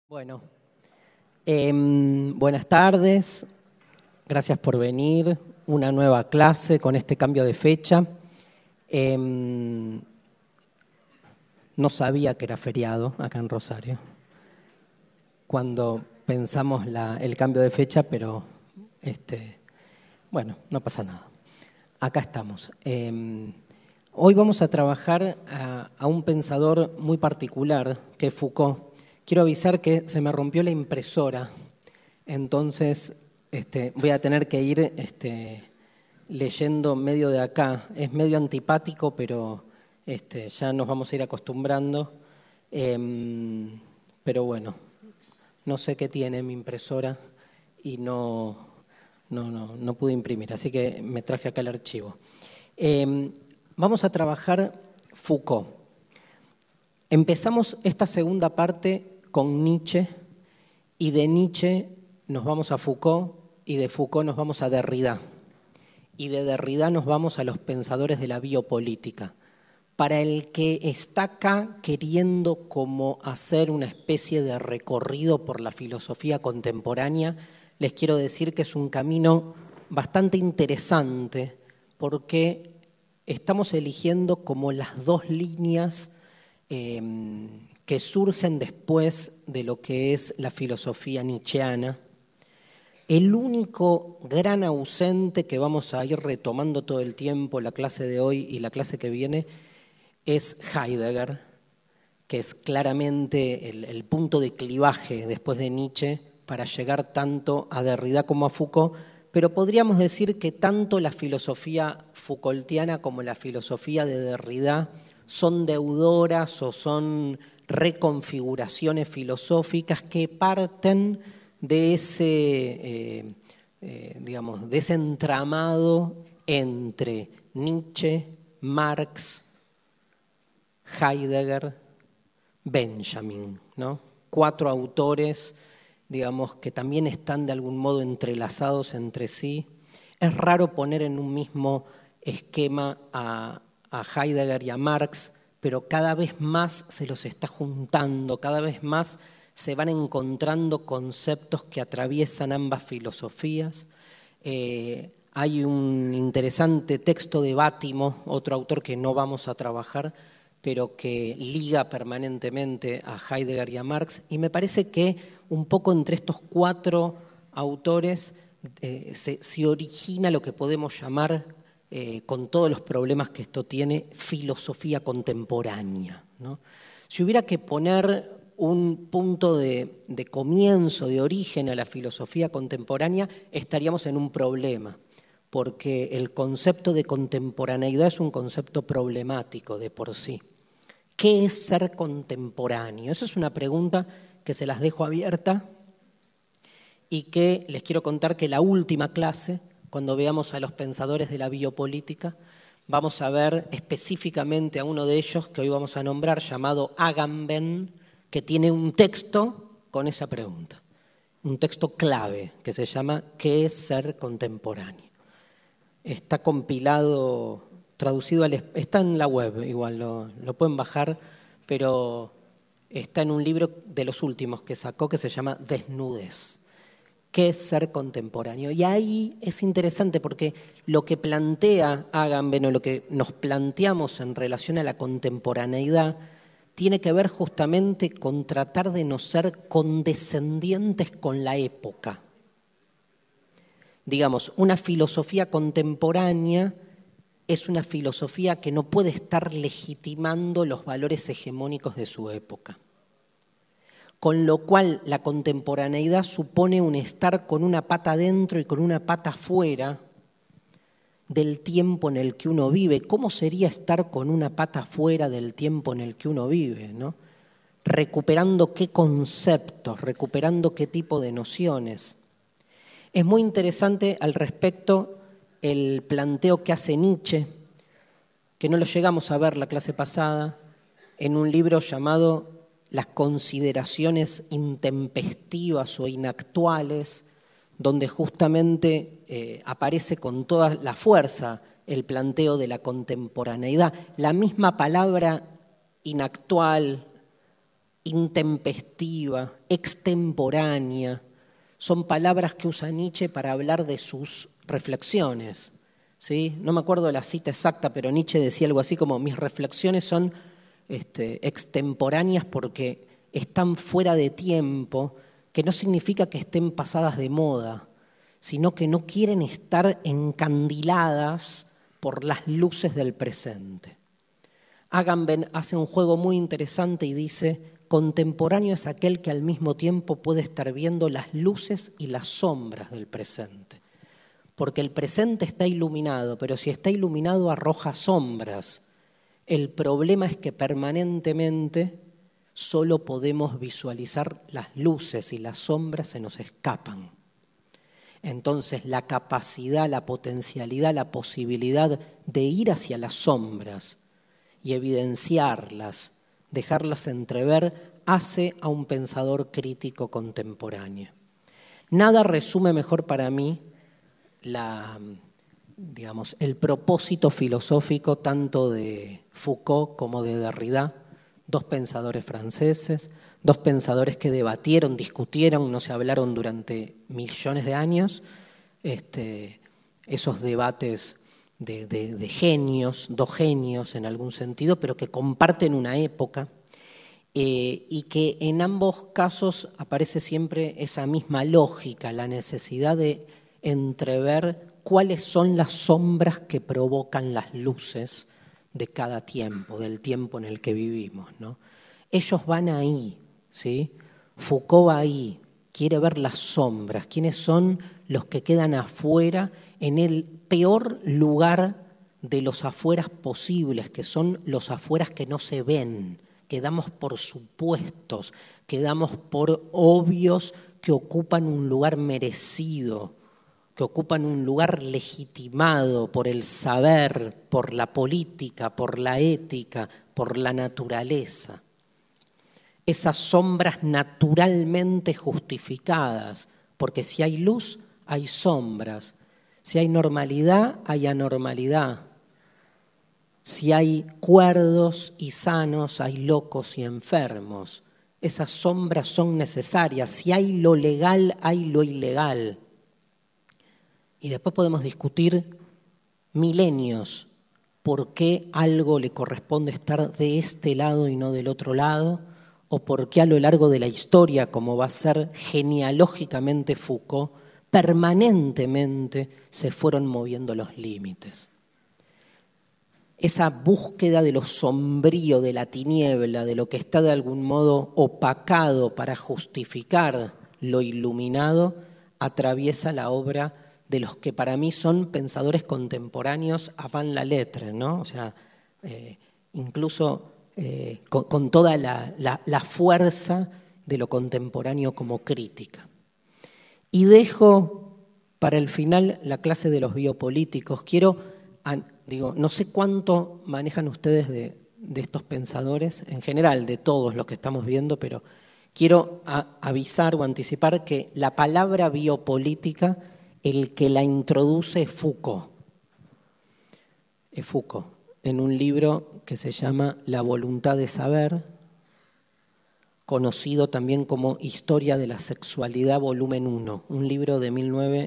Bueno, buenas tardes, gracias por venir, una nueva clase con este cambio de fecha. No sabía que era feriado acá en Rosario cuando pensamos el cambio de fecha, pero bueno, no pasa nada. Acá estamos. Hoy vamos a trabajar a un pensador muy particular, que es Foucault. Quiero avisar que se me rompió la impresora, entonces voy a tener que ir leyendo medio de acá. Es medio antipático, pero ya nos vamos a ir acostumbrando. Pero bueno, no sé qué tiene mi impresora y no pude imprimir, así que me traje acá el archivo. Vamos a trabajar Foucault. Empezamos esta segunda parte con Nietzsche, y de Nietzsche nos vamos a Foucault, y de Foucault nos vamos a Derrida, y de Derrida nos vamos a los pensadores de la biopolítica. Para el que está acá queriendo como hacer una especie de recorrido por la filosofía contemporánea, les quiero decir que es un camino bastante interesante, porque estamos eligiendo como las dos líneas que surgen después de lo que es la filosofía nietzscheana. El único gran ausente que vamos a ir retomando todo el tiempo, la clase de hoy y la clase que viene, es Heidegger, que es claramente el punto de clivaje después de Nietzsche para llegar tanto a Derrida como a Foucault, pero podríamos decir que tanto la filosofía Foucaultiana como la filosofía de Derrida son deudoras o son reconfiguraciones filosóficas que parten de ese entramado entre Nietzsche, Marx, Heidegger, Benjamin, ¿no? 4 autores, digamos, que también están de algún modo entrelazados entre sí. Es raro poner en un mismo esquema a Heidegger y a Marx, pero cada vez más se los está juntando, cada vez más se van encontrando conceptos que atraviesan ambas filosofías. Hay un interesante texto de Bátimo, otro autor que no vamos a trabajar, pero que liga permanentemente a Heidegger y a Marx, y me parece que un poco entre estos 4 autores se origina lo que podemos llamar, con todos los problemas que esto tiene, filosofía contemporánea, ¿no? Si hubiera que poner un punto de comienzo, de origen a la filosofía contemporánea, estaríamos en un problema, porque el concepto de contemporaneidad es un concepto problemático de por sí. ¿Qué es ser contemporáneo? Esa es una pregunta que se las dejo abierta y que les quiero contar que la última clase, cuando veamos a los pensadores de la biopolítica, vamos a ver específicamente a uno de ellos que hoy vamos a nombrar, llamado Agamben, que tiene un texto con esa pregunta, un texto clave que se llama ¿Qué es ser contemporáneo? Está compilado, traducido, está en la web, igual lo pueden bajar, pero está en un libro de los últimos que sacó que se llama Desnudez. ¿Qué es ser contemporáneo? Y ahí es interesante porque lo que plantea Agamben o lo que nos planteamos en relación a la contemporaneidad tiene que ver justamente con tratar de no ser condescendientes con la época. Digamos, una filosofía contemporánea es una filosofía que no puede estar legitimando los valores hegemónicos de su época. Con lo cual la contemporaneidad supone un estar con una pata dentro y con una pata fuera del tiempo en el que uno vive. ¿Cómo sería estar con una pata fuera del tiempo en el que uno vive, ¿no? Recuperando qué conceptos, recuperando qué tipo de nociones. Es muy interesante al respecto el planteo que hace Nietzsche, que no lo llegamos a ver la clase pasada, en un libro llamado Las consideraciones intempestivas o inactuales, donde justamente aparece con toda la fuerza el planteo de la contemporaneidad. La misma palabra inactual, intempestiva, extemporánea, son palabras que usa Nietzsche para hablar de sus reflexiones. ¿Sí? No me acuerdo la cita exacta, pero Nietzsche decía algo así como: mis reflexiones son extemporáneas porque están fuera de tiempo, que no significa que estén pasadas de moda, sino que no quieren estar encandiladas por las luces del presente. Agamben hace un juego muy interesante y dice: contemporáneo es aquel que al mismo tiempo puede estar viendo las luces y las sombras del presente. Porque el presente está iluminado, pero si está iluminado arroja sombras. El problema es que permanentemente solo podemos visualizar las luces y las sombras se nos escapan. Entonces la capacidad, la potencialidad, la posibilidad de ir hacia las sombras y evidenciarlas, dejarlas entrever, hace a un pensador crítico contemporáneo. Nada resume mejor para mí el propósito filosófico tanto de Foucault como de Derrida, dos pensadores franceses, dos pensadores que debatieron, discutieron, no se hablaron durante millones de años, esos debates de genios, dos genios en algún sentido, pero que comparten una época, y que en ambos casos aparece siempre esa misma lógica, la necesidad de entrever cuáles son las sombras que provocan las luces de cada tiempo, del tiempo en el que vivimos, ¿no? Ellos van ahí, ¿sí? Foucault va ahí, quiere ver las sombras, quiénes son los que quedan afuera, en el peor lugar de los afueras posibles, que son los afueras que no se ven, que damos por supuestos, que damos por obvios, que ocupan un lugar merecido, que ocupan un lugar legitimado por el saber, por la política, por la ética, por la naturaleza. Esas sombras naturalmente justificadas, porque si hay luz, hay sombras. Si hay normalidad, hay anormalidad. Si hay cuerdos y sanos, hay locos y enfermos. Esas sombras son necesarias. Si hay lo legal, hay lo ilegal. Y después podemos discutir milenios por qué algo le corresponde estar de este lado y no del otro lado, o por qué a lo largo de la historia, como va a ser genealógicamente Foucault, permanentemente se fueron moviendo los límites. Esa búsqueda de lo sombrío, de la tiniebla, de lo que está de algún modo opacado para justificar lo iluminado, atraviesa la obra de los que para mí son pensadores contemporáneos avant la lettre, ¿no? O sea, incluso con toda la fuerza de lo contemporáneo como crítica. Y dejo para el final la clase de los biopolíticos. No sé cuánto manejan ustedes de estos pensadores, en general de todos los que estamos viendo, pero quiero avisar o anticipar que la palabra biopolítica, el que la introduce es Foucault. Es Foucault, en un libro que se llama La voluntad de saber, conocido también como Historia de la sexualidad, volumen 1, un libro de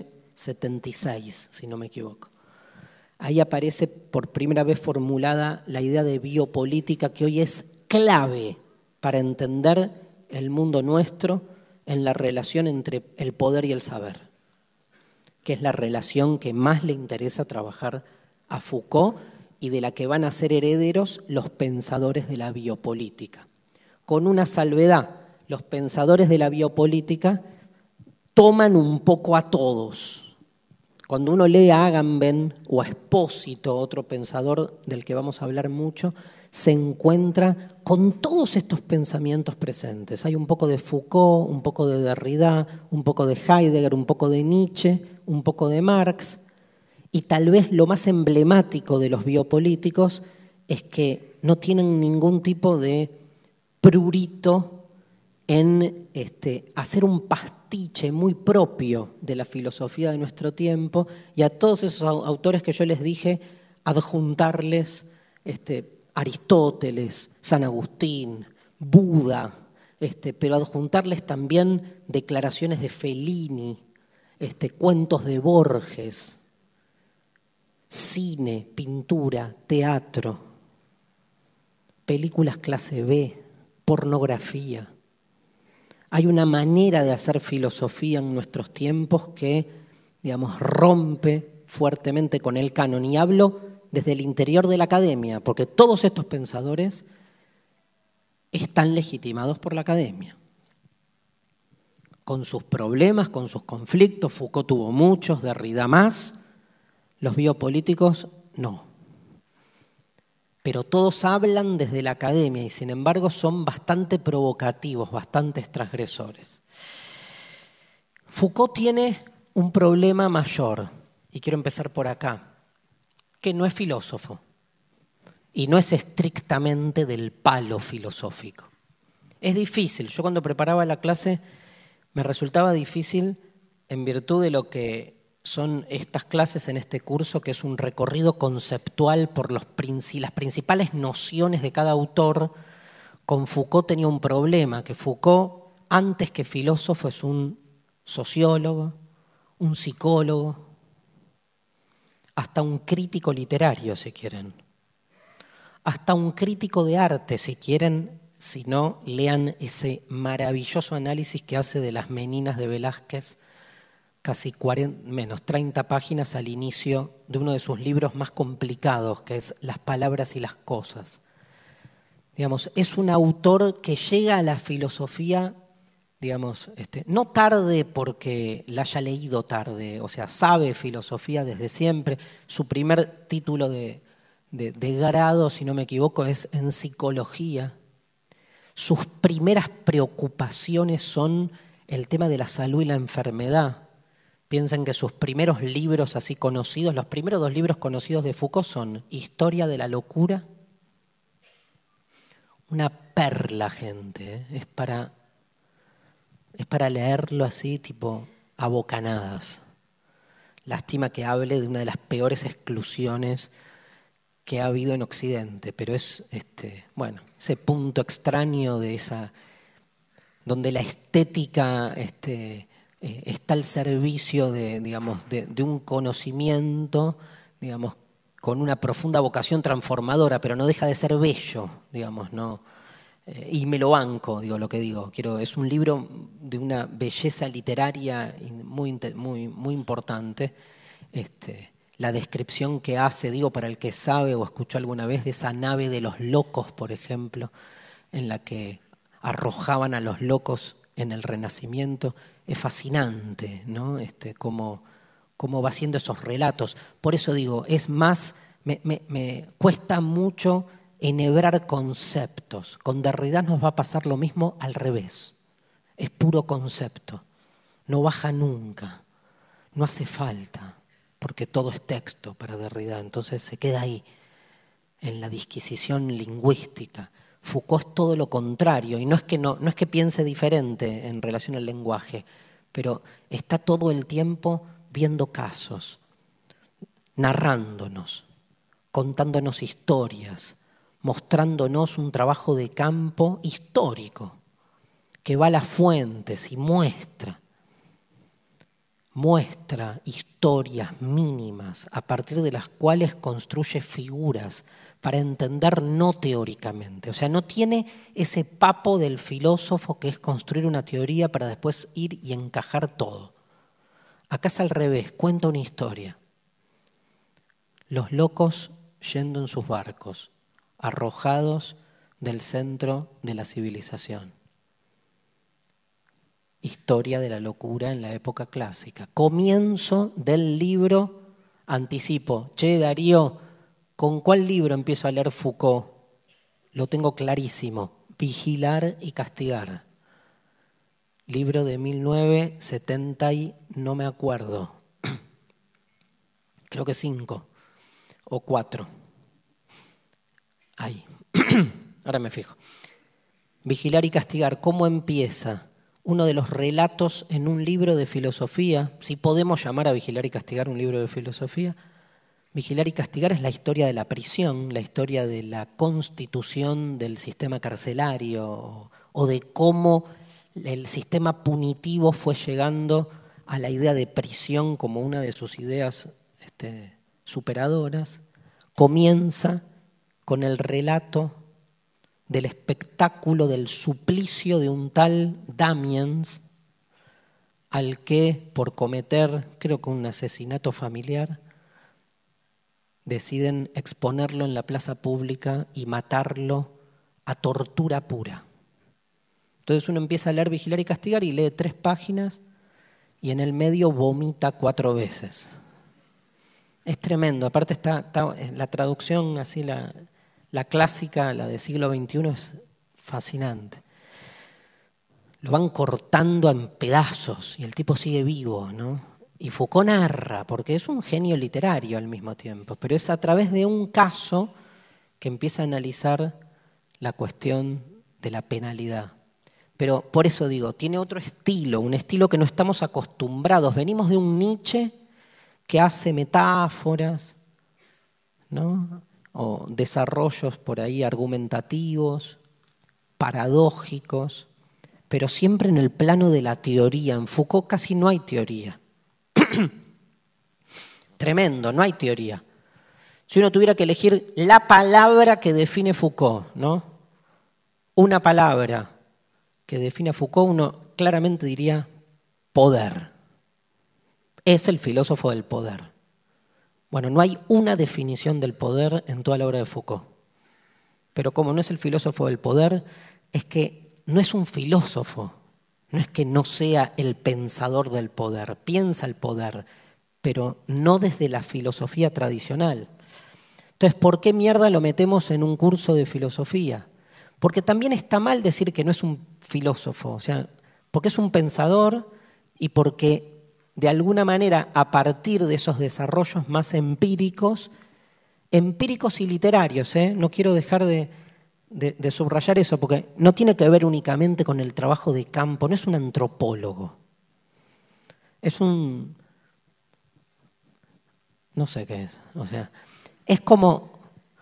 1976, si no me equivoco. Ahí aparece por primera vez formulada la idea de biopolítica, que hoy es clave para entender el mundo nuestro en la relación entre el poder y el saber, que es la relación que más le interesa trabajar a Foucault y de la que van a ser herederos los pensadores de la biopolítica. Con una salvedad: los pensadores de la biopolítica toman un poco a todos. Cuando uno lee a Agamben o a Espósito, otro pensador del que vamos a hablar mucho, se encuentra con todos estos pensamientos presentes. Hay un poco de Foucault, un poco de Derrida, un poco de Heidegger, un poco de Nietzsche, un poco de Marx, y tal vez lo más emblemático de los biopolíticos es que no tienen ningún tipo de prurito en hacer un pastiche muy propio de la filosofía de nuestro tiempo, y a todos esos autores que yo les dije, adjuntarles Aristóteles, San Agustín, Buda, pero adjuntarles también declaraciones de Fellini, cuentos de Borges, cine, pintura, teatro, películas clase B, pornografía. Hay una manera de hacer filosofía en nuestros tiempos que, digamos, rompe fuertemente con el canon. Y hablo desde el interior de la academia, porque todos estos pensadores están legitimados por la academia. Con sus problemas, con sus conflictos, Foucault tuvo muchos, Derrida más, los biopolíticos no. Pero todos hablan desde la academia y sin embargo son bastante provocativos, bastante transgresores. Foucault tiene un problema mayor, y quiero empezar por acá, que no es filósofo y no es estrictamente del palo filosófico. Es difícil, yo cuando preparaba la clase me resultaba difícil en virtud de lo que son estas clases en este curso, que es un recorrido conceptual por las principales nociones de cada autor. Con Foucault tenía un problema, que Foucault, antes que filósofo, es un sociólogo, un psicólogo, hasta un crítico literario, si quieren, hasta un crítico de arte, si quieren. Si no, lean ese maravilloso análisis que hace de las Meninas de Velázquez, casi 30 páginas al inicio de uno de sus libros más complicados, que es Las palabras y las cosas. Digamos, es un autor que llega a la filosofía, digamos, no tarde porque la haya leído tarde, o sea, sabe filosofía desde siempre. Su primer título de grado, si no me equivoco, es en psicología. Sus primeras preocupaciones son el tema de la salud y la enfermedad. Piensen que sus primeros libros así conocidos, los primeros 2 libros conocidos de Foucault son Historia de la locura, una perla, gente, es para leerlo así, tipo a bocanadas. Lástima que hable de una de las peores exclusiones que ha habido en Occidente, pero es ese punto extraño de esa, donde la estética está al servicio de un conocimiento, digamos, con una profunda vocación transformadora, pero no deja de ser bello, digamos, no. Y me lo banco, digo lo que digo. Es un libro de una belleza literaria muy, muy, muy importante. La descripción que hace, digo, para el que sabe o escuchó alguna vez, de esa nave de los locos, por ejemplo, en la que arrojaban a los locos en el Renacimiento, es fascinante, ¿no? Cómo va haciendo esos relatos. Por eso digo, es más, me cuesta mucho enhebrar conceptos. Con Derrida nos va a pasar lo mismo al revés. Es puro concepto, no baja nunca, no hace falta, porque todo es texto para Derrida, entonces se queda ahí, en la disquisición lingüística. Foucault es todo lo contrario, y no es que piense diferente en relación al lenguaje, pero está todo el tiempo viendo casos, narrándonos, contándonos historias, mostrándonos un trabajo de campo histórico, que va a las fuentes y muestra historias mínimas a partir de las cuales construye figuras para entender no teóricamente. O sea, no tiene ese papo del filósofo que es construir una teoría para después ir y encajar todo. Acá es al revés, cuenta una historia. Los locos yendo en sus barcos, arrojados del centro de la civilización. Historia de la locura en la época clásica. Comienzo del libro, anticipo. Che, Darío, ¿con cuál libro empiezo a leer Foucault? Lo tengo clarísimo. Vigilar y castigar. Libro de 1970 y no me acuerdo. Creo que 5 o 4. Ahí. Ahora me fijo. Vigilar y castigar. ¿Cómo empieza? Uno de los relatos en un libro de filosofía, si podemos llamar a Vigilar y castigar un libro de filosofía, Vigilar y castigar es la historia de la prisión, la historia de la constitución del sistema carcelario o de cómo el sistema punitivo fue llegando a la idea de prisión como una de sus ideas superadoras. Comienza con el relato del espectáculo del suplicio de un tal Damiens, al que por cometer, creo que un asesinato familiar, deciden exponerlo en la plaza pública y matarlo a tortura pura. Entonces uno empieza a leer Vigilar y Castigar y lee 3 páginas y en el medio vomita 4 veces. Es tremendo. Aparte está la traducción, así la clásica, la del siglo XXI, es fascinante. Lo van cortando en pedazos y el tipo sigue vivo, ¿no? Y Foucault narra, porque es un genio literario al mismo tiempo, pero es a través de un caso que empieza a analizar la cuestión de la penalidad. Pero por eso digo, tiene otro estilo, un estilo que no estamos acostumbrados. Venimos de un Nietzsche que hace metáforas, ¿no? O desarrollos por ahí argumentativos, paradójicos, pero siempre en el plano de la teoría. En Foucault casi no hay teoría. Tremendo, no hay teoría. Si uno tuviera que elegir la palabra que define Foucault, ¿no? Una palabra que define a Foucault, uno claramente diría poder. Es el filósofo del poder. Bueno, no hay una definición del poder en toda la obra de Foucault. Pero como no es el filósofo del poder, es que no es un filósofo. No es que no sea el pensador del poder, piensa el poder, pero no desde la filosofía tradicional. Entonces, ¿por qué mierda lo metemos en un curso de filosofía? Porque también está mal decir que no es un filósofo, o sea, porque es un pensador y porque de alguna manera a partir de esos desarrollos más empíricos y literarios, no quiero dejar de subrayar eso, porque no tiene que ver únicamente con el trabajo de campo, no es un antropólogo, es un... no sé qué es, o sea, es como...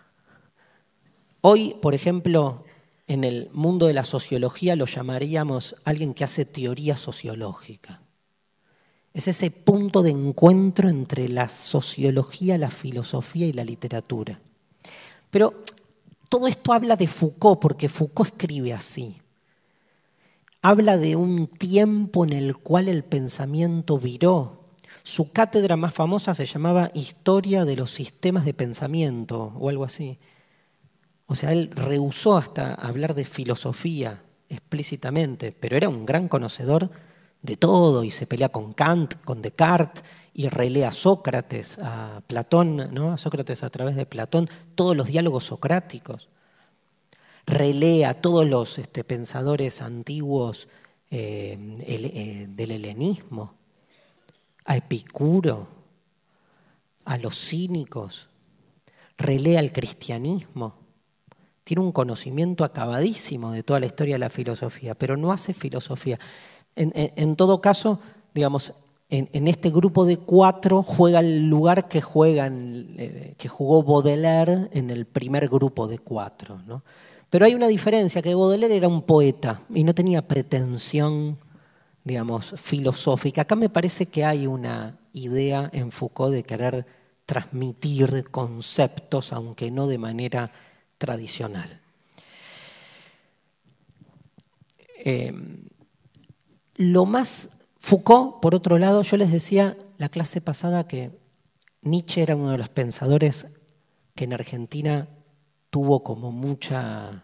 Hoy, por ejemplo, en el mundo de la sociología lo llamaríamos alguien que hace teoría sociológica. Es ese punto de encuentro entre la sociología, la filosofía y la literatura. Pero todo esto habla de Foucault, porque Foucault escribe así. Habla de un tiempo en el cual el pensamiento viró. Su cátedra más famosa se llamaba Historia de los sistemas de pensamiento o algo así. O sea, él rehusó hasta hablar de filosofía explícitamente, pero era un gran conocedor de todo y se pelea con Kant, con Descartes y relee a Sócrates, a Platón, ¿no? A Sócrates a través de Platón, todos los diálogos socráticos. Relee a todos los pensadores antiguos del helenismo, a Epicuro, a los cínicos, relee al cristianismo. Tiene un conocimiento acabadísimo de toda la historia de la filosofía, pero no hace filosofía. En todo caso, digamos, en este grupo de 4 juega el lugar que jugó Baudelaire en el primer grupo de 4, ¿no? Pero hay una diferencia, que Baudelaire era un poeta y no tenía pretensión, digamos, filosófica. Acá me parece que hay una idea en Foucault de querer transmitir conceptos, aunque no de manera tradicional. Lo más Foucault, por otro lado, yo les decía la clase pasada que Nietzsche era uno de los pensadores que en Argentina tuvo como mucha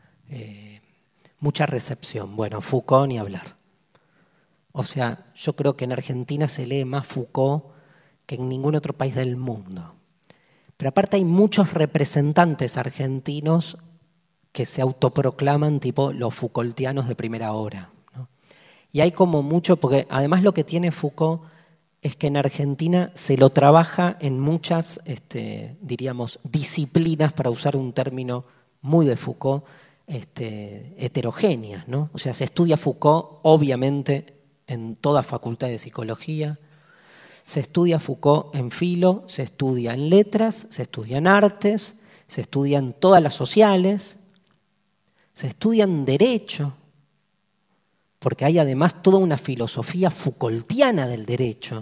recepción. Bueno, Foucault ni hablar. O sea, yo creo que en Argentina se lee más Foucault que en ningún otro país del mundo. Pero aparte hay muchos representantes argentinos que se autoproclaman tipo los Foucaultianos de primera hora, ¿no? Y hay como mucho, porque además lo que tiene Foucault es que en Argentina se lo trabaja en muchas, diríamos, disciplinas, para usar un término muy de Foucault, heterogéneas, ¿no? O sea, se estudia Foucault obviamente en toda facultad de psicología, Se estudia Foucault en filo, se estudia en letras, se estudia en artes, se estudia en todas las sociales, se estudia en derecho, porque hay además toda una filosofía Foucaultiana del derecho.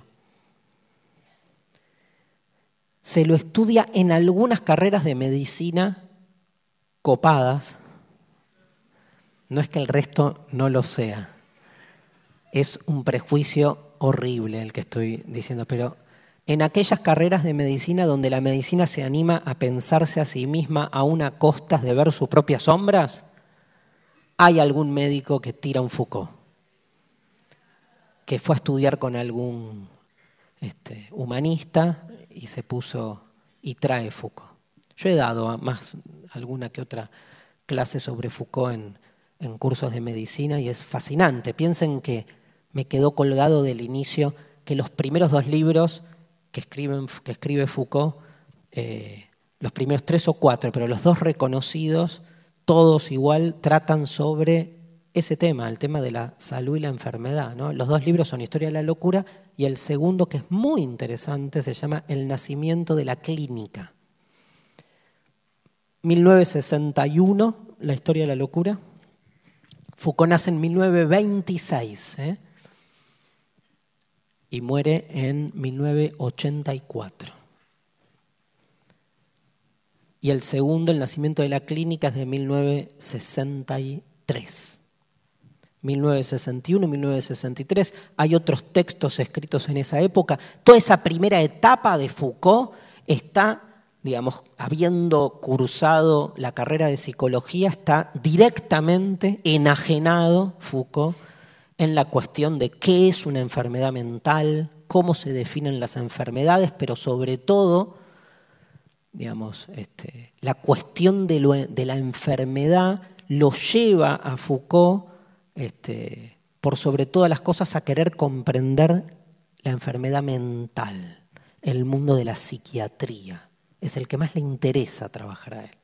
Se lo estudia en algunas carreras de medicina copadas. No es que el resto no lo sea. Es un prejuicio horrible el que estoy diciendo, pero en aquellas carreras de medicina donde la medicina se anima a pensarse a sí misma aún a costas de ver sus propias sombras, hay algún médico que tira un Foucault, que fue a estudiar con algún humanista y se puso y trae Foucault. Yo he dado más alguna que otra clase sobre Foucault en cursos de medicina y es fascinante. Piensen que me quedó colgado del inicio que los primeros 2 libros que escribe Foucault, los primeros 3 o 4, pero los 2 reconocidos, todos igual, tratan sobre ese tema, el tema de la salud y la enfermedad, ¿no? Los 2 libros son Historia de la locura y el segundo, que es muy interesante, se llama El nacimiento de la clínica. 1961, la Historia de la locura. Foucault nace en 1926, y muere en 1984. Y el segundo, El nacimiento de la clínica, es de 1963. 1961, 1963. Hay otros textos escritos en esa época. Toda esa primera etapa de Foucault está, digamos, habiendo cursado la carrera de psicología, está directamente enajenado Foucault en la cuestión de qué es una enfermedad mental, cómo se definen las enfermedades, pero sobre todo, digamos, la cuestión de la enfermedad lo lleva a Foucault, por sobre todas las cosas, a querer comprender la enfermedad mental, el mundo de la psiquiatría. Es el que más le interesa trabajar a él.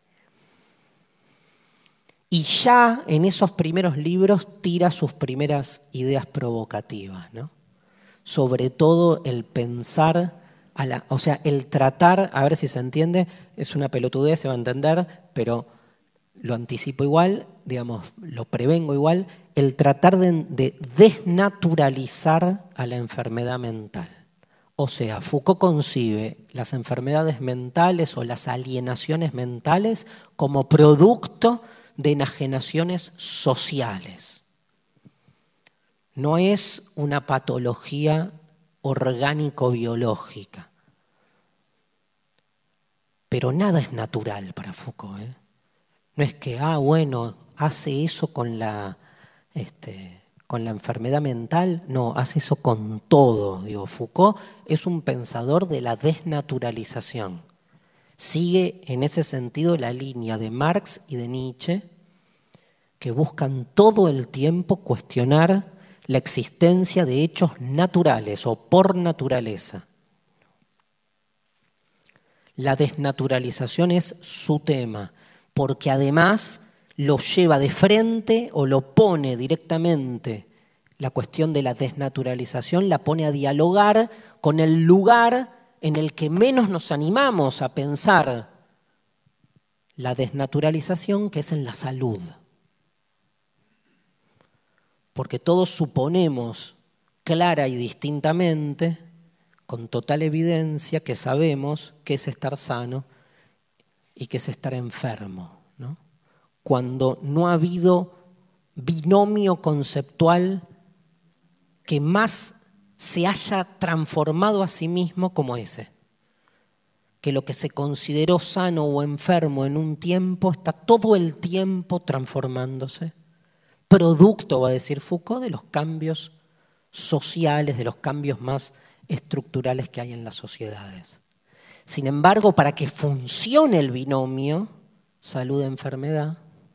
Y ya en esos primeros libros tira sus primeras ideas provocativas, ¿no? Sobre todo el pensar, o sea, el tratar, a ver si se entiende, es una pelotudez, se va a entender, pero lo anticipo igual, digamos, lo prevengo igual, el tratar de desnaturalizar a la enfermedad mental. O sea, Foucault concibe las enfermedades mentales o las alienaciones mentales como producto de enajenaciones sociales. No es una patología orgánico-biológica. Pero nada es natural para Foucault, ¿eh? No es que, bueno, hace eso con la enfermedad mental. No, hace eso con todo. Digo, Foucault es un pensador de la desnaturalización. Sigue en ese sentido la línea de Marx y de Nietzsche, que buscan todo el tiempo cuestionar la existencia de hechos naturales o por naturaleza. La desnaturalización es su tema, porque además lo lleva de frente o lo pone directamente, la cuestión de la desnaturalización la pone a dialogar con el lugar en el que menos nos animamos a pensar la desnaturalización, que es en la salud. Porque todos suponemos clara y distintamente, con total evidencia, que sabemos qué es estar sano y qué es estar enfermo, ¿no? Cuando no ha habido binomio conceptual que más se haya transformado a sí mismo como ese. Que lo que se consideró sano o enfermo en un tiempo está todo el tiempo transformándose. Producto, va a decir Foucault, de los cambios sociales, de los cambios más estructurales que hay en las sociedades. Sin embargo, para que funcione el binomio salud-enfermedad,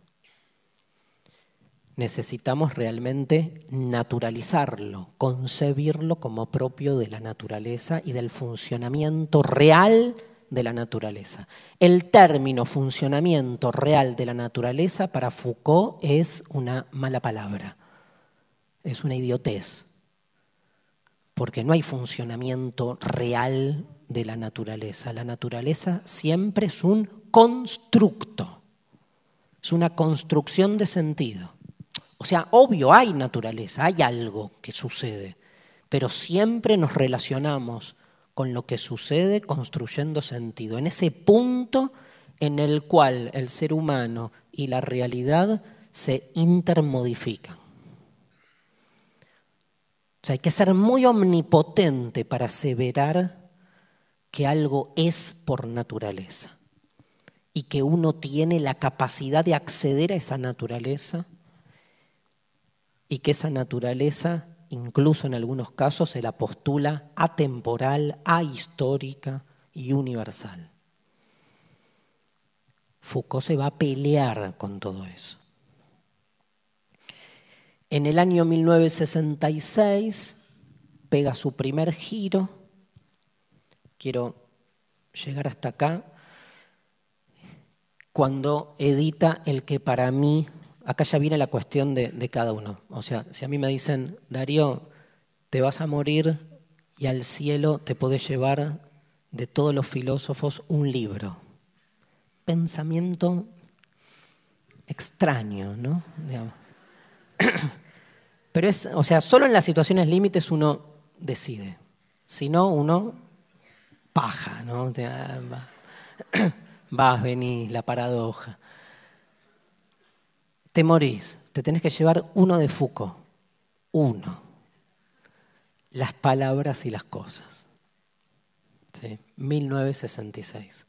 necesitamos realmente naturalizarlo, concebirlo como propio de la naturaleza y del funcionamiento real de la naturaleza. El término funcionamiento real de la naturaleza para Foucault es una mala palabra, es una idiotez. porque no hay funcionamiento real de la naturaleza. La naturaleza siempre es un constructo, es una construcción de sentido. O sea, obvio, hay naturaleza, hay algo que sucede, pero siempre nos relacionamos con lo que sucede construyendo sentido. En ese punto en el cual el ser humano y la realidad se intermodifican. O sea, hay que ser muy omnipotente para aseverar que algo es por naturaleza y que uno tiene la capacidad de acceder a esa naturaleza y que esa naturaleza, incluso en algunos casos, se la postula atemporal, ahistórica y universal. Foucault se va a pelear con todo eso. En el año 1966 pega su primer giro. Quiero llegar hasta acá. Cuando edita el que para mí, acá ya viene la cuestión de cada uno. O sea, si a mí me dicen, Darío, te vas a morir y al cielo te podés llevar de todos los filósofos un libro. Pensamiento extraño, ¿no? Digamos. Pero es, o sea, solo en las situaciones límites uno decide. Si no, uno paja, ¿no? Vas, venís, la paradoja. Te morís, te tenés que llevar uno de Foucault. Uno. Las palabras y las cosas. ¿Sí? 1966.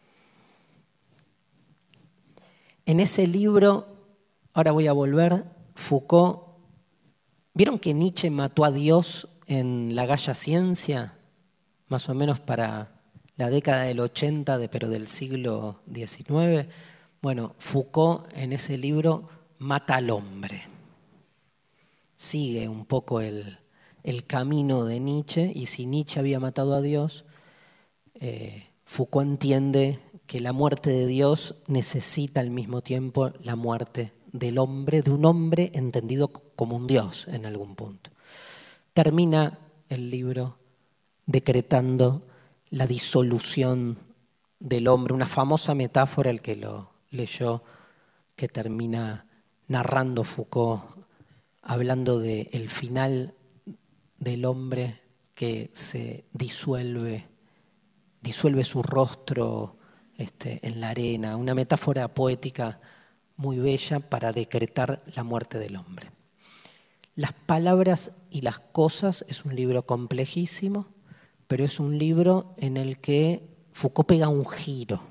En ese libro, ahora voy a volver, Foucault, ¿vieron que Nietzsche mató a Dios en La Galla Ciencia? Más o menos para la década del 80, pero del siglo XIX. Bueno, Foucault en ese libro mata al hombre. Sigue un poco el camino de Nietzsche, y si Nietzsche había matado a Dios, Foucault entiende que la muerte de Dios necesita al mismo tiempo la muerte del hombre, de un hombre entendido como un Dios en algún punto. Termina el libro decretando la disolución del hombre, una famosa metáfora, el que lo leyó, que termina narrando Foucault, hablando del final del hombre que se disuelve su rostro en la arena, una metáfora poética muy bella para decretar la muerte del hombre. Las palabras y las cosas es un libro complejísimo, pero es un libro en el que Foucault pega un giro,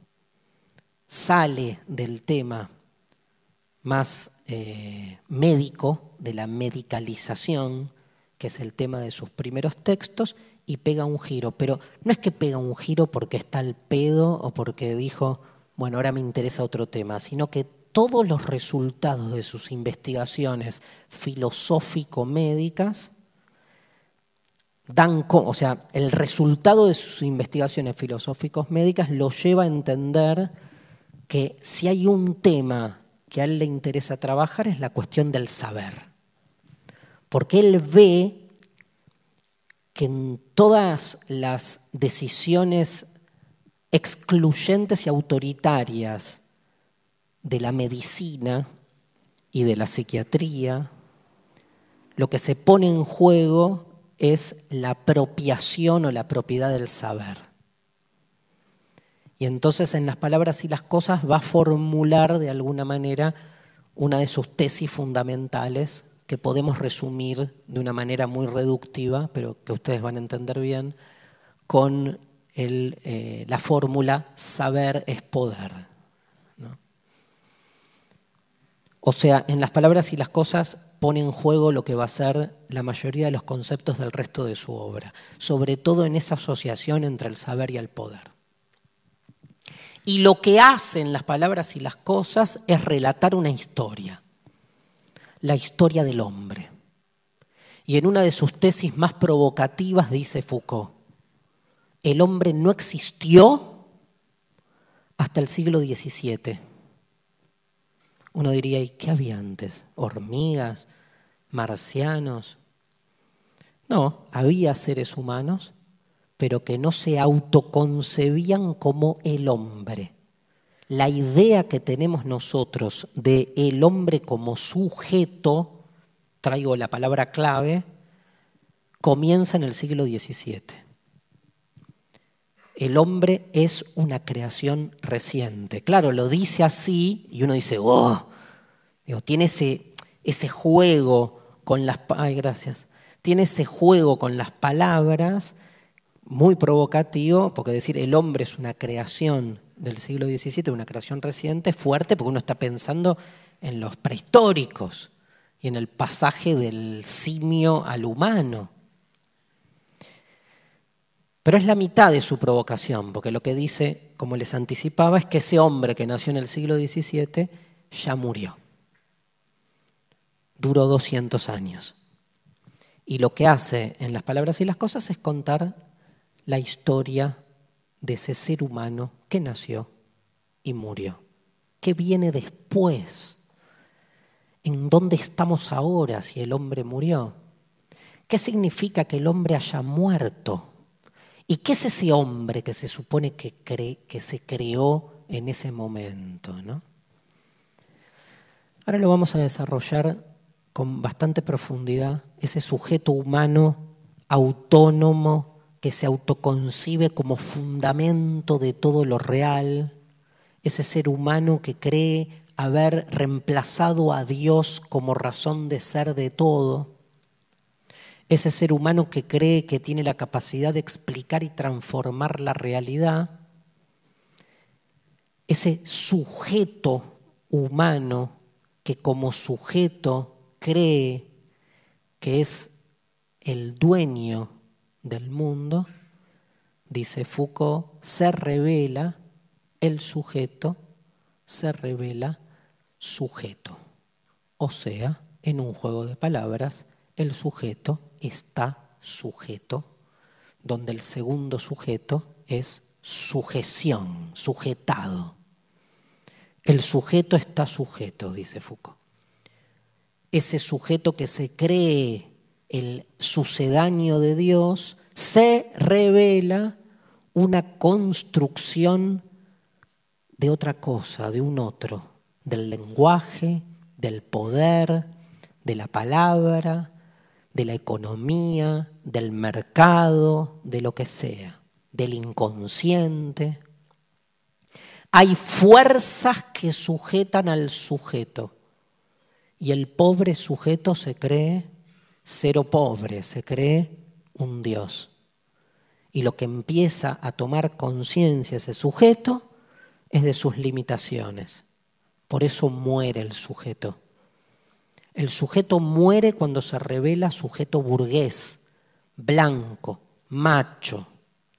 sale del tema más médico, de la medicalización, que es el tema de sus primeros textos, y pega un giro. Pero no es que pega un giro porque está al pedo o porque dijo, bueno, ahora me interesa otro tema, sino que todos los resultados de sus investigaciones filosófico-médicas o sea, el resultado de sus investigaciones filosóficos médicas lo lleva a entender que si hay un tema que a él le interesa trabajar es la cuestión del saber. Porque él ve que en todas las decisiones excluyentes y autoritarias de la medicina y de la psiquiatría, lo que se pone en juego es la apropiación o la propiedad del saber. Y entonces en las palabras y las cosas va a formular de alguna manera una de sus tesis fundamentales que podemos resumir de una manera muy reductiva, pero que ustedes van a entender bien, con la fórmula saber es poder, ¿no? O sea, en las palabras y las cosas pone en juego lo que va a ser la mayoría de los conceptos del resto de su obra, sobre todo en esa asociación entre el saber y el poder. Y lo que hacen las palabras y las cosas es relatar una historia, la historia del hombre. Y en una de sus tesis más provocativas dice Foucault, el hombre no existió hasta el siglo XVII. Uno diría, ¿y qué había antes? ¿Hormigas? ¿Marcianos? No, había seres humanos, pero que no se autoconcebían como el hombre. La idea que tenemos nosotros de el hombre como sujeto, traigo la palabra clave, comienza en el siglo XVII. El hombre es una creación reciente. Claro, lo dice así y uno dice, oh, digo, tiene ese juego con las... Ay, gracias. Tiene ese juego con las palabras muy provocativo, porque decir el hombre es una creación del siglo XVII, una creación reciente, es fuerte porque uno está pensando en los prehistóricos y en el pasaje del simio al humano. Pero es la mitad de su provocación, porque lo que dice, como les anticipaba, es que ese hombre que nació en el siglo XVII ya murió. Duró 200 años. Y lo que hace en Las Palabras y las Cosas es contar la historia de ese ser humano que nació y murió. ¿Qué viene después? ¿En dónde estamos ahora si el hombre murió? ¿Qué significa que el hombre haya muerto? ¿Y qué es ese hombre que se supone que se creó en ese momento, ¿no? Ahora lo vamos a desarrollar con bastante profundidad, ese sujeto humano autónomo que se autoconcibe como fundamento de todo lo real, ese ser humano que cree haber reemplazado a Dios como razón de ser de todo, ese ser humano que cree que tiene la capacidad de explicar y transformar la realidad, ese sujeto humano que como sujeto cree que es el dueño del mundo, dice Foucault, se revela el sujeto, se revela sujeto. O sea, en un juego de palabras, el sujeto está sujeto, donde el segundo sujeto es sujeción, sujetado. El sujeto está sujeto, dice Foucault. Ese sujeto que se cree el sucedáneo de Dios, se revela una construcción de otra cosa, de un otro, del lenguaje, del poder, de la palabra, de la economía, del mercado, de lo que sea, del inconsciente. Hay fuerzas que sujetan al sujeto y el pobre sujeto se cree cero pobre, se cree un Dios. Y lo que empieza a tomar conciencia ese sujeto es de sus limitaciones. Por eso muere el sujeto. El sujeto muere cuando se revela sujeto burgués, blanco, macho,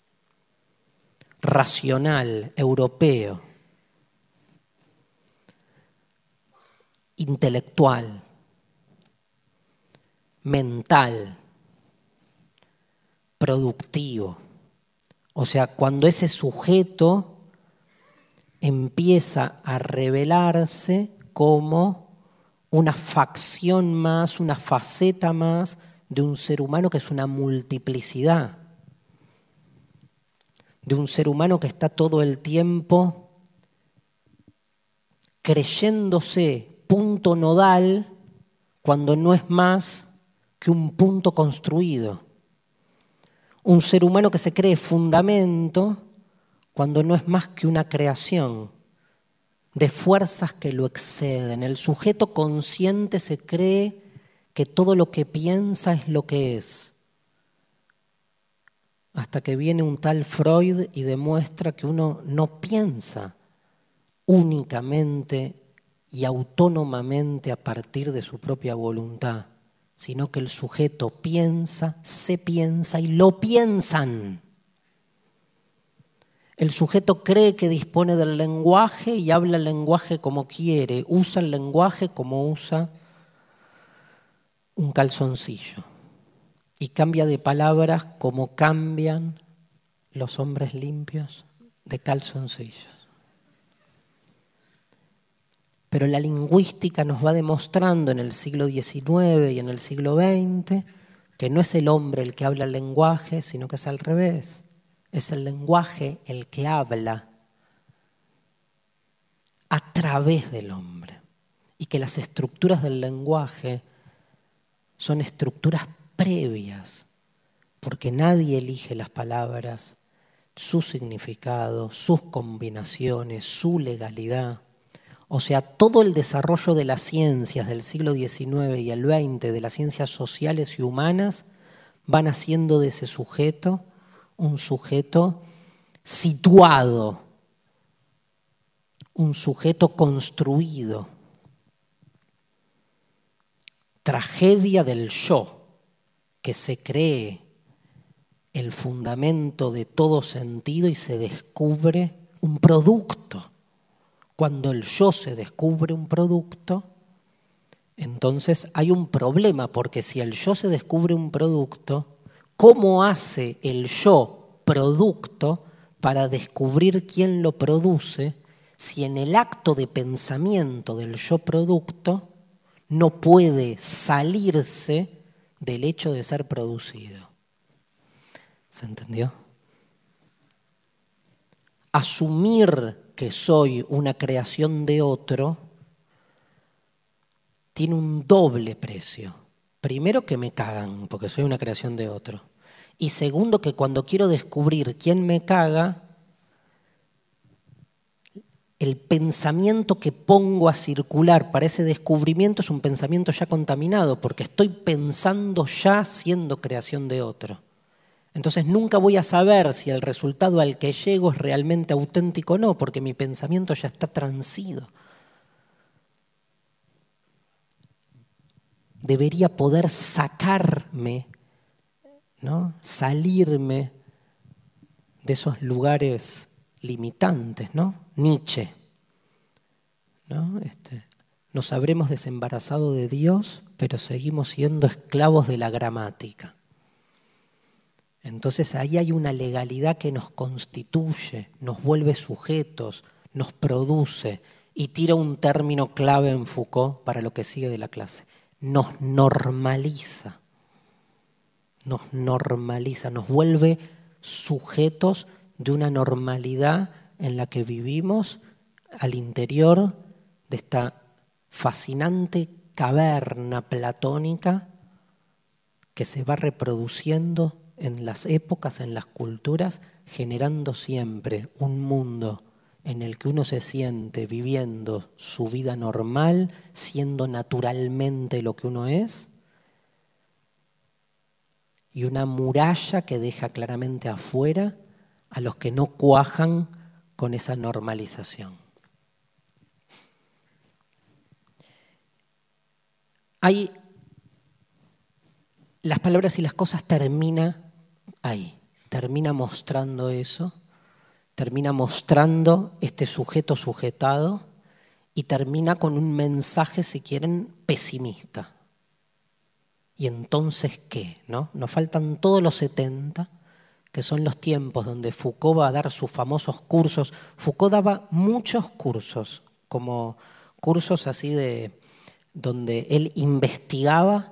racional, europeo, intelectual, mental, productivo. O sea, cuando ese sujeto empieza a revelarse como una facción más, una faceta más de un ser humano que es una multiplicidad, de un ser humano que está todo el tiempo creyéndose punto nodal cuando no es más que un punto construido. Un ser humano que se cree fundamento cuando no es más que una creación de fuerzas que lo exceden. El sujeto consciente se cree que todo lo que piensa es lo que es. Hasta que viene un tal Freud y demuestra que uno no piensa únicamente y autónomamente a partir de su propia voluntad, sino que el sujeto piensa, se piensa y lo piensan. El sujeto cree que dispone del lenguaje y habla el lenguaje como quiere, usa el lenguaje como usa un calzoncillo y cambia de palabras como cambian los hombres limpios de calzoncillos. Pero la lingüística nos va demostrando en el siglo XIX y en el siglo XX que no es el hombre el que habla el lenguaje, sino que es al revés. Es el lenguaje el que habla a través del hombre. Y que las estructuras del lenguaje son estructuras previas, porque nadie elige las palabras, su significado, sus combinaciones, su legalidad. O sea, todo el desarrollo de las ciencias del siglo XIX y el XX, de las ciencias sociales y humanas, van haciendo de ese sujeto un sujeto situado, un sujeto construido. Tragedia del yo, que se cree el fundamento de todo sentido y se descubre un producto. Cuando el yo se descubre un producto, entonces hay un problema, porque si el yo se descubre un producto, ¿cómo hace el yo producto para descubrir quién lo produce si en el acto de pensamiento del yo producto no puede salirse del hecho de ser producido? ¿Se entendió? Asumir que soy una creación de otro tiene un doble precio. Primero, que me cagan porque soy una creación de otro. Y segundo, que cuando quiero descubrir quién me caga, el pensamiento que pongo a circular para ese descubrimiento es un pensamiento ya contaminado, porque estoy pensando ya siendo creación de otro. Entonces nunca voy a saber si el resultado al que llego es realmente auténtico o no, porque mi pensamiento ya está transido. Debería poder sacarme, ¿no? Salirme de esos lugares limitantes, ¿no? Nietzsche, ¿no? Nos habremos desembarazado de Dios, pero seguimos siendo esclavos de la gramática. Entonces ahí hay una legalidad que nos constituye, nos vuelve sujetos, nos produce, y tira un término clave en Foucault para lo que sigue de la clase. Nos normaliza, nos vuelve sujetos de una normalidad en la que vivimos al interior de esta fascinante caverna platónica que se va reproduciendo en las épocas, en las culturas, generando siempre un mundo en el que uno se siente viviendo su vida normal, siendo naturalmente lo que uno es, y una muralla que deja claramente afuera a los que no cuajan con esa normalización. Las palabras y las cosas termina ahí, termina mostrando eso, termina mostrando este sujeto sujetado y termina con un mensaje, si quieren, pesimista. ¿Y entonces qué? ¿No? Nos faltan todos los 70, que son los tiempos donde Foucault va a dar sus famosos cursos. Foucault daba muchos cursos, como cursos así donde él investigaba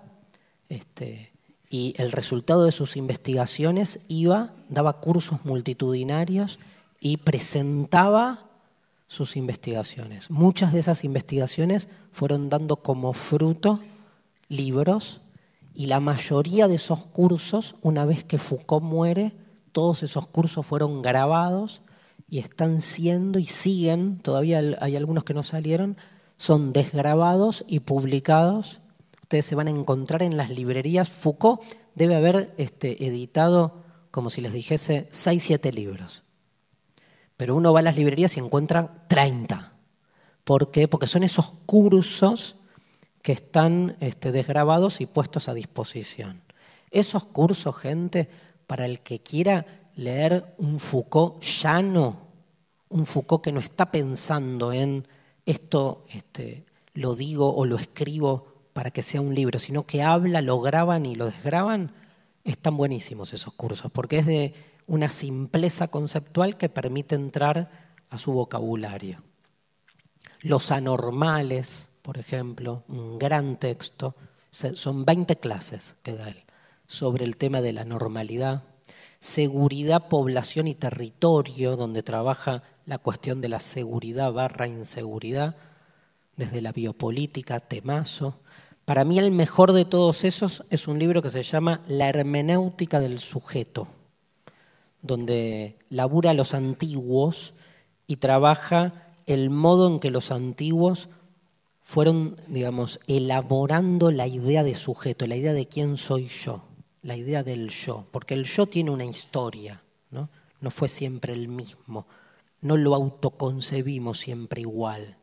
y el resultado de sus investigaciones daba cursos multitudinarios y presentaba sus investigaciones. Muchas de esas investigaciones fueron dando como fruto libros, y la mayoría de esos cursos, una vez que Foucault muere, todos esos cursos fueron grabados y están siendo y siguen, todavía hay algunos que no salieron, son desgrabados y publicados. Ustedes se van a encontrar en las librerías. Foucault debe haber editado, como si les dijese, 6, 7 libros. Pero uno va a las librerías y encuentra 30. ¿Por qué? Porque son esos cursos que están desgrabados y puestos a disposición. Esos cursos, gente, para el que quiera leer un Foucault llano, un Foucault que no está pensando en esto lo digo o lo escribo para que sea un libro, sino que habla, lo graban y lo desgraban, están buenísimos esos cursos, porque es de una simpleza conceptual que permite entrar a su vocabulario. Los anormales, por ejemplo, un gran texto, son 20 clases que da él. sobre el tema de la normalidad, seguridad, población y territorio, donde trabaja la cuestión de la seguridad / inseguridad, desde la biopolítica, temazo. Para mí el mejor de todos esos es un libro que se llama La hermenéutica del sujeto, donde labura a los antiguos y trabaja el modo en que los antiguos fueron, digamos, elaborando la idea de sujeto, la idea de quién soy yo, la idea del yo, porque el yo tiene una historia, ¿no? No fue siempre el mismo, no lo autoconcebimos siempre igual.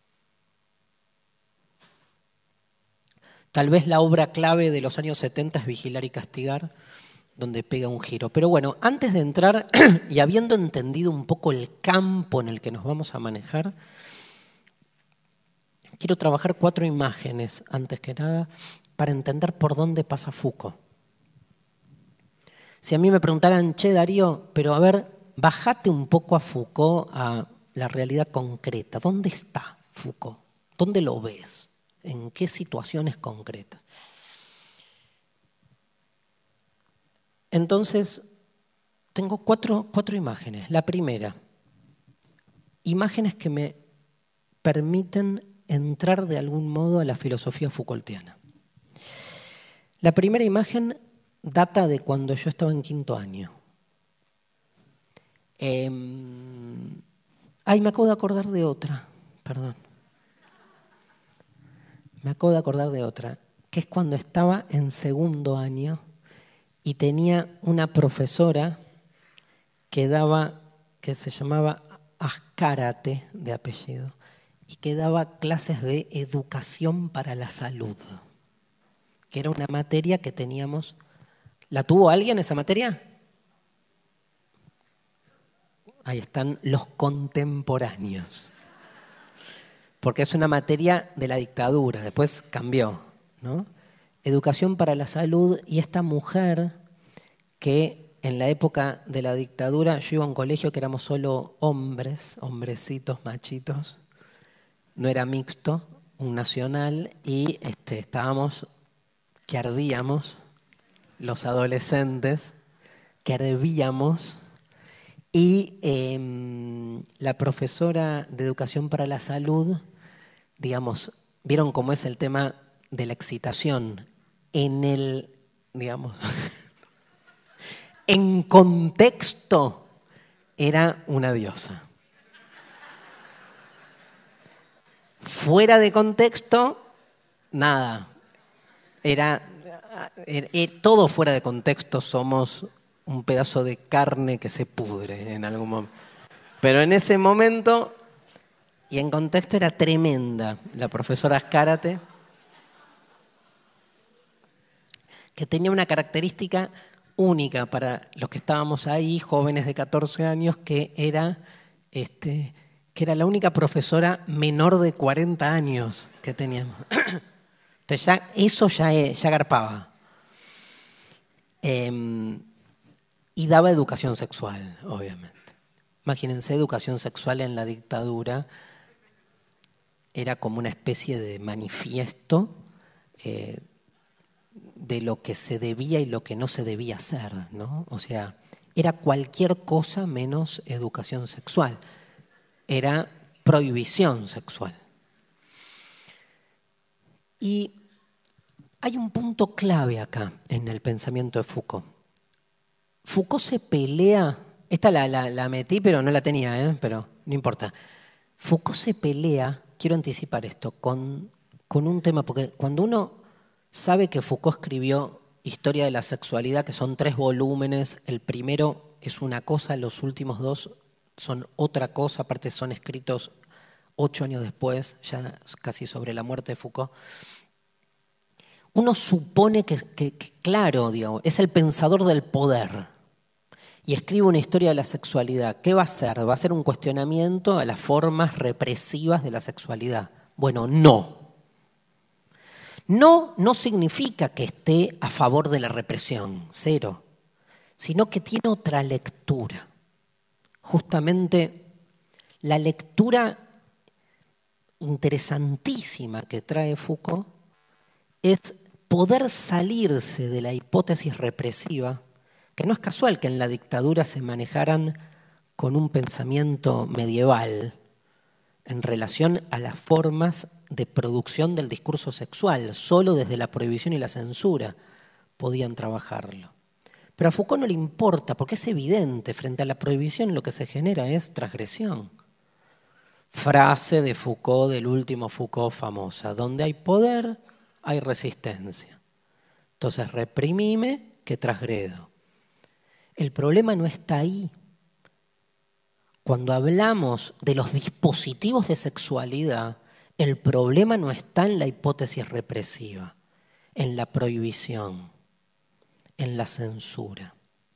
Tal vez la obra clave de los años 70 es Vigilar y Castigar, donde pega un giro. Pero bueno, antes de entrar y habiendo entendido un poco el campo en el que nos vamos a manejar, quiero trabajar 4 imágenes, antes que nada, para entender por dónde pasa Foucault. Si a mí me preguntaran, che Darío, pero a ver, bajate un poco a Foucault, a la realidad concreta. ¿Dónde está Foucault? ¿Dónde lo ves? ¿En qué situaciones concretas? Entonces, tengo cuatro imágenes. La primera, imágenes que me permiten entrar de algún modo a la filosofía Foucaultiana. La primera imagen data de cuando yo estaba en 5º año. Me acabo de acordar de otra, perdón. Me acabo de acordar de otra, que es cuando estaba en 2º año y tenía una profesora que se llamaba Azcárate, de apellido, y que daba clases de educación para la salud, que era una materia que teníamos. ¿La tuvo alguien esa materia? Ahí están los contemporáneos. Porque es una materia de la dictadura, después cambió, ¿no? Educación para la salud, y esta mujer que en la época de la dictadura, yo iba a un colegio que éramos solo hombres, hombrecitos, machitos, no era mixto, un nacional, y estábamos que ardíamos, los adolescentes, que ardíamos, y la profesora de educación para la salud, digamos, vieron cómo es el tema de la excitación en el, digamos, en contexto era una diosa. Fuera de contexto, nada. Era todo fuera de contexto, somos un pedazo de carne que se pudre en algún momento. Pero en ese momento, y en contexto, era tremenda la profesora Azcárate, que tenía una característica única para los que estábamos ahí, jóvenes de 14 años, que era la única profesora menor de 40 años que teníamos. Entonces eso ya garpaba. Y daba educación sexual, obviamente. Imagínense, educación sexual en la dictadura era como una especie de manifiesto de lo que se debía y lo que no se debía hacer, ¿no? O sea, era cualquier cosa menos educación sexual. Era prohibición sexual. Y hay un punto clave acá en el pensamiento de Foucault. Foucault se pelea, esta la metí pero no la tenía, pero no importa. Foucault se pelea, quiero anticipar esto, con un tema, porque cuando uno sabe que Foucault escribió Historia de la Sexualidad, que son 3 volúmenes, el primero es una cosa, los últimos 2 son otra cosa, aparte son escritos 8 años después, ya casi sobre la muerte de Foucault. Uno supone que claro, digamos, es el pensador del poder y escribe una historia de la sexualidad. ¿Qué va a hacer? ¿Va a ser un cuestionamiento a las formas represivas de la sexualidad? Bueno, no. No significa que esté a favor de la represión, cero, sino que tiene otra lectura. Justamente la lectura interesantísima que trae Foucault es poder salirse de la hipótesis represiva, que no es casual que en la dictadura se manejaran con un pensamiento medieval en relación a las formas de producción del discurso sexual. Solo desde la prohibición y la censura podían trabajarlo. Pero a Foucault no le importa, porque es evidente, frente a la prohibición lo que se genera es transgresión. Frase de Foucault, del último Foucault famosa: donde hay poder, hay resistencia. Entonces reprimime que transgredo. El problema no está ahí. Cuando hablamos de los dispositivos de sexualidad, el problema no está en la hipótesis represiva, en la prohibición, en la censura.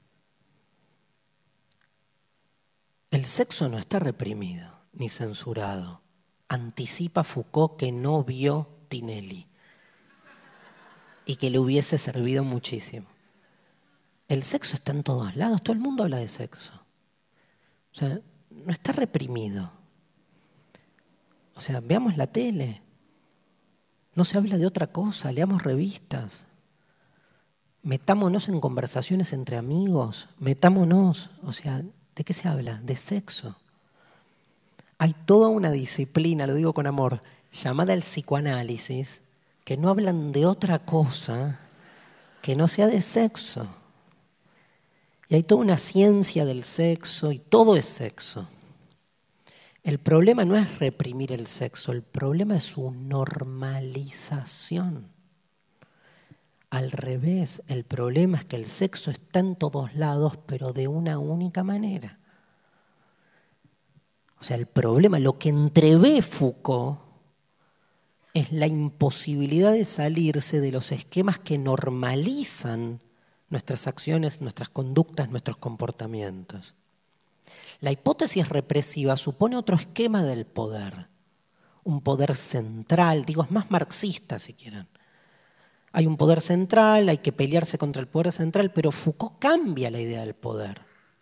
El sexo no está reprimido ni censurado. Anticipa Foucault que no vio Tinelli y que le hubiese servido muchísimo. El sexo está en todos lados, todo el mundo habla de sexo. O sea, no está reprimido. O sea, veamos la tele. No se habla de otra cosa, leamos revistas. Metámonos en conversaciones entre amigos, metámonos. O sea, ¿de qué se habla? De sexo. Hay toda una disciplina, lo digo con amor, llamada el psicoanálisis, que no hablan de otra cosa que no sea de sexo. Y hay toda una ciencia del sexo y todo es sexo. El problema no es reprimir el sexo, el problema es su normalización. Al revés, el problema es que el sexo está en todos lados, pero de una única manera. O sea, el problema, lo que entrevé Foucault, es la imposibilidad de salirse de los esquemas que normalizan nuestras acciones, nuestras conductas, nuestros comportamientos. La hipótesis represiva supone otro esquema del poder, un poder central, digo, es más marxista si quieren. Hay un poder central, hay que pelearse contra el poder central, pero Foucault cambia la idea del poder.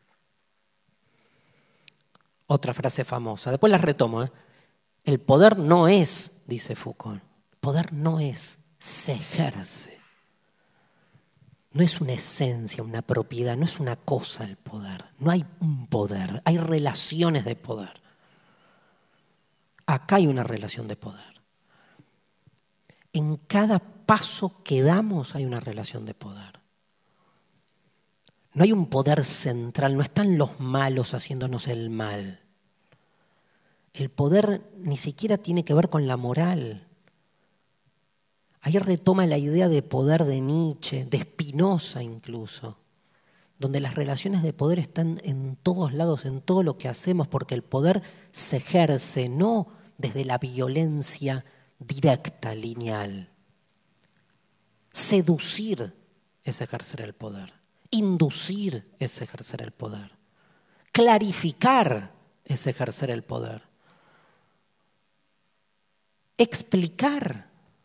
Otra frase famosa, después la retomo. El poder no es, dice Foucault, el poder no es, se ejerce. No es una esencia, una propiedad, no es una cosa el poder. No hay un poder, hay relaciones de poder. Acá hay una relación de poder. En cada paso que damos hay una relación de poder. No hay un poder central, no están los malos haciéndonos el mal. El poder ni siquiera tiene que ver con la moral. Ahí retoma la idea de poder de Nietzsche, de Spinoza incluso, donde las relaciones de poder están en todos lados, en todo lo que hacemos, porque el poder se ejerce no desde la violencia directa, lineal. Seducir es ejercer el poder, inducir es ejercer el poder, clarificar es ejercer el poder, explicar.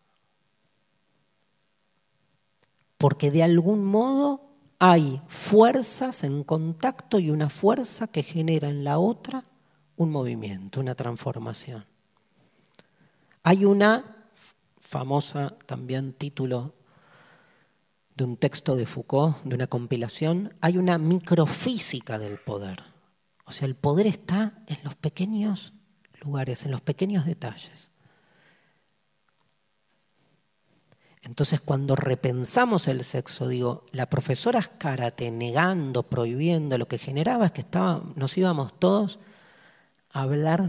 Porque de algún modo hay fuerzas en contacto y una fuerza que genera en la otra un movimiento, una transformación. Hay una famosa también título de un texto de Foucault, de una compilación, hay una microfísica del poder. O sea, el poder está en los pequeños lugares, en los pequeños detalles. Entonces, cuando repensamos el sexo, digo, la profesora Azcárate negando, prohibiendo, lo que generaba es que nos íbamos todos a hablar,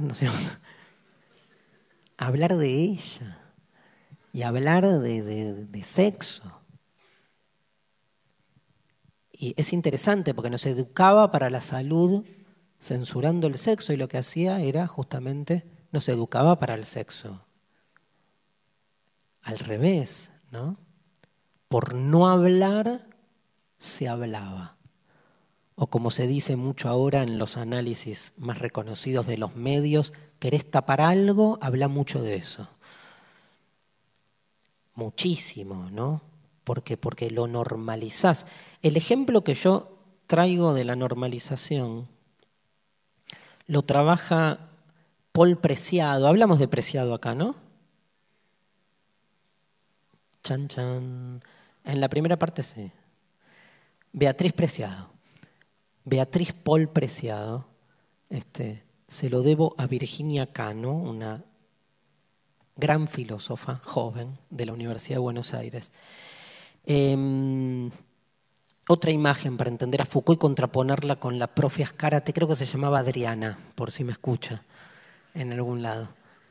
a hablar de ella y a hablar de sexo. Y es interesante porque nos educaba para la salud censurando el sexo y lo que hacía era justamente nos educaba para el sexo. Al revés, ¿no? Por no hablar, se hablaba. O como se dice mucho ahora en los análisis más reconocidos de los medios, querés tapar algo, habla mucho de eso. Muchísimo, ¿no? Porque lo normalizás. El ejemplo que yo traigo de la normalización lo trabaja Paul Preciado. Hablamos de Preciado acá, ¿no? Chan, chan. En la primera parte sí. Beatriz Preciado. Beatriz Paul Preciado. Se lo debo a Virginia Cano, una gran filósofa joven de la Universidad de Buenos Aires. Otra imagen para entender a Foucault y contraponerla con la profe Azcárate, creo que se llamaba Adriana, por si me escucha en algún lado.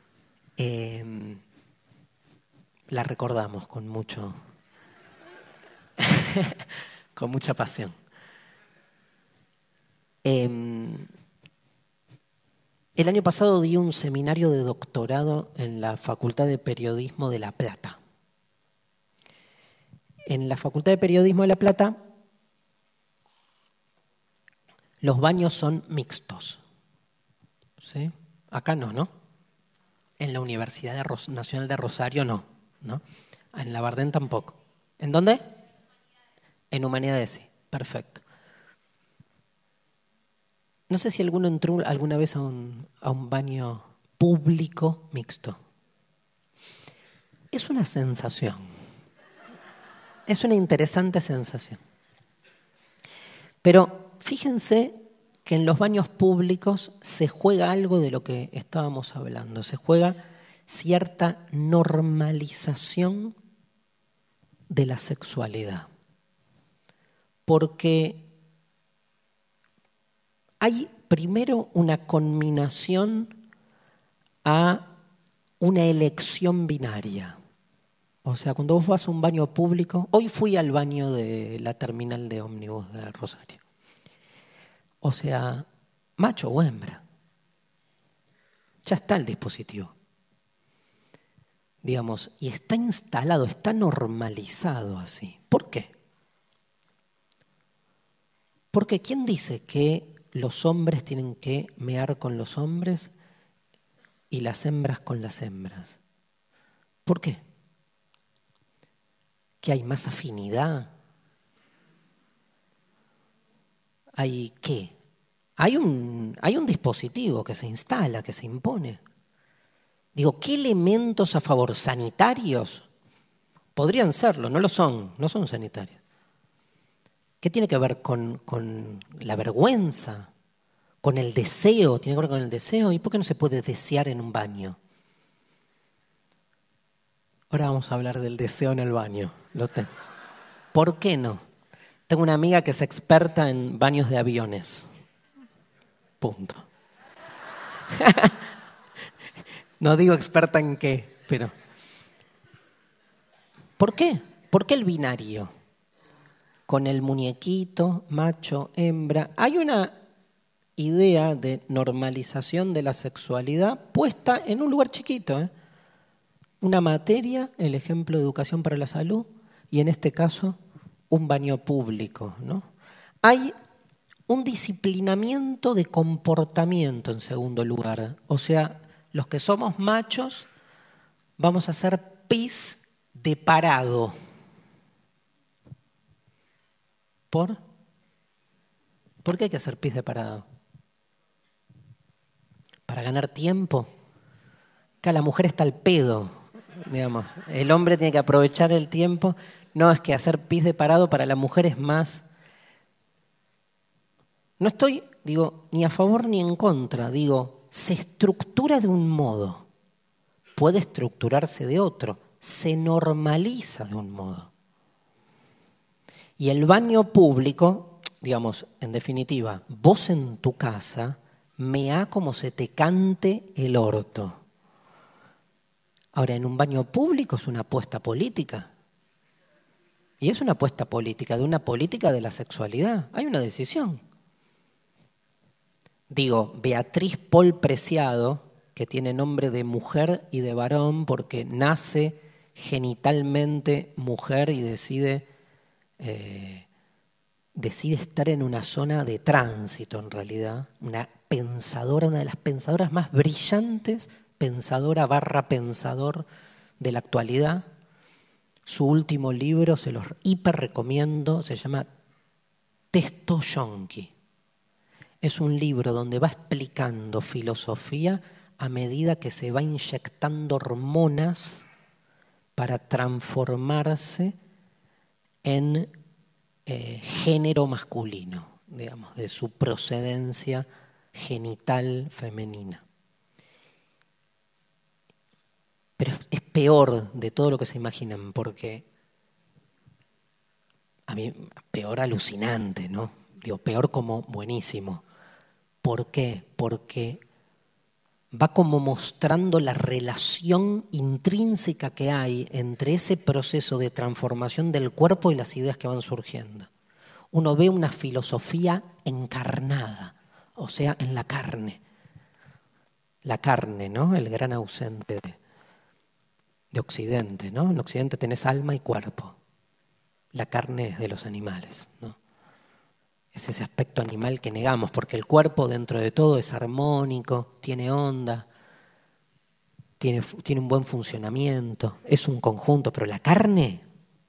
La recordamos con con mucha pasión. El año pasado di un seminario de doctorado en la Facultad de Periodismo de La Plata. En la Facultad de Periodismo de La Plata los baños son mixtos. ¿Sí? Acá no. En la Universidad Nacional de Rosario no. En la Bardén tampoco. ¿En dónde? En Humanidades sí. Perfecto. No sé si alguno entró alguna vez a un baño público mixto. Es una sensación. Es una interesante sensación. Pero fíjense que en los baños públicos se juega algo de lo que estábamos hablando. Se juega cierta normalización de la sexualidad. Porque hay primero una conminación a una elección binaria. O sea, cuando vos vas a un baño público, hoy fui al baño de la terminal de ómnibus de Rosario. O sea, macho o hembra. Ya está el dispositivo. Digamos, y está instalado, está normalizado así. ¿Por qué? Porque ¿quién dice que los hombres tienen que mear con los hombres y las hembras con las hembras? ¿Por qué? ¿Que hay más afinidad? ¿Hay qué? Hay un dispositivo que se instala, que se impone. Digo, ¿qué elementos a favor? ¿Sanitarios? Podrían serlo, no lo son, no son sanitarios. ¿Qué tiene que ver con la vergüenza? ¿Con el deseo? ¿Tiene que ver con el deseo? ¿Y por qué no se puede desear en un baño? Ahora vamos a hablar del deseo en el baño. ¿Por qué no? Tengo una amiga que es experta en baños de aviones. Punto. No digo experta en qué, pero... ¿Por qué? ¿Por qué el binario? Con el muñequito, macho, hembra. Hay una idea de normalización de la sexualidad puesta en un lugar chiquito. Una materia, el ejemplo de educación para la salud, y en este caso, un baño público, ¿no? Hay un disciplinamiento de comportamiento en segundo lugar. O sea, los que somos machos vamos a hacer pis de parado. ¿Por qué hay que hacer pis de parado? ¿Para ganar tiempo? Acá la mujer está al pedo, digamos. El hombre tiene que aprovechar el tiempo. No, es que hacer pis de parado para la mujer es más... No estoy, ni a favor ni en contra. Se estructura de un modo. Puede estructurarse de otro. Se normaliza de un modo. Y el baño público, en definitiva, vos en tu casa, meá como se te cante el orto. Ahora, en un baño público es una apuesta política. Y es una apuesta política, de una política de la sexualidad. Hay una decisión. Beatriz Paul Preciado, que tiene nombre de mujer y de varón porque nace genitalmente mujer y decide estar en una zona de tránsito en realidad, una pensadora, una de las pensadoras más brillantes, pensadora / pensador de la actualidad. Su último libro, se los hiper recomiendo, se llama Testo Yonki. Es un libro donde va explicando filosofía a medida que se va inyectando hormonas para transformarse en género masculino, digamos, de su procedencia genital femenina. Pero es peor de todo lo que se imaginan, porque a mí, peor alucinante, ¿no? Digo, peor como buenísimo. ¿Por qué? Porque va como mostrando la relación intrínseca que hay entre ese proceso de transformación del cuerpo y las ideas que van surgiendo. Uno ve una filosofía encarnada, o sea, en la carne. La carne, ¿no? El gran ausente de Occidente, ¿no? En Occidente tenés alma y cuerpo. La carne es de los animales, ¿no? Es ese aspecto animal que negamos, porque el cuerpo dentro de todo es armónico, tiene onda, tiene un buen funcionamiento, es un conjunto, pero la carne,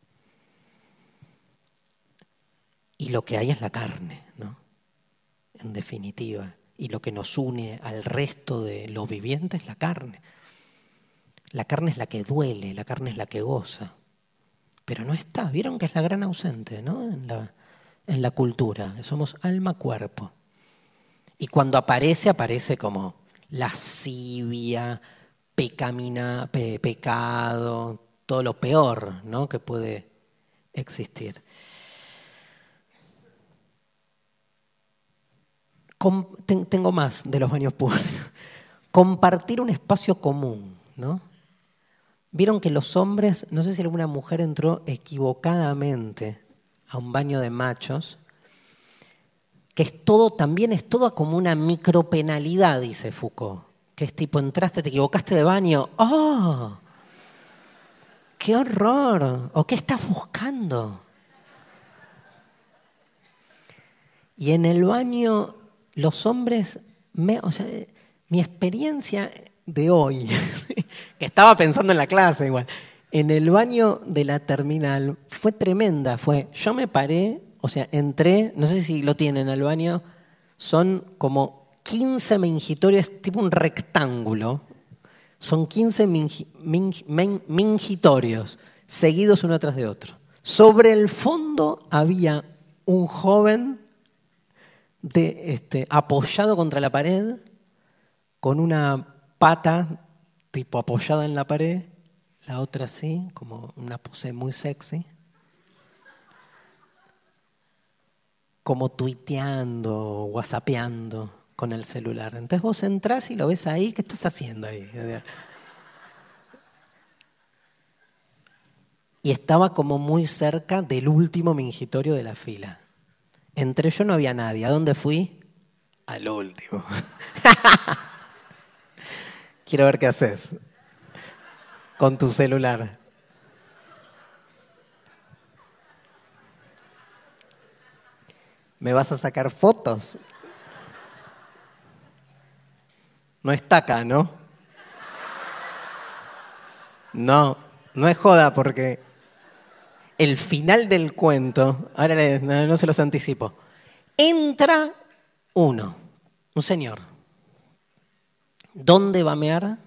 y lo que hay es la carne, ¿no? En definitiva, y lo que nos une al resto de lo viviente es la carne. La carne es la que duele, la carne es la que goza, pero no está. Vieron que es la gran ausente, ¿no? En la cultura. Somos alma-cuerpo. Y cuando aparece, aparece como lascivia, pecado, todo lo peor, ¿no? Que puede existir. Tengo más de los baños públicos. Compartir un espacio común, ¿no? Vieron que los hombres, no sé si alguna mujer entró equivocadamente a un baño de machos, que también es todo como una micropenalidad, dice Foucault, que es tipo, entraste, te equivocaste de baño, ¡oh! ¡Qué horror! ¿O qué estás buscando? Y en el baño, los hombres, mi experiencia de hoy, que estaba pensando en la clase igual, en el baño de la terminal fue tremenda. Yo me paré, entré, no sé si lo tienen al baño, son como 15 mingitorios, tipo un rectángulo. Son 15 mingitorios, seguidos uno tras de otro. Sobre el fondo había un joven apoyado contra la pared, con una pata tipo apoyada en la pared, la otra así, como una pose muy sexy, como tuiteando, whatsappeando con el celular. Entonces vos entrás y lo ves ahí, ¿qué estás haciendo ahí? Y estaba como muy cerca del último mingitorio de la fila. Entre yo no había nadie. ¿A dónde fui? Al último. Quiero ver qué haces con tu celular. ¿Me vas a sacar fotos? No está acá, ¿no? No, no es joda porque el final del cuento, ahora no se los anticipo, entra un señor. ¿Dónde va a mear?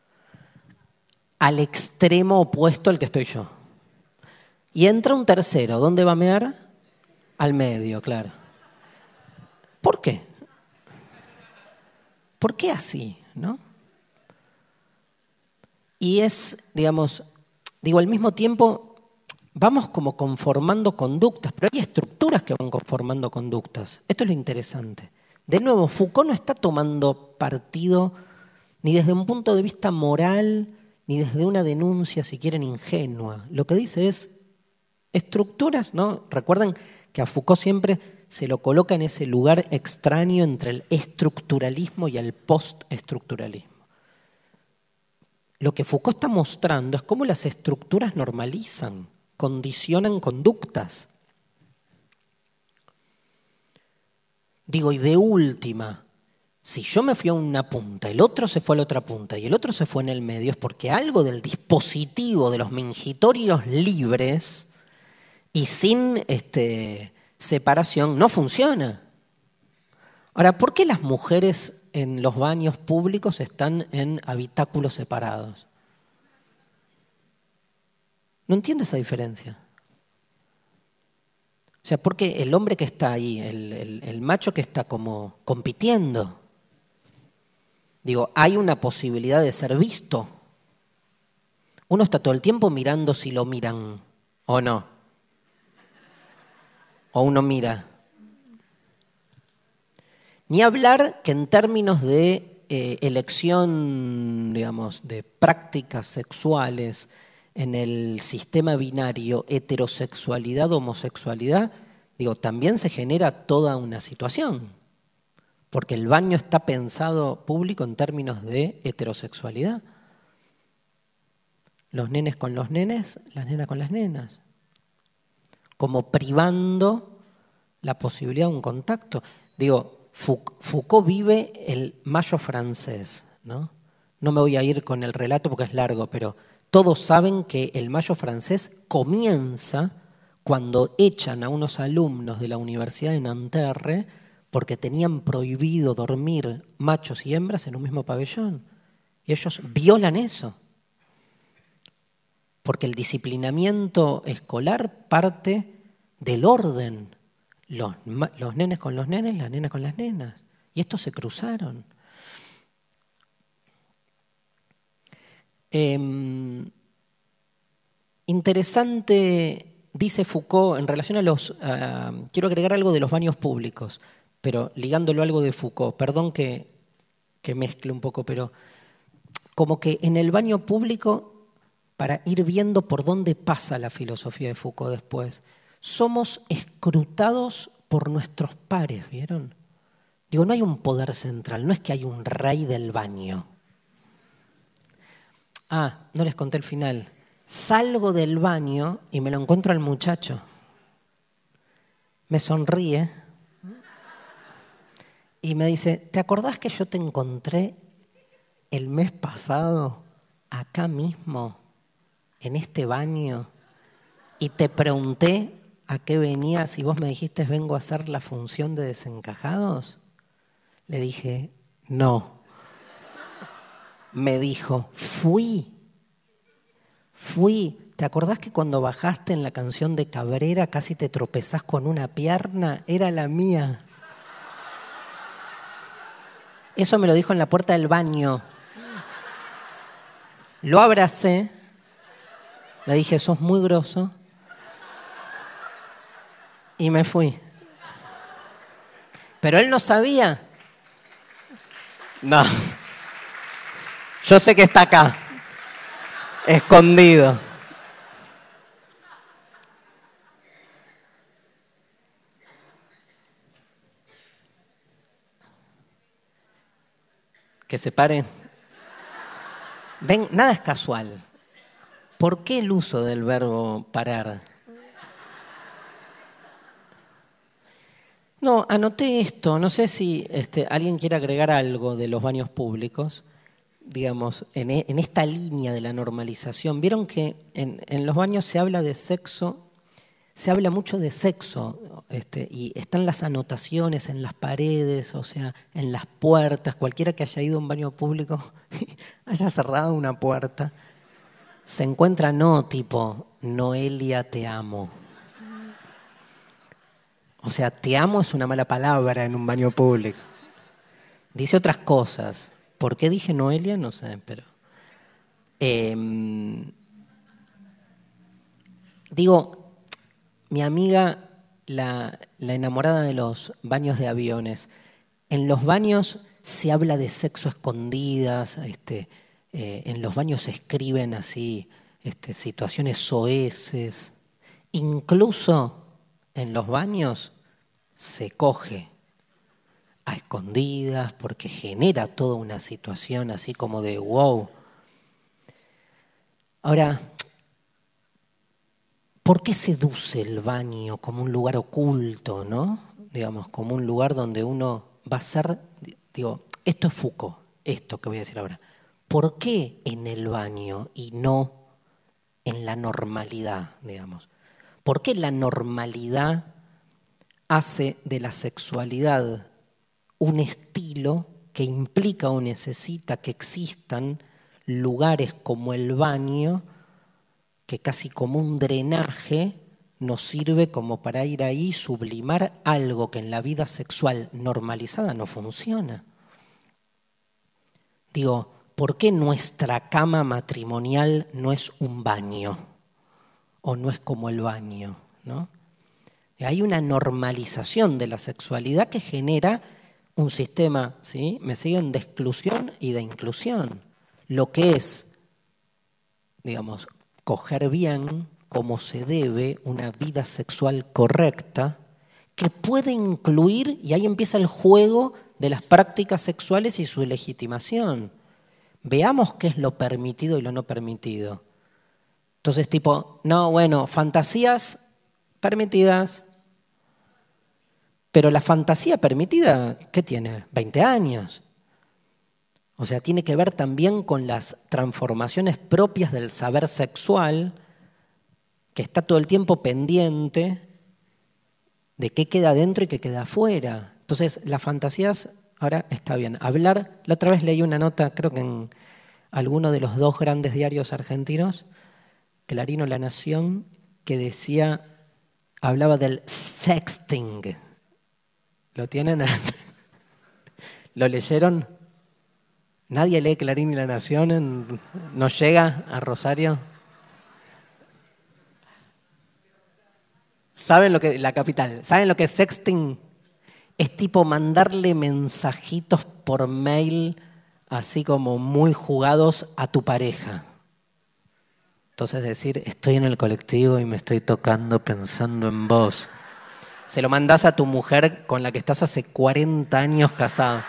Al extremo opuesto al que estoy yo. Y entra un tercero. ¿Dónde va a mear? Al medio, claro. ¿Por qué? ¿Por qué así, no? Y es, al mismo tiempo vamos como conformando conductas, pero hay estructuras que van conformando conductas. Esto es lo interesante. De nuevo, Foucault no está tomando partido ni desde un punto de vista moral, ni desde una denuncia, si quieren, ingenua. Lo que dice es estructuras, ¿no? Recuerden que a Foucault siempre se lo coloca en ese lugar extraño entre el estructuralismo y el postestructuralismo. Lo que Foucault está mostrando es cómo las estructuras normalizan, condicionan conductas. Y de última, si yo me fui a una punta, el otro se fue a la otra punta y el otro se fue en el medio, es porque algo del dispositivo de los mingitorios libres y sin separación no funciona. Ahora, ¿por qué las mujeres en los baños públicos están en habitáculos separados? No entiendo esa diferencia. O sea, porque el hombre que está ahí, el macho que está como compitiendo, digo, hay una posibilidad de ser visto. Uno está todo el tiempo mirando si lo miran o no. O uno mira. Ni hablar que en términos de elección, digamos, de prácticas sexuales en el sistema binario heterosexualidad-homosexualidad, digo, también se genera toda una situación. Porque el baño está pensado público en términos de heterosexualidad. Los nenes con los nenes, las nenas con las nenas. Como privando la posibilidad de un contacto. Digo, Foucault vive el mayo francés, ¿no? No me voy a ir con el relato porque es largo, pero todos saben que el mayo francés comienza cuando echan a unos alumnos de la Universidad de Nanterre porque tenían prohibido dormir machos y hembras en un mismo pabellón. Y ellos violan eso. Porque el disciplinamiento escolar parte del orden. Los nenes con los nenes, las nenas con las nenas. Y estos se cruzaron. Interesante, dice Foucault, en relación a los... quiero agregar algo de los baños públicos, pero ligándolo a algo de Foucault. Perdón que mezcle un poco, pero como que en el baño público, para ir viendo por dónde pasa la filosofía de Foucault después, somos escrutados por nuestros pares, ¿vieron? Digo, no hay un poder central, no es que hay un rey del baño. No les conté el final. Salgo del baño y me lo encuentro al muchacho. Me sonríe y me dice, ¿te acordás que yo te encontré el mes pasado acá mismo, en este baño, y te pregunté a qué venías y vos me dijiste vengo a hacer la función de desencajados? Le dije, no. Me dijo, fui. ¿Te acordás que cuando bajaste en la canción de Cabrera casi te tropezás con una pierna? Era la mía. Eso me lo dijo en la puerta del baño. Lo abracé. Le dije, sos muy groso. Y me fui. Pero él no sabía. No. Yo sé que está acá. Escondido. Que se pare. Ven, nada es casual. ¿Por qué el uso del verbo parar? No, anoté esto. No sé si alguien quiere agregar algo de los baños públicos, digamos, en esta línea de la normalización. Vieron que en los baños se habla de sexo, se habla mucho de sexo, y están las anotaciones en las paredes, o sea, en las puertas. Cualquiera que haya ido a un baño público haya cerrado una puerta, se encuentra tipo, Noelia, te amo. O sea, te amo es una mala palabra en un baño público. Dice otras cosas. ¿Por qué dije Noelia? No sé, pero... digo, mi amiga, la enamorada de los baños de aviones, en los baños se habla de sexo a escondidas, en los baños se escriben así situaciones soeces. Incluso en los baños se coge a escondidas porque genera toda una situación así como de wow. Ahora, ¿por qué seduce el baño como un lugar oculto, ¿no? Digamos, como un lugar donde uno va a ser, digo, esto es Foucault, esto que voy a decir ahora. ¿Por qué en el baño y no en la normalidad, digamos? ¿Por qué la normalidad hace de la sexualidad un estilo que implica o necesita que existan lugares como el baño que casi como un drenaje nos sirve como para ir ahí y sublimar algo que en la vida sexual normalizada no funciona. Digo, ¿por qué nuestra cama matrimonial no es un baño? O no es como el baño, ¿no? Hay una normalización de la sexualidad que genera un sistema, ¿sí? ¿Me siguen? De exclusión y de inclusión. Lo que es, digamos, coger bien, como se debe, una vida sexual correcta, que puede incluir, y ahí empieza el juego de las prácticas sexuales y su legitimación. Veamos qué es lo permitido y lo no permitido. Entonces, tipo, no, bueno, fantasías permitidas, pero la fantasía permitida, ¿qué tiene? 20 años. O sea, tiene que ver también con las transformaciones propias del saber sexual, que está todo el tiempo pendiente de qué queda dentro y qué queda afuera. Entonces, las fantasías, ahora está bien. Hablar, la otra vez leí una nota, creo que en alguno de los 2 grandes diarios argentinos, Clarín o La Nación, que decía, hablaba del sexting. ¿Lo tienen? ¿Lo leyeron? ¿Nadie lee Clarín y La Nación? ¿No llega a Rosario? ¿Saben lo que, la capital, ¿saben lo que es sexting? Es tipo mandarle mensajitos por mail, así como muy jugados a tu pareja. Entonces decir, estoy en el colectivo y me estoy tocando pensando en vos. Se lo mandás a tu mujer con la que estás hace 40 años casado.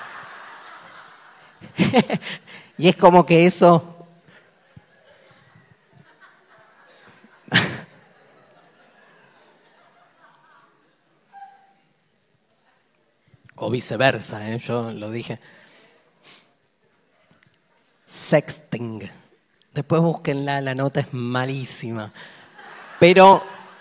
Y es como que eso... O viceversa, yo lo dije. Sexting. Después búsquenla, la nota es malísima. Pero,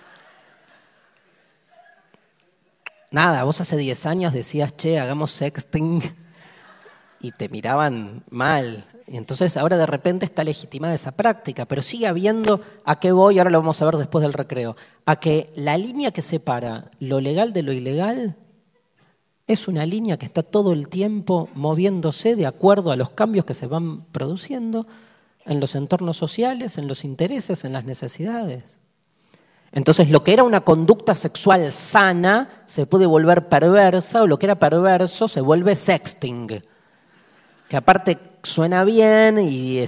nada, vos hace 10 años decías, che, hagamos sexting, y te miraban mal. Y entonces ahora de repente está legitimada esa práctica, pero sigue habiendo, ¿a qué voy? Ahora lo vamos a ver después del recreo. A que la línea que separa lo legal de lo ilegal es una línea que está todo el tiempo moviéndose de acuerdo a los cambios que se van produciendo en los entornos sociales, en los intereses, en las necesidades. Entonces, lo que era una conducta sexual sana se puede volver perversa, o lo que era perverso se vuelve sexting. Que aparte suena bien y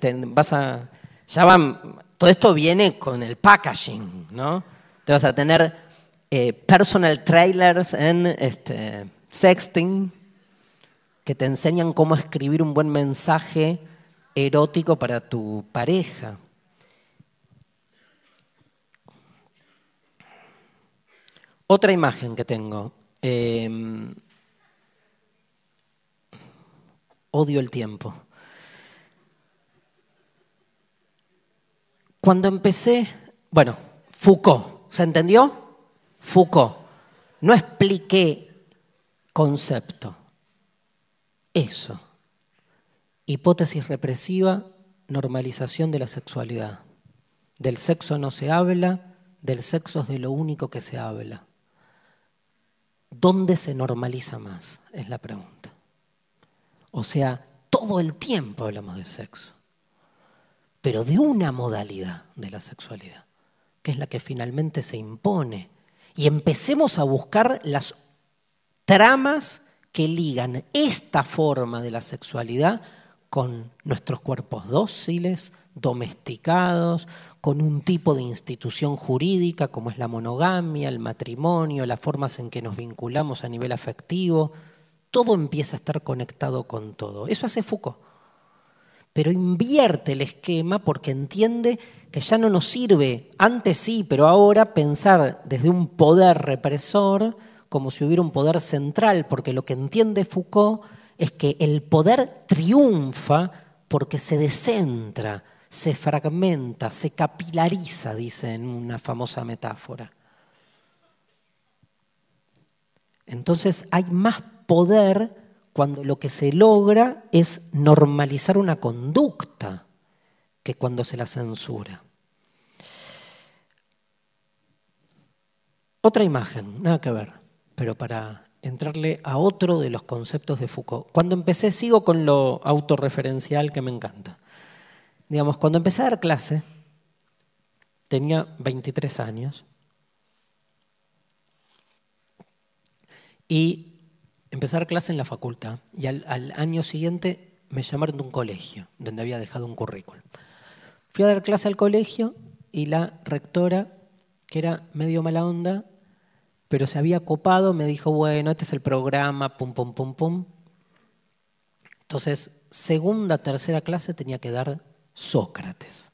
todo esto viene con el packaging, ¿no? Te vas a tener personal trailers en sexting que te enseñan cómo escribir un buen mensaje erótico para tu pareja. Otra imagen que tengo. Odio el tiempo. Cuando empecé, Foucault, ¿se entendió? Foucault. No expliqué concepto. Eso. Hipótesis represiva, normalización de la sexualidad. Del sexo no se habla, del sexo es de lo único que se habla. ¿Dónde se normaliza más? Es la pregunta. O sea, todo el tiempo hablamos de sexo, pero de una modalidad de la sexualidad, que es la que finalmente se impone. Y empecemos a buscar las tramas que ligan esta forma de la sexualidad con nuestros cuerpos dóciles, domesticados, con un tipo de institución jurídica como es la monogamia, el matrimonio, las formas en que nos vinculamos a nivel afectivo. Todo empieza a estar conectado con todo. Eso hace Foucault. Pero invierte el esquema porque entiende que ya no nos sirve, antes sí, pero ahora pensar desde un poder represor como si hubiera un poder central, porque lo que entiende Foucault es que el poder triunfa porque se descentra, se fragmenta, se capilariza, dice en una famosa metáfora. Entonces hay más poder cuando lo que se logra es normalizar una conducta que cuando se la censura. Otra imagen, nada que ver, pero para entrarle a otro de los conceptos de Foucault. Cuando empecé, sigo con lo autorreferencial que me encanta. Digamos, cuando empecé a dar clase, tenía 23 años y empecé a dar clase en la facultad y al año siguiente me llamaron de un colegio donde había dejado un currículum. Fui a dar clase al colegio y la rectora, que era medio mala onda, pero se había copado, me dijo, bueno, este es el programa, pum, pum, pum, pum. Entonces, segunda, tercera clase tenía que dar Sócrates.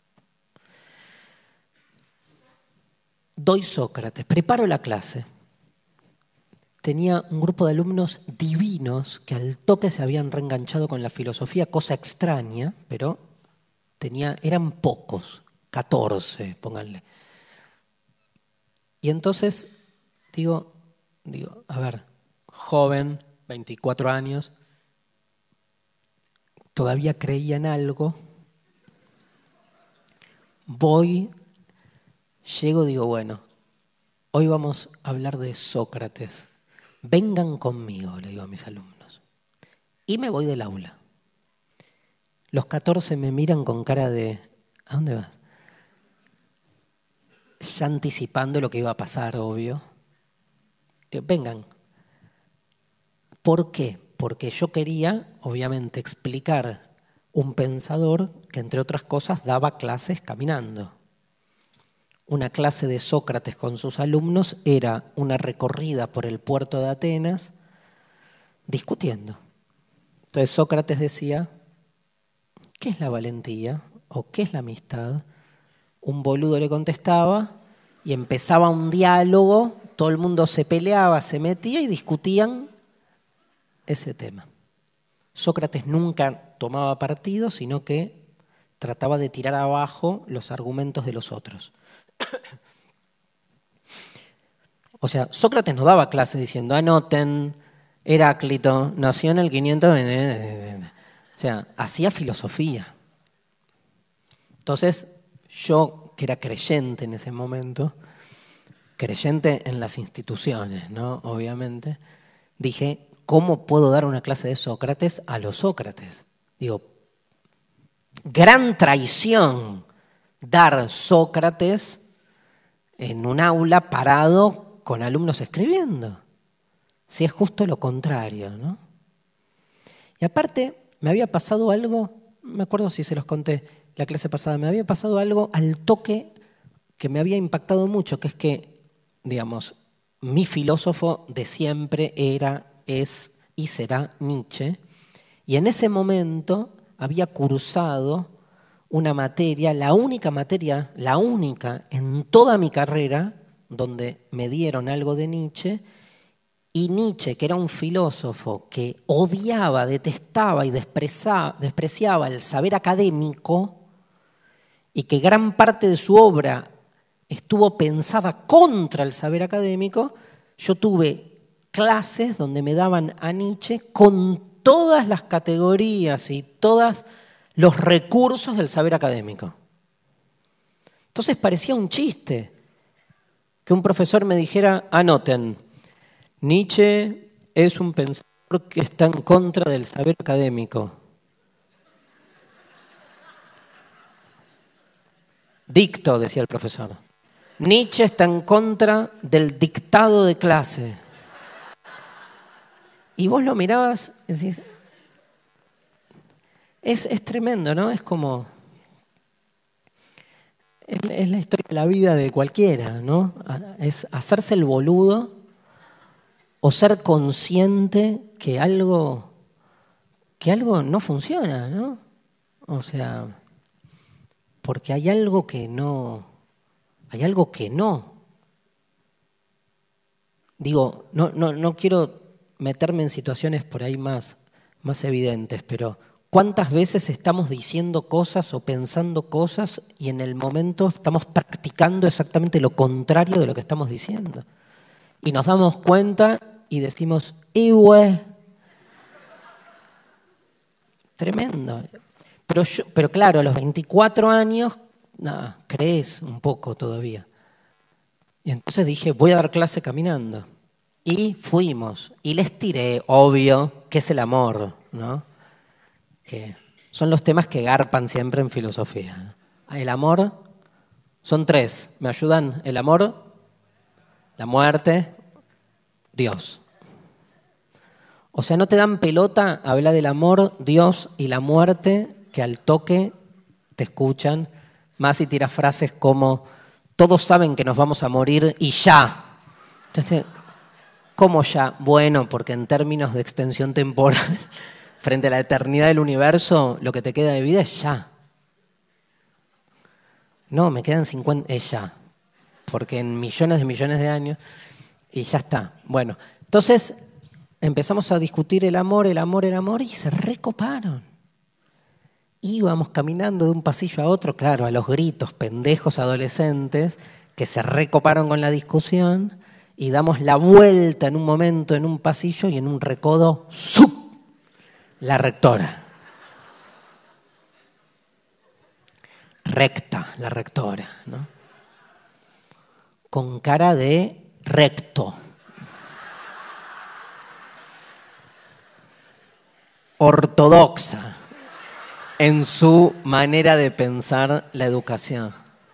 Doy Sócrates, preparo la clase. Tenía un grupo de alumnos divinos que al toque se habían reenganchado con la filosofía, cosa extraña, pero eran pocos, 14, pónganle. Y entonces digo, a ver, joven, 24 años, todavía creía en algo, llego, digo, bueno, hoy vamos a hablar de Sócrates. Vengan conmigo, le digo a mis alumnos. Y me voy del aula. Los 14 me miran con cara de, ¿a dónde vas? Ya anticipando lo que iba a pasar, obvio. Vengan. ¿Por qué? Porque yo quería, obviamente, explicar un pensador que, entre otras cosas, daba clases caminando. Una clase de Sócrates con sus alumnos era una recorrida por el puerto de Atenas discutiendo. Entonces Sócrates decía, ¿qué es la valentía o qué es la amistad? Un boludo le contestaba y empezaba un diálogo, todo el mundo se peleaba, se metía y discutían ese tema. Sócrates nunca tomaba partido, sino que trataba de tirar abajo los argumentos de los otros. O sea, Sócrates no daba clase diciendo, anoten, Heráclito nació en el 500... O sea, hacía filosofía. Entonces, yo, que era creyente en ese momento, creyente en las instituciones, ¿no? Obviamente, dije, ¿cómo puedo dar una clase de Sócrates a los Sócrates? Digo, gran traición dar Sócrates en un aula parado con alumnos escribiendo. Si es justo lo contrario, ¿no? Y aparte, me había pasado algo, no me acuerdo si se los conté la clase pasada, me había pasado algo al toque que me había impactado mucho, que es que, digamos, mi filósofo de siempre era, es y será Nietzsche, y en ese momento había cursado una materia, la única en toda mi carrera, donde me dieron algo de Nietzsche, y Nietzsche, que era un filósofo que odiaba, detestaba y despreciaba el saber académico, y que gran parte de su obra estuvo pensada contra el saber académico, yo tuve clases donde me daban a Nietzsche con todas las categorías y todos los recursos del saber académico. Entonces parecía un chiste que un profesor me dijera, anoten, Nietzsche es un pensador que está en contra del saber académico. Dicto, decía el profesor. Nietzsche está en contra del dictado de clase. Y vos lo mirabas y decís, es tremendo, ¿no? Es como, es la historia de la vida de cualquiera, ¿no? Es hacerse el boludo o ser consciente que algo no funciona, ¿no? O sea, porque hay algo que no. Digo, no quiero meterme en situaciones por ahí más evidentes, pero ¿cuántas veces estamos diciendo cosas o pensando cosas y en el momento estamos practicando exactamente lo contrario de lo que estamos diciendo? Y nos damos cuenta y decimos, ¡ihue! Tremendo. Pero claro, a los 24 años, crees un poco todavía. Y entonces dije, voy a dar clase caminando. Y fuimos. Y les tiré, obvio, qué es el amor, ¿no? Que son los temas que garpan siempre en filosofía, ¿no? El amor son tres. ¿Me ayudan? El amor, la muerte, Dios. O sea, no te dan pelota hablar del amor, Dios y la muerte, que al toque te escuchan. Más si tiras frases como, todos saben que nos vamos a morir y ya. Entonces, ¿cómo ya? Bueno, porque en términos de extensión temporal, frente a la eternidad del universo, lo que te queda de vida es ya. No, me quedan 50, es ya. Porque en millones de años, y ya está. Bueno, entonces empezamos a discutir el amor, y se recoparon. Íbamos caminando de un pasillo a otro, claro, a los gritos, pendejos adolescentes, que se recoparon con la discusión, y damos la vuelta en un momento en un pasillo y en un recodo, ¡zup!, la rectora. Recta, la rectora, ¿no? Con cara de recto. Ortodoxa en su manera de pensar la educación.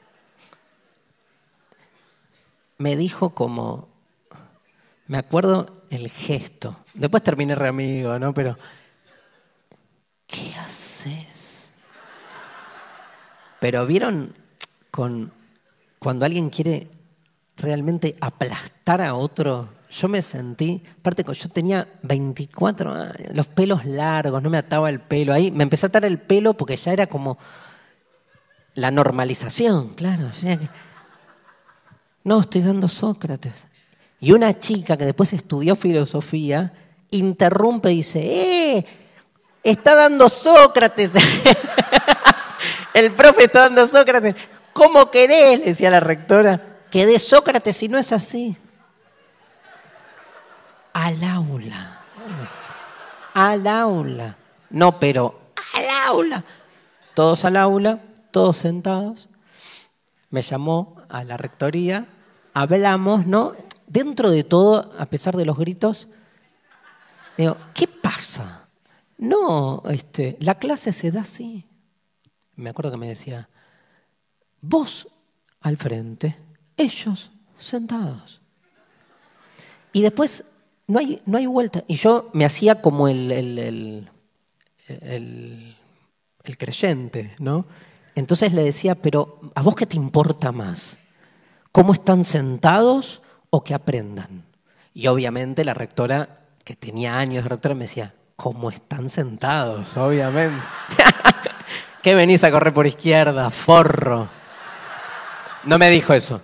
Me dijo como, me acuerdo el gesto, después terminé re amigo, ¿no? Pero, ¿qué haces? Pero vieron cuando alguien quiere realmente aplastar a otro. Yo me sentí, aparte yo tenía 24 años, los pelos largos, no me ataba el pelo. Ahí me empecé a atar el pelo porque ya era como la normalización, claro. No, estoy dando Sócrates. Y una chica que después estudió filosofía interrumpe y dice, está dando Sócrates. El profe está dando Sócrates. ¿Cómo querés?, le decía la rectora, que dé Sócrates si no es así. Al aula. Al aula. No, pero al aula. Todos al aula, todos sentados. Me llamó a la rectoría, hablamos, ¿no? Dentro de todo, a pesar de los gritos, digo, ¿qué pasa? No, la clase se da así. Me acuerdo que me decía, vos al frente, ellos sentados. Y después no hay vuelta. Y yo me hacía como el creyente, ¿no? Entonces le decía, pero ¿a vos qué te importa más? ¿Cómo están sentados o que aprendan? Y obviamente la rectora, que tenía años de rectora, me decía, ¿cómo están sentados? Obviamente. ¿Qué venís a correr por izquierda, forro? No me dijo eso.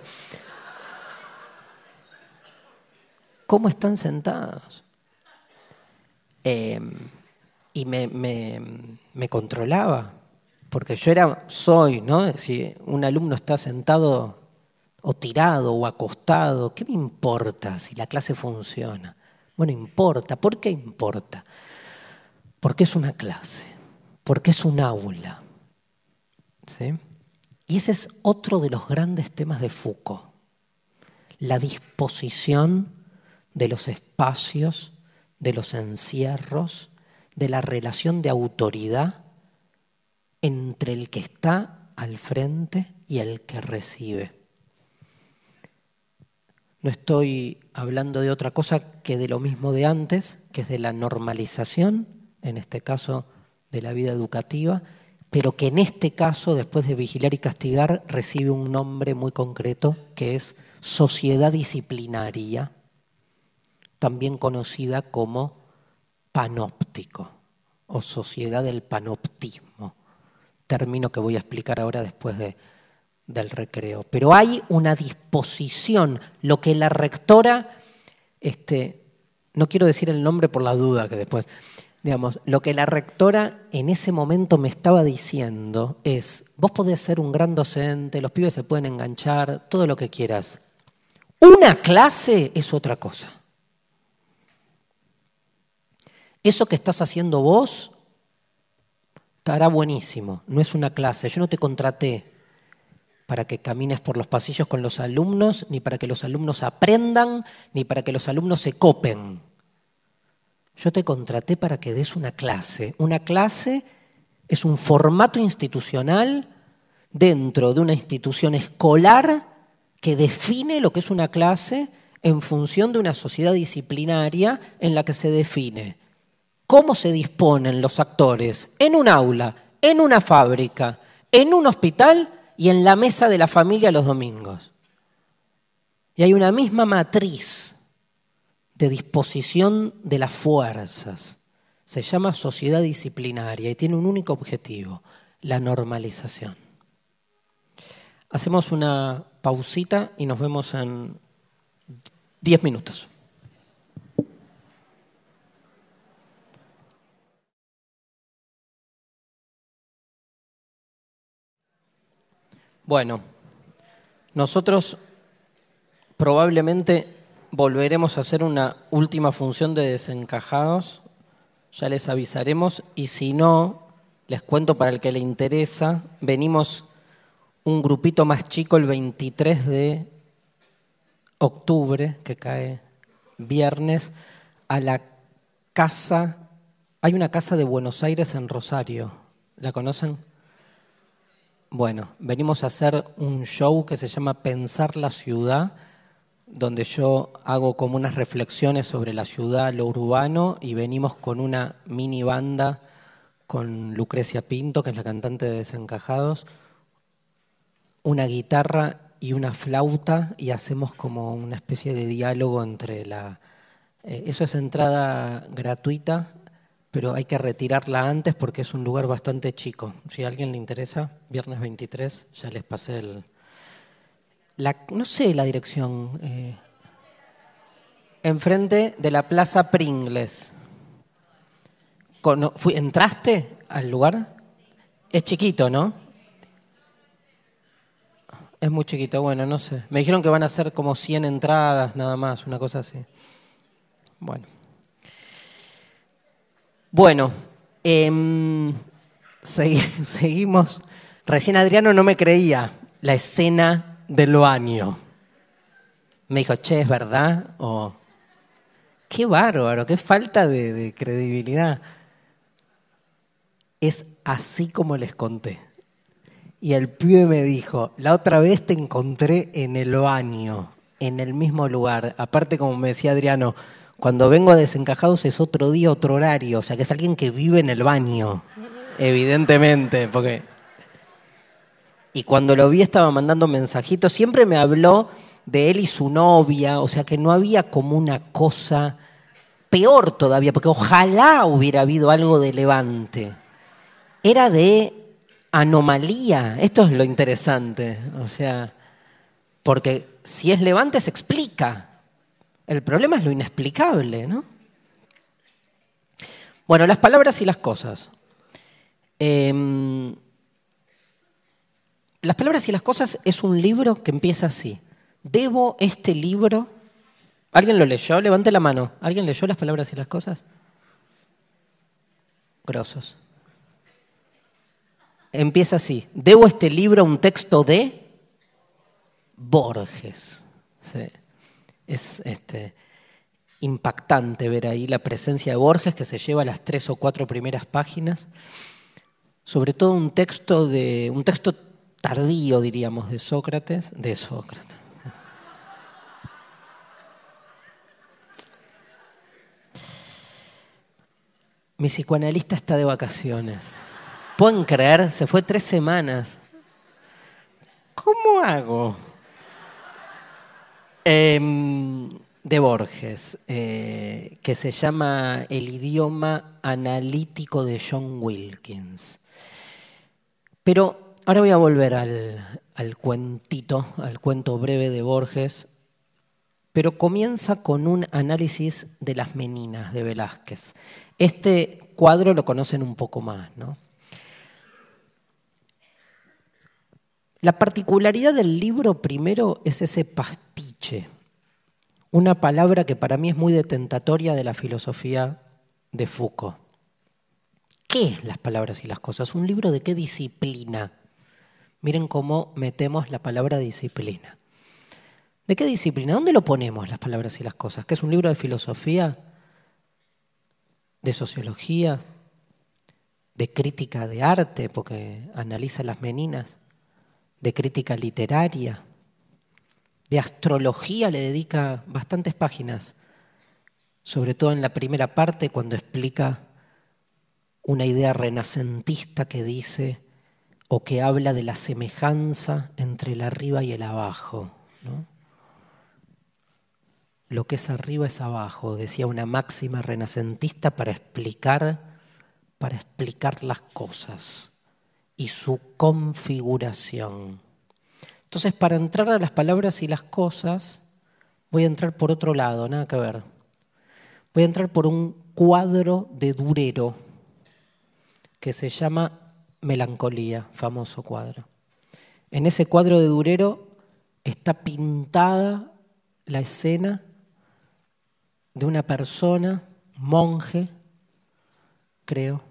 ¿Cómo están sentados? Y me controlaba, porque yo soy, ¿no? Si un alumno está sentado o tirado o acostado, ¿qué me importa si la clase funciona? Bueno, importa. ¿Por qué importa? Porque es una clase, porque es un aula, ¿sí? Y ese es otro de los grandes temas de Foucault, la disposición de los espacios, de los encierros, de la relación de autoridad entre el que está al frente y el que recibe. No estoy hablando de otra cosa que de lo mismo de antes, que es de la normalización, en este caso de la vida educativa, pero que en este caso, después de vigilar y castigar, recibe un nombre muy concreto, que es sociedad disciplinaria, también conocida como panóptico o sociedad del panoptismo, término que voy a explicar ahora después del recreo. Pero hay una disposición, lo que la rectora, no quiero decir el nombre por la duda que después, digamos, lo que la rectora en ese momento me estaba diciendo es, vos podés ser un gran docente, los pibes se pueden enganchar, todo lo que quieras. Una clase es otra cosa. Eso que estás haciendo vos estará buenísimo, no es una clase, yo no te contraté para que camines por los pasillos con los alumnos, ni para que los alumnos aprendan, ni para que los alumnos se copen. Yo te contraté para que des una clase. Una clase es un formato institucional dentro de una institución escolar que define lo que es una clase en función de una sociedad disciplinaria en la que se define cómo se disponen los actores en un aula, en una fábrica, en un hospital y en la mesa de la familia los domingos. Y hay una misma matriz de disposición de las fuerzas. Se llama sociedad disciplinaria y tiene un único objetivo, la normalización. Hacemos una pausita y nos vemos en 10 minutos. Bueno, nosotros probablemente volveremos a hacer una última función de desencajados, ya les avisaremos, y si no, les cuento para el que le interesa, venimos un grupito más chico el 23 de octubre, que cae viernes, a la casa, hay una casa de Buenos Aires en Rosario, ¿la conocen? Bueno, venimos a hacer un show que se llama Pensar la Ciudad, donde yo hago como unas reflexiones sobre la ciudad, lo urbano, y venimos con una mini banda con Lucrecia Pinto, que es la cantante de Desencajados, una guitarra y una flauta, y hacemos como una especie de diálogo entre eso es entrada gratuita, pero hay que retirarla antes porque es un lugar bastante chico. Si a alguien le interesa, viernes 23, ya les pasé no sé la dirección. Enfrente de la Plaza Pringles. ¿Entraste al lugar? Es chiquito, ¿no? Es muy chiquito, bueno, no sé. Me dijeron que van a ser como 100 entradas, nada más, una cosa así. Bueno, seguimos. Recién Adriano no me creía la escena del baño. Me dijo, che, ¿es verdad? O, qué bárbaro, qué falta de credibilidad. Es así como les conté. Y el pibe me dijo, la otra vez te encontré en el baño, en el mismo lugar. Aparte, como me decía Adriano, cuando vengo a Desencajados es otro día, otro horario. O sea, que es alguien que vive en el baño, evidentemente. Y cuando lo vi estaba mandando mensajitos. Siempre me habló de él y su novia. O sea, que no había como una cosa peor todavía, porque ojalá hubiera habido algo de levante. Era de anomalía. Esto es lo interesante. O sea, porque si es levante se explica. El problema es lo inexplicable, ¿no? Bueno, las palabras y las cosas. Las palabras y las cosas es un libro que empieza así. ¿Debo este libro? ¿Alguien lo leyó? Levante la mano. ¿Alguien leyó las palabras y las cosas? Grosos. Empieza así. ¿Debo este libro a un texto de Borges? Sí. Es impactante ver ahí la presencia de Borges, que se lleva las 3 o 4 primeras páginas. Sobre todo un texto tardío, diríamos, de Sócrates. Mi psicoanalista está de vacaciones. ¿Pueden creer? Se fue 3 semanas. ¿Cómo hago? De Borges, que se llama El idioma analítico de John Wilkins. Pero ahora voy a volver al cuentito, al cuento breve de Borges, pero comienza con un análisis de las meninas de Velázquez. Este cuadro lo conocen un poco más, ¿no? La particularidad del libro primero es ese pastiche, una palabra que para mí es muy detentatoria de la filosofía de Foucault. ¿Qué es las palabras y las cosas? ¿Un libro de qué disciplina? Miren cómo metemos la palabra disciplina. ¿De qué disciplina? ¿Dónde lo ponemos las palabras y las cosas? ¿Que es un libro de filosofía? ¿De sociología? ¿De crítica de arte? Porque analiza las meninas. ¿De crítica literaria? ¿De astrología? Le dedica bastantes páginas. Sobre todo en la primera parte, cuando explica una idea renacentista que dice o que habla de la semejanza entre el arriba y el abajo, ¿no? Lo que es arriba es abajo, decía una máxima renacentista para explicar las cosas y su configuración. Entonces, para entrar a las palabras y las cosas, voy a entrar por otro lado, nada que ver. Voy a entrar por un cuadro de Durero que se llama Melancolía, famoso cuadro. En ese cuadro de Durero está pintada la escena de una persona, monje, creo,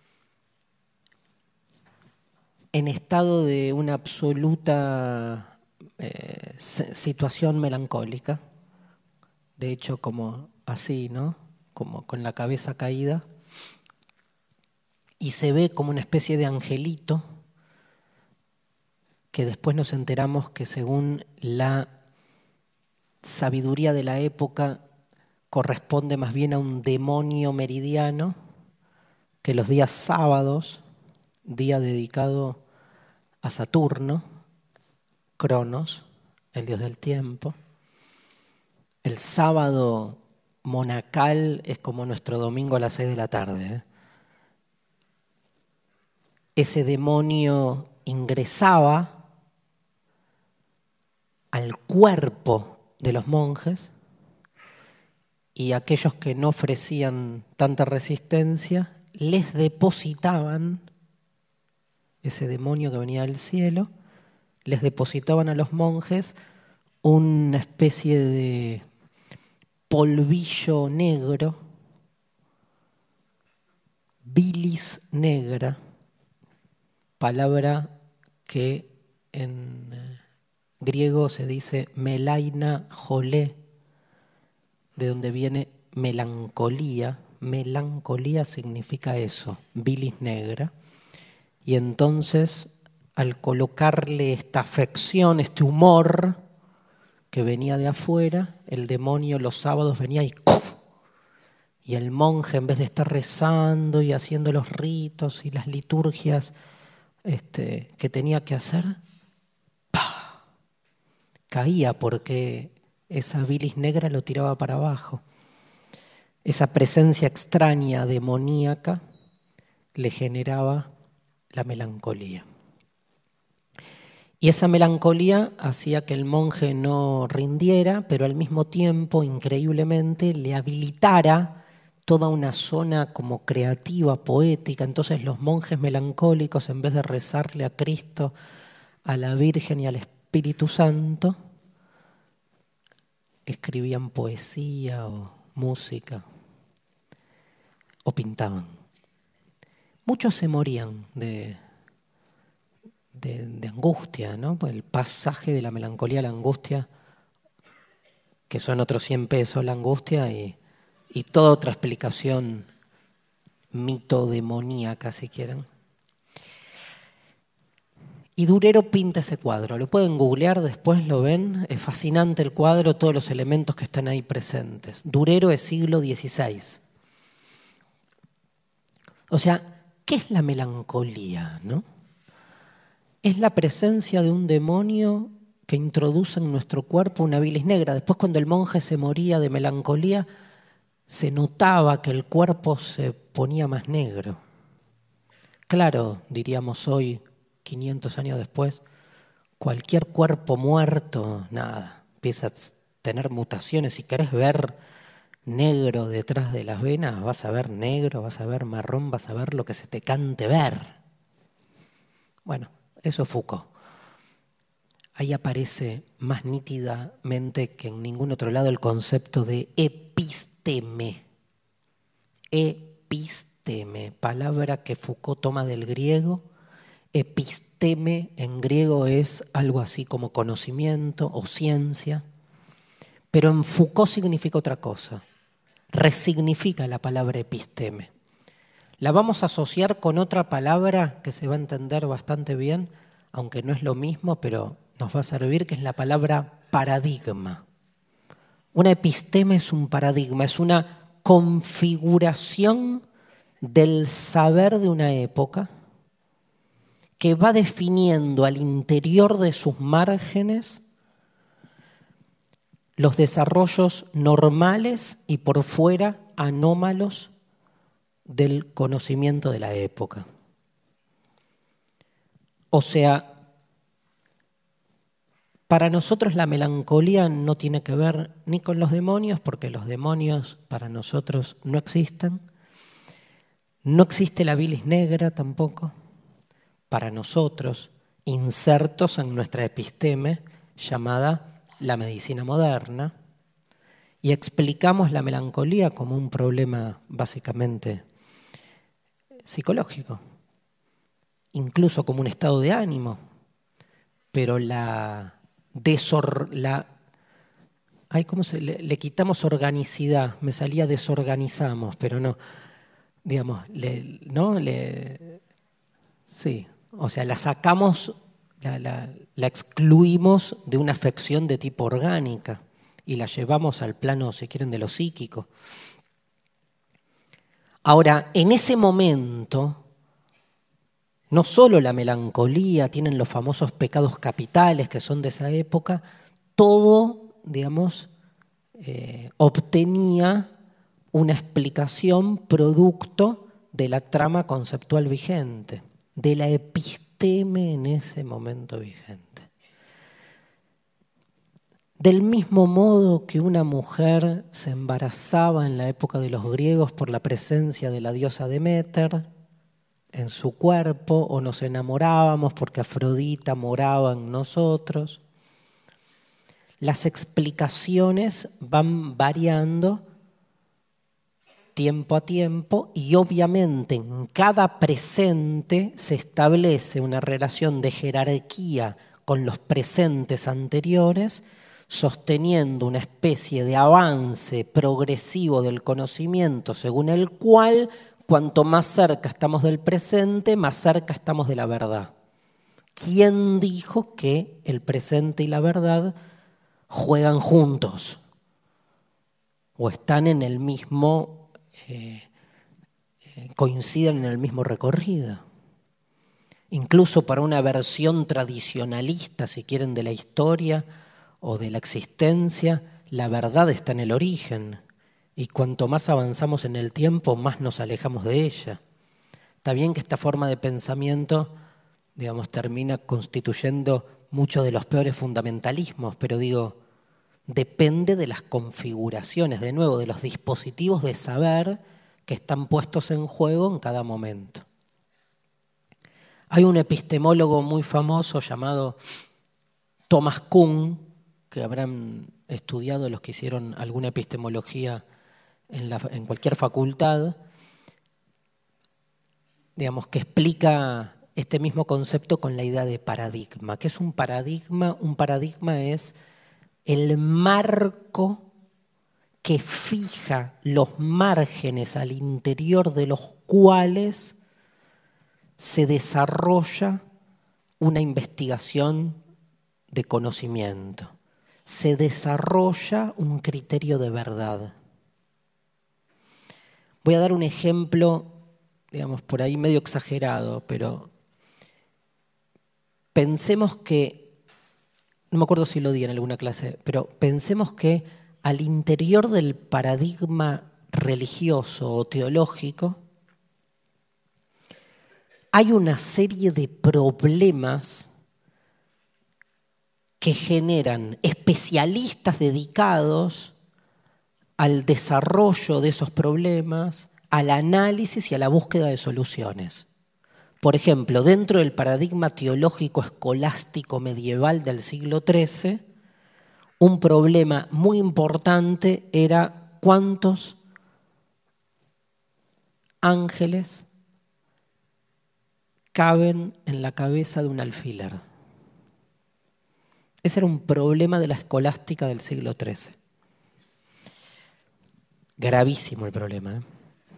en estado de una absoluta situación melancólica. De hecho, como así, ¿no? Como con la cabeza caída. Y se ve como una especie de angelito que después nos enteramos que según la sabiduría de la época corresponde más bien a un demonio meridiano que los días sábados, día dedicado a Saturno, Cronos, el dios del tiempo. El sábado monacal es como nuestro domingo a las 6 de la tarde. Ese demonio ingresaba al cuerpo de los monjes y aquellos que no ofrecían tanta resistencia les depositaban, ese demonio que venía del cielo, les depositaban a los monjes una especie de polvillo negro, bilis negra, palabra que en griego se dice melaina jolé, de donde viene melancolía. Melancolía significa eso, bilis negra. Y entonces, al colocarle esta afección, este humor que venía de afuera, el demonio los sábados venía y ¡cuf! Y el monje, en vez de estar rezando y haciendo los ritos y las liturgias que tenía que hacer, ¡pah!, caía porque esa bilis negra lo tiraba para abajo. Esa presencia extraña, demoníaca, le generaba la melancolía. Y esa melancolía hacía que el monje no rindiera, pero al mismo tiempo, increíblemente, le habilitara toda una zona como creativa, poética. Entonces los monjes melancólicos, en vez de rezarle a Cristo, a la Virgen y al Espíritu Santo, escribían poesía o música o pintaban. Muchos se morían de angustia, ¿no? Pues el pasaje de la melancolía a la angustia, que son otros 100 pesos la angustia, y toda otra explicación mitodemoníaca, si quieren. Y Durero pinta ese cuadro. Lo pueden googlear, después lo ven. Es fascinante el cuadro, todos los elementos que están ahí presentes. Durero es siglo XVI. O sea, ¿qué es la melancolía, no? Es la presencia de un demonio que introduce en nuestro cuerpo una bilis negra. Después, cuando el monje se moría de melancolía, se notaba que el cuerpo se ponía más negro. Claro, diríamos hoy, 500 años después, cualquier cuerpo muerto, nada, empieza a tener mutaciones. Si querés ver negro detrás de las venas, vas a ver negro, vas a ver marrón, vas a ver lo que se te cante ver. Bueno, eso es Foucault. Ahí aparece más nítidamente que en ningún otro lado el concepto de episteme. Episteme, palabra que Foucault toma del griego. episteme en griego es algo así como conocimiento o ciencia, pero en Foucault significa otra cosa, resignifica la palabra episteme. La vamos a asociar con otra palabra que se va a entender bastante bien, aunque no es lo mismo, pero nos va a servir, que es la palabra paradigma. Una episteme es un paradigma, es una configuración del saber de una época que va definiendo al interior de sus márgenes los desarrollos normales y por fuera anómalos del conocimiento de la época. O sea, para nosotros la melancolía no tiene que ver ni con los demonios, porque los demonios para nosotros no existen. No existe la bilis negra tampoco, para nosotros, insertos en nuestra episteme llamada la medicina moderna, y explicamos la melancolía como un problema básicamente psicológico, incluso como un estado de ánimo, pero ¿cómo le quitamos organicidad? Me salía desorganizamos, pero no, digamos, sí, o sea, la sacamos, la excluimos de una afección de tipo orgánica y la llevamos al plano, si quieren, de lo psíquico. Ahora, en ese momento, no solo la melancolía, tienen los famosos pecados capitales que son de esa época, todo, digamos, obtenía una explicación producto de la trama conceptual vigente, de la episteme en ese momento vigente. Del mismo modo que una mujer se embarazaba en la época de los griegos por la presencia de la diosa Deméter en su cuerpo, o nos enamorábamos porque Afrodita moraba en nosotros, las explicaciones van variando tiempo a tiempo y obviamente en cada presente se establece una relación de jerarquía con los presentes anteriores, sosteniendo una especie de avance progresivo del conocimiento según el cual cuanto más cerca estamos del presente, más cerca estamos de la verdad. ¿Quién dijo que el presente y la verdad juegan juntos o están en el mismo, coinciden en el mismo recorrido? Incluso para una versión tradicionalista, si quieren, de la historia o de la existencia, la verdad está en el origen y cuanto más avanzamos en el tiempo, más nos alejamos de ella. Está bien que esta forma de pensamiento, digamos, termina constituyendo muchos de los peores fundamentalismos, pero digo, depende de las configuraciones, de nuevo, de los dispositivos de saber que están puestos en juego en cada momento. Hay un epistemólogo muy famoso llamado Thomas Kuhn, que habrán estudiado los que hicieron alguna epistemología en cualquier facultad, digamos, que explica este mismo concepto con la idea de paradigma. ¿Qué es un paradigma? Un paradigma es el marco que fija los márgenes al interior de los cuales se desarrolla una investigación de conocimiento, se desarrolla un criterio de verdad. Voy a dar un ejemplo, digamos, por ahí medio exagerado, pero pensemos que, no me acuerdo si lo di en alguna clase, pero pensemos que al interior del paradigma religioso o teológico hay una serie de problemas que generan especialistas dedicados al desarrollo de esos problemas, al análisis y a la búsqueda de soluciones. Por ejemplo, dentro del paradigma teológico escolástico medieval del siglo XIII, un problema muy importante era cuántos ángeles caben en la cabeza de un alfiler. Ese era un problema de la escolástica del siglo XIII. Gravísimo el problema, ¿eh?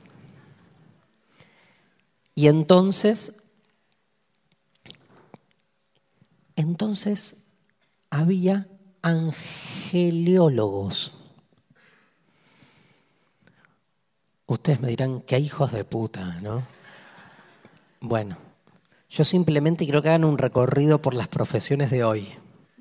Y entonces había angeliólogos. Ustedes me dirán, qué hijos de puta, ¿no? Bueno, yo simplemente quiero que hagan un recorrido por las profesiones de hoy.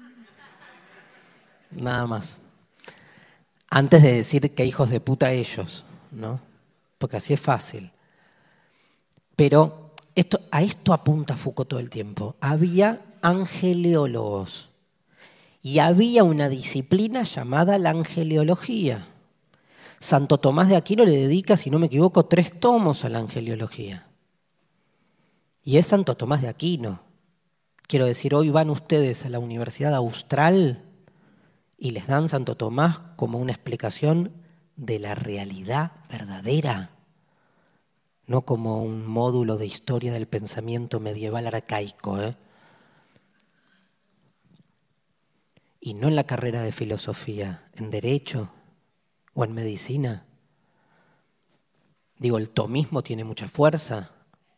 Nada más. Antes de decir qué hijos de puta ellos, ¿no? Porque así es fácil. Pero a esto apunta Foucault todo el tiempo. Había angeliólogos y había una disciplina llamada la angeliología. Santo Tomás de Aquino le dedica, si no me equivoco, 3 tomos a la angeliología. Y es Santo Tomás de Aquino. Quiero decir, hoy van ustedes a la Universidad Austral y les dan Santo Tomás como una explicación de la realidad verdadera, no como un módulo de historia del pensamiento medieval arcaico, ¿eh? Y no en la carrera de filosofía, en derecho o en medicina. Digo, el tomismo tiene mucha fuerza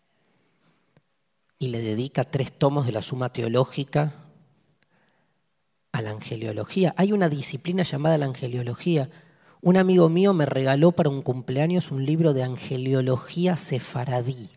y le dedica 3 tomos de la Suma Teológica a la angeliología. Hay una disciplina llamada la angeliología. Un amigo mío me regaló para un cumpleaños un libro de angeliología sefaradí.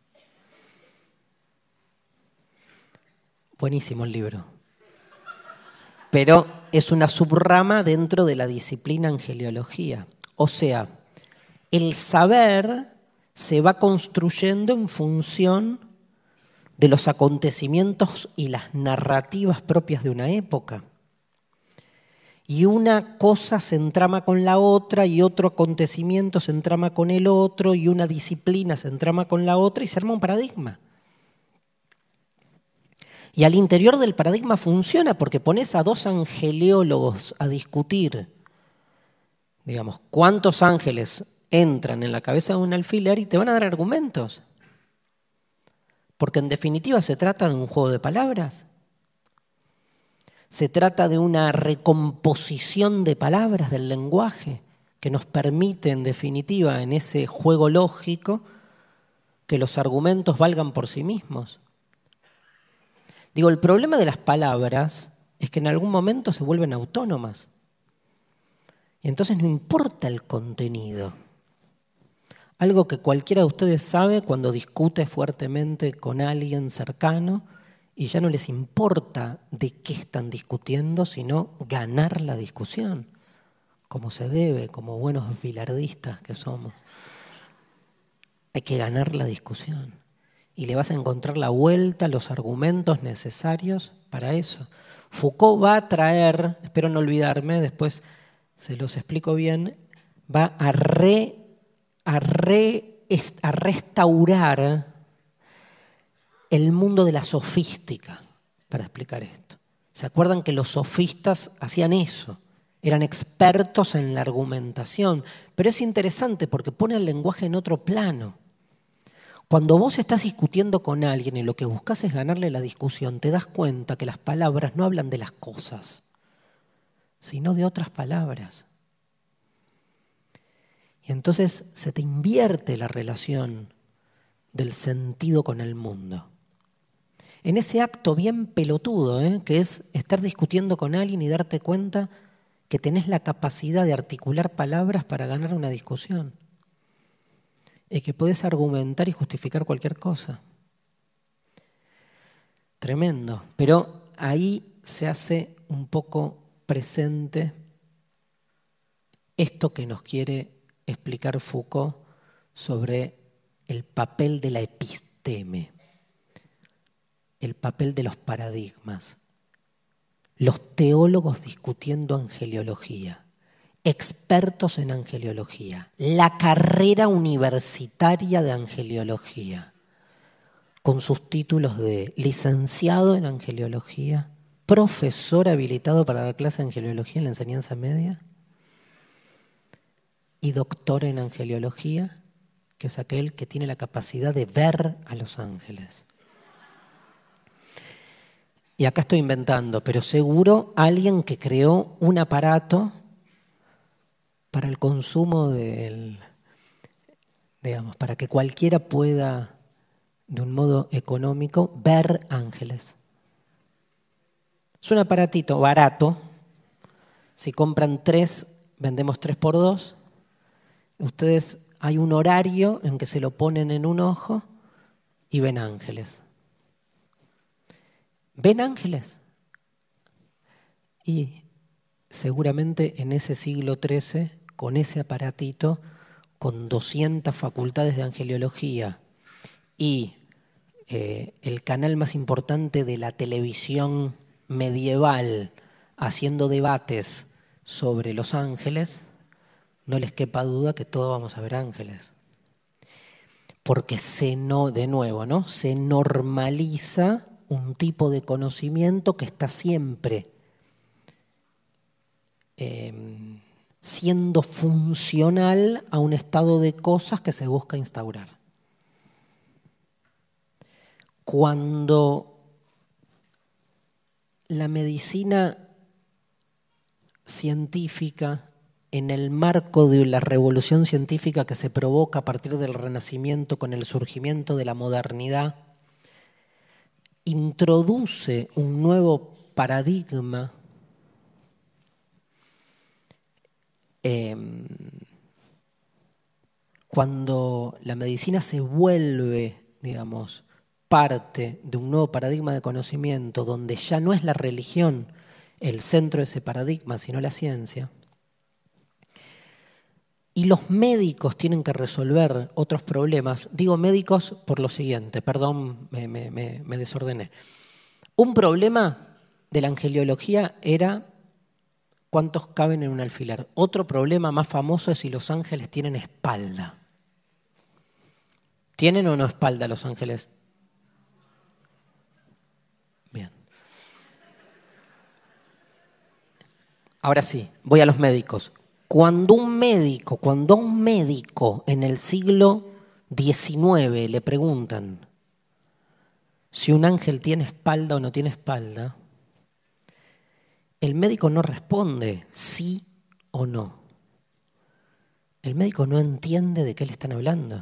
Buenísimo el libro. Pero es una subrama dentro de la disciplina angeliología. O sea, el saber se va construyendo en función de los acontecimientos y las narrativas propias de una época. Y una cosa se entrama con la otra y otro acontecimiento se entrama con el otro y una disciplina se entrama con la otra y se arma un paradigma. Y al interior del paradigma funciona porque pones a 2 angeliólogos a discutir, digamos, cuántos ángeles entran en la cabeza de un alfiler y te van a dar argumentos. Porque en definitiva se trata de un juego de palabras. Se trata de una recomposición de palabras del lenguaje que nos permite, en definitiva, en ese juego lógico, que los argumentos valgan por sí mismos. Digo, el problema de las palabras es que en algún momento se vuelven autónomas. Y entonces no importa el contenido. Algo que cualquiera de ustedes sabe cuando discute fuertemente con alguien cercano y ya no les importa de qué están discutiendo, sino ganar la discusión, como se debe, como buenos bilardistas que somos. Hay que ganar la discusión y le vas a encontrar la vuelta, los argumentos necesarios para eso. Foucault va a traer, espero no olvidarme, después se los explico bien, va a restaurar el mundo de la sofística para explicar esto. ¿Se acuerdan que los sofistas hacían eso? Eran expertos en la argumentación, pero es interesante porque pone el lenguaje en otro plano. Cuando vos estás discutiendo con alguien y lo que buscas es ganarle la discusión, te das cuenta que las palabras no hablan de las cosas, sino de otras palabras. Y entonces se te invierte la relación del sentido con el mundo. En ese acto bien pelotudo, que es estar discutiendo con alguien y darte cuenta que tenés la capacidad de articular palabras para ganar una discusión. Y que podés argumentar y justificar cualquier cosa. Tremendo. Pero ahí se hace un poco presente esto que nos quiere explicar Foucault sobre el papel de la episteme, el papel de los paradigmas, los teólogos discutiendo angeliología, expertos en angeliología, la carrera universitaria de angeliología, con sus títulos de licenciado en angeliología, profesor habilitado para dar clase de angeliología en la enseñanza media y doctor en angeliología, que es aquel que tiene la capacidad de ver a los ángeles. y acá estoy inventando, pero seguro alguien que creó un aparato para el consumo digamos, para que cualquiera pueda, de un modo económico, ver ángeles. Es un aparatito barato. Si compran 3, vendemos 3 por 2. Ustedes, hay un horario en que se lo ponen en un ojo y ven ángeles. ¿Ven ángeles? Y seguramente en ese siglo XIII, con ese aparatito, con 200 facultades de angeliología y el canal más importante de la televisión medieval haciendo debates sobre los ángeles, no les quepa duda que todos vamos a ver ángeles. Porque se normaliza un tipo de conocimiento que está siempre siendo funcional a un estado de cosas que se busca instaurar. Cuando la medicina científica, en el marco de la revolución científica que se provoca a partir del Renacimiento con el surgimiento de la modernidad, introduce un nuevo paradigma cuando la medicina se vuelve, digamos, parte de un nuevo paradigma de conocimiento donde ya no es la religión el centro de ese paradigma, sino la ciencia, y los médicos tienen que resolver otros problemas. Digo médicos por lo siguiente, perdón, me desordené. Un problema de la angeliología era cuántos caben en un alfiler. Otro problema más famoso es si los ángeles tienen espalda. ¿Tienen o no espalda los ángeles? Bien. Ahora sí, voy a los médicos. Cuando a un médico en el siglo XIX le preguntan si un ángel tiene espalda o no tiene espalda, el médico no responde sí o no. El médico no entiende de qué le están hablando.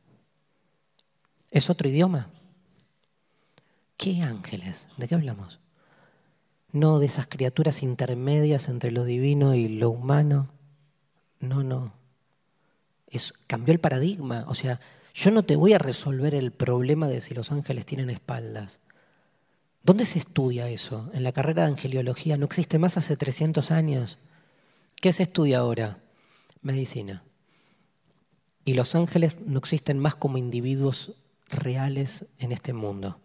¿Es otro idioma? ¿Qué ángeles? ¿De qué hablamos? No de esas criaturas intermedias entre lo divino y lo humano. No. Cambió el paradigma. O sea, yo no te voy a resolver el problema de si los ángeles tienen espaldas. ¿Dónde se estudia eso? En la carrera de angeliología no existe más hace 300 años. ¿Qué se estudia ahora? Medicina. Y los ángeles no existen más como individuos reales en este mundo.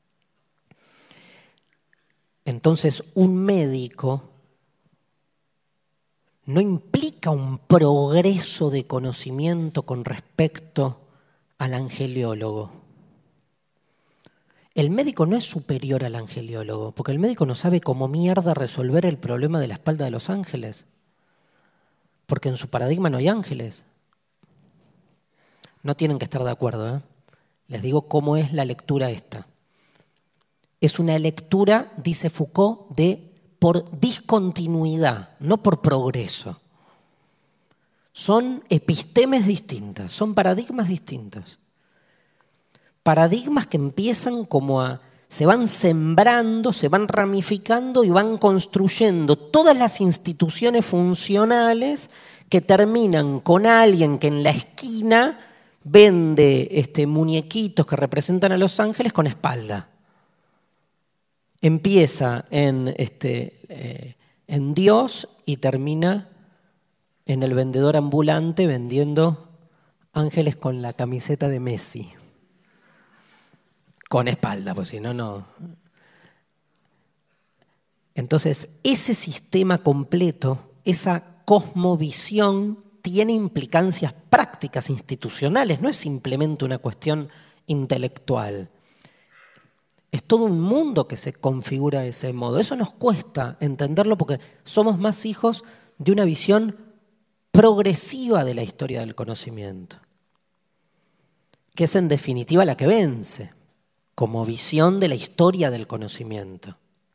Entonces, un médico no implica un progreso de conocimiento con respecto al angeliólogo. El médico no es superior al angeliólogo, porque el médico no sabe cómo mierda resolver el problema de la espalda de los ángeles, porque en su paradigma no hay ángeles. No tienen que estar de acuerdo, ¿eh? Les digo cómo es la lectura esta. Es una lectura, dice Foucault, por discontinuidad, no por progreso. Son epistemes distintas, son paradigmas distintos. Paradigmas que empiezan se van sembrando, se van ramificando y van construyendo todas las instituciones funcionales que terminan con alguien que en la esquina vende muñequitos que representan a los ángeles con espalda. Empieza en Dios y termina en el vendedor ambulante vendiendo ángeles con la camiseta de Messi. Con espalda, pues si no, no. Entonces, ese sistema completo, esa cosmovisión, tiene implicancias prácticas institucionales, no es simplemente una cuestión intelectual. Es todo un mundo que se configura de ese modo. Eso nos cuesta entenderlo porque somos más hijos de una visión progresiva de la historia del conocimiento, que es en definitiva la que vence como visión de la historia del conocimiento.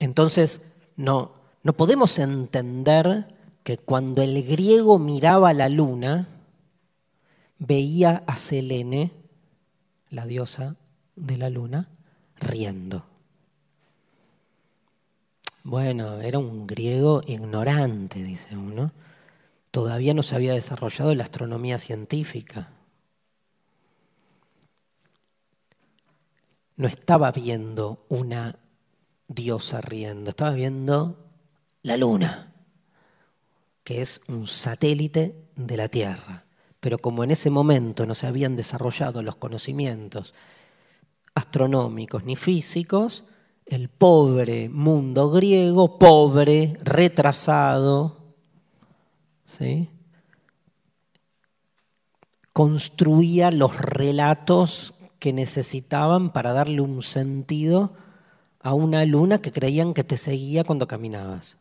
Entonces, no podemos entender que cuando el griego miraba la luna, veía a Selene, la diosa de la luna, riendo. Bueno, era un griego ignorante, dice uno. Todavía no se había desarrollado la astronomía científica. No estaba viendo una diosa riendo, estaba viendo la luna, que es un satélite de la Tierra. Pero como en ese momento no se habían desarrollado los conocimientos astronómicos ni físicos, el pobre mundo griego, pobre, retrasado, ¿sí?, construía los relatos que necesitaban para darle un sentido a una luna que creían que te seguía cuando caminabas.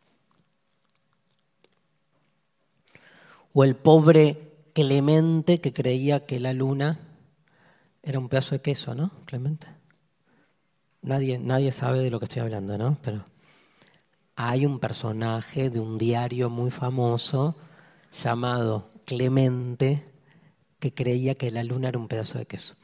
O el pobre Clemente que creía que la luna era un pedazo de queso, ¿no, Clemente? Nadie sabe de lo que estoy hablando, ¿no? Pero hay un personaje de un diario muy famoso llamado Clemente que creía que la luna era un pedazo de queso.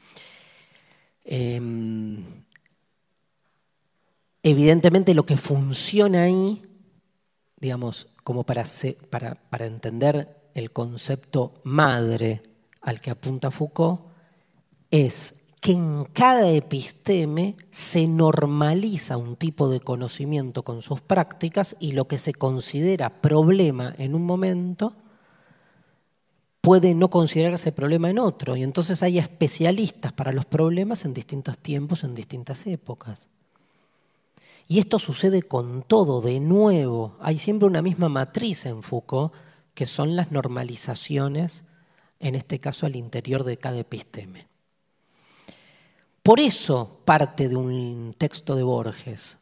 Evidentemente lo que funciona ahí, digamos, como para entender el concepto madre al que apunta Foucault, es que en cada episteme se normaliza un tipo de conocimiento con sus prácticas y lo que se considera problema en un momento puede no considerarse problema en otro. Y entonces hay especialistas para los problemas en distintos tiempos, en distintas épocas. Y esto sucede con todo, de nuevo. Hay siempre una misma matriz en Foucault, que son las normalizaciones, en este caso al interior de cada episteme. Por eso parte de un texto de Borges,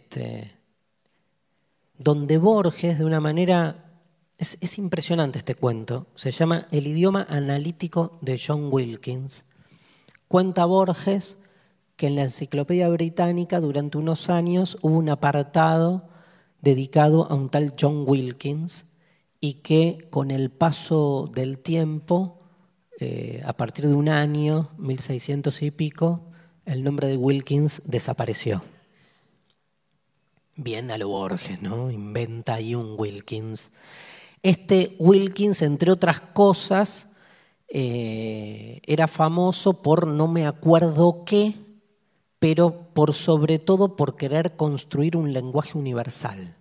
donde Borges, de una manera... Es impresionante este cuento, se llama El idioma analítico de John Wilkins. Cuenta Borges que en la Enciclopedia Británica durante unos años hubo un apartado dedicado a un tal John Wilkins y que con el paso del tiempo, a partir de un año, 1600 y pico, el nombre de Wilkins desapareció. Bien a lo Borges, ¿no? Inventa ahí un Wilkins. Este Wilkins, entre otras cosas, era famoso por no me acuerdo qué, pero sobre todo por querer construir un lenguaje universal.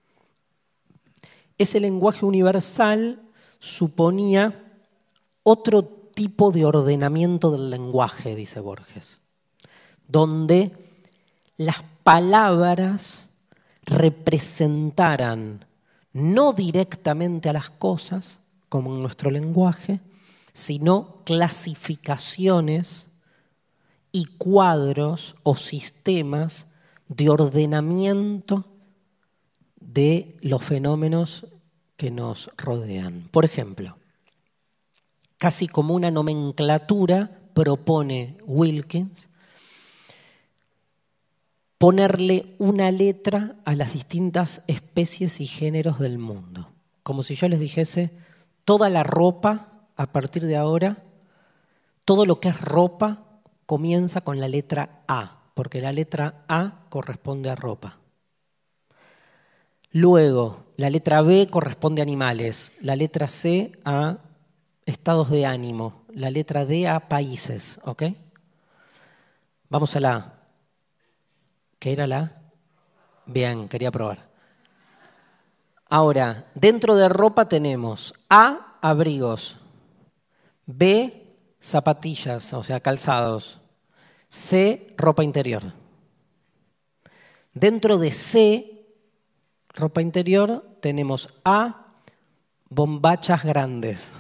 Ese lenguaje universal suponía otro tipo de ordenamiento del lenguaje, dice Borges, donde las palabras representaran no directamente a las cosas, como en nuestro lenguaje, sino clasificaciones y cuadros o sistemas de ordenamiento de los fenómenos que nos rodean. Por ejemplo, casi como una nomenclatura propone Wilkins ponerle una letra a las distintas especies y géneros del mundo. Como si yo les dijese, toda la ropa, a partir de ahora, todo lo que es ropa comienza con la letra A, porque la letra A corresponde a ropa. Luego, la letra B corresponde a animales, la letra C a estados de ánimo, la letra D a países, ¿ok? Vamos a la A. ¿Qué era la A? Bien, quería probar. Ahora, dentro de ropa tenemos A, abrigos, B, zapatillas, o sea, calzados, C, ropa interior. Dentro de C, ropa interior, tenemos A, bombachas grandes,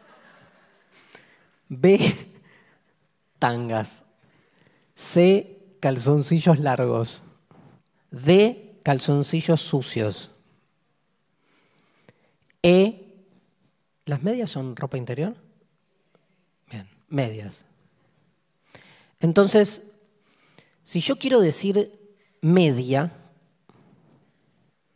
B, tangas, C, calzoncillos largos, D, calzoncillos sucios, E, ¿las medias son ropa interior? Bien, medias. Entonces, si yo quiero decir media,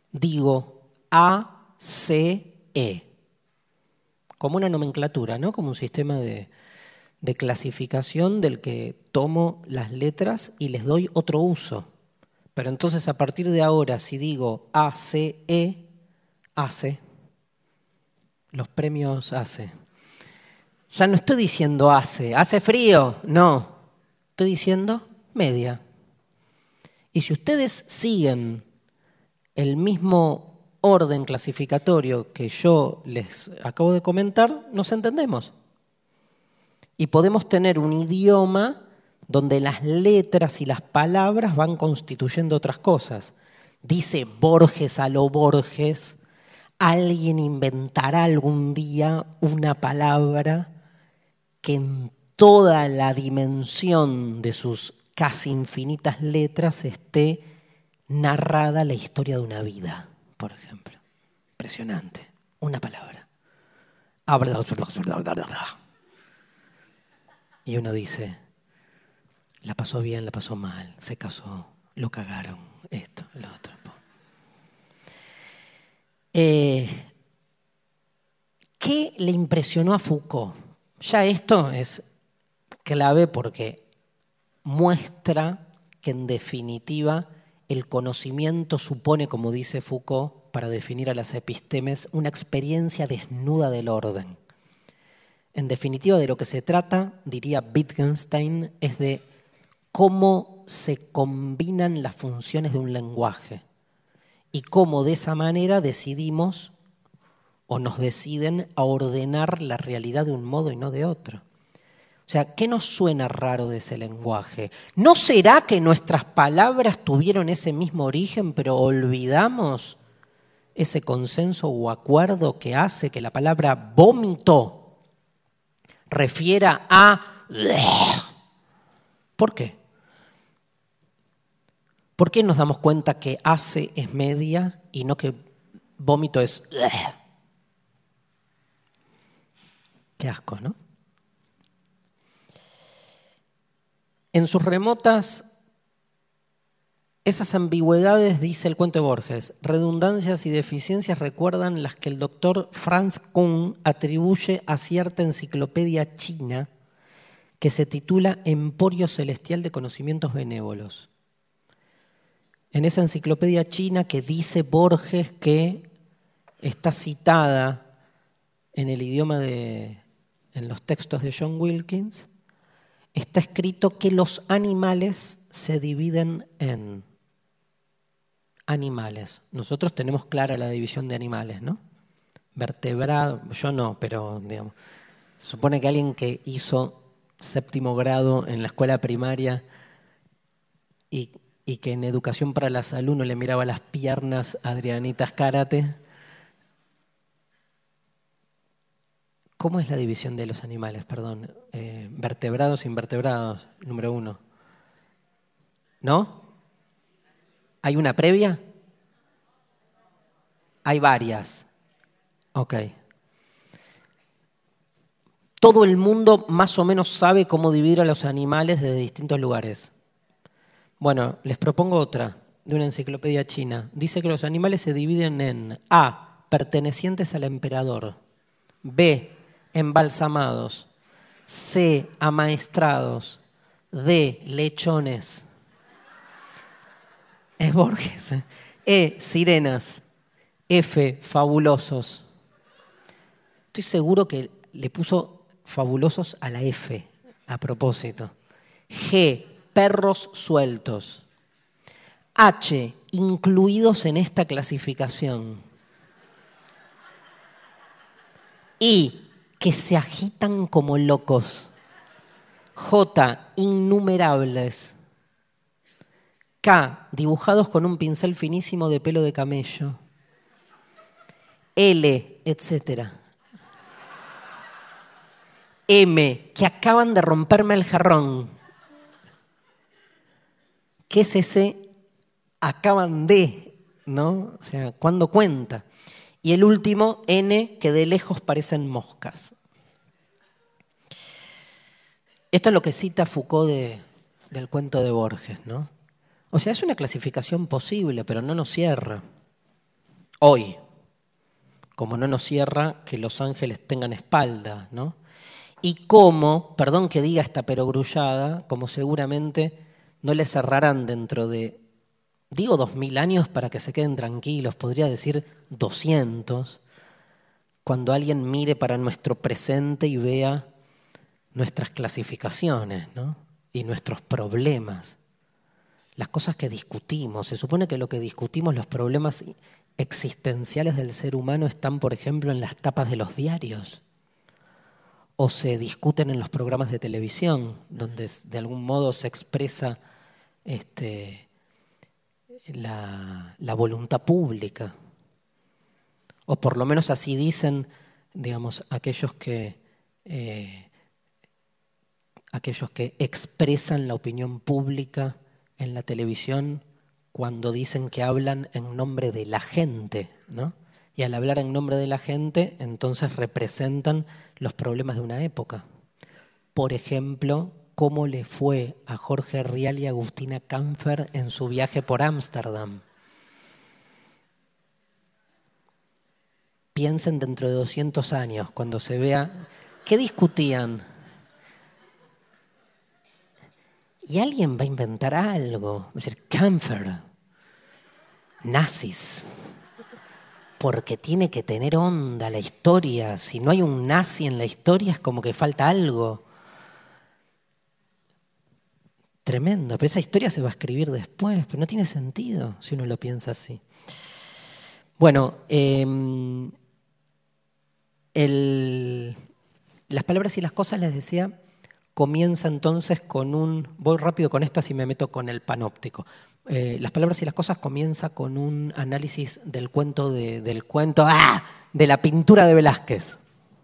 digo A, C, E. Como una nomenclatura, ¿no? Como un sistema de clasificación del que tomo las letras y les doy otro uso. Pero entonces a partir de ahora, si digo A, C, E, ACE, los premios ACE. Ya no estoy diciendo hace frío, no. Estoy diciendo media. Y si ustedes siguen el mismo orden clasificatorio que yo les acabo de comentar, nos entendemos. Y podemos tener un idioma donde las letras y las palabras van constituyendo otras cosas. Dice Borges a lo Borges, alguien inventará algún día una palabra que en toda la dimensión de sus casi infinitas letras esté narrada la historia de una vida, por ejemplo. Impresionante. Una palabra. Y uno dice, la pasó bien, la pasó mal, se casó, lo cagaron, esto, lo otro. ¿Qué le impresionó a Foucault? Ya esto es clave porque muestra que en definitiva el conocimiento supone, como dice Foucault, para definir a las epistemes, una experiencia desnuda del orden. En definitiva, de lo que se trata, diría Wittgenstein, es de cómo se combinan las funciones de un lenguaje y cómo de esa manera decidimos o nos deciden a ordenar la realidad de un modo y no de otro. O sea, ¿qué nos suena raro de ese lenguaje? ¿No será que nuestras palabras tuvieron ese mismo origen, pero olvidamos ese consenso o acuerdo que hace que la palabra vómito refiera a... ¿Por qué? ¿Por qué nos damos cuenta que hace es media y no que vómito es... Qué asco, ¿no? En sus remotas, esas ambigüedades, dice el cuento de Borges, redundancias y deficiencias recuerdan las que el doctor Franz Kuhn atribuye a cierta enciclopedia china que se titula Emporio Celestial de Conocimientos Benévolos. En esa enciclopedia china que dice Borges que está citada en el idioma en los textos de John Wilkins, está escrito que los animales se dividen en animales. Nosotros tenemos clara la división de animales, ¿no? Vertebrado, yo no, pero digamos, supone que alguien que hizo 7º grado en la escuela primaria y que en Educación para la Salud no le miraba las piernas a Adrianita Zárate. ¿Cómo es la división de los animales? Perdón. Vertebrados, invertebrados, número 1. ¿No? ¿Hay una previa? Hay varias. Ok. Todo el mundo más o menos sabe cómo dividir a los animales de distintos lugares. Bueno, les propongo otra, de una enciclopedia china. Dice que los animales se dividen en A, pertenecientes al emperador, B, embalsamados, C, amaestrados, D, lechones. Es Borges. E, sirenas, F, fabulosos. Estoy seguro que le puso fabulosos a la F, a propósito. G, perros sueltos. H, incluidos en esta clasificación. I, que se agitan como locos. J, innumerables. K, dibujados con un pincel finísimo de pelo de camello. L, etc. M, que acaban de romperme el jarrón. ¿Qué es ese acaban de? ¿No? O sea, ¿cuándo cuenta? Y el último, N, que de lejos parecen moscas. Esto es lo que cita Foucault del cuento de Borges, ¿no? O sea, es una clasificación posible, pero no nos cierra. hoy, como no nos cierra que los ángeles tengan espalda, ¿no? Y como, perdón que diga esta perogrullada, como seguramente no le cerrarán dentro de, digo 2000 años para que se queden tranquilos, podría decir 200, cuando alguien mire para nuestro presente y vea nuestras clasificaciones, ¿no? Y nuestros problemas, las cosas que discutimos. Se supone que lo que discutimos, los problemas existenciales del ser humano están, por ejemplo, en las tapas de los diarios o se discuten en los programas de televisión, donde de algún modo se expresa la voluntad pública. O por lo menos así dicen, digamos, aquellos que expresan la opinión pública en la televisión cuando dicen que hablan en nombre de la gente, ¿no? Y al hablar en nombre de la gente, entonces representan los problemas de una época. Por ejemplo, cómo le fue a Jorge Rial y Agustina Kampfer en su viaje por Ámsterdam. Piensen dentro de 200 años, cuando se vea, ¿qué discutían? Y alguien va a inventar algo, va a decir, Kampfer, nazis, porque tiene que tener onda la historia. Si no hay un nazi en la historia es como que falta algo. Tremendo, pero esa historia se va a escribir después, pero no tiene sentido si uno lo piensa así. Bueno, las palabras y las cosas, les decía, comienza entonces con voy rápido con esto así me meto con el panóptico. Las palabras y las cosas comienza con un análisis del cuento de la pintura de Velázquez.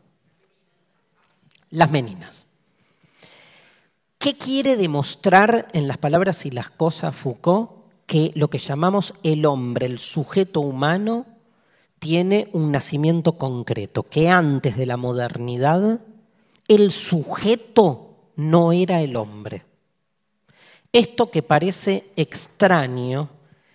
Las Meninas. ¿Qué quiere demostrar en las palabras y las cosas Foucault? Que lo que llamamos el hombre, el sujeto humano, tiene un nacimiento concreto, que antes de la modernidad el sujeto no era el hombre. Esto que parece extraño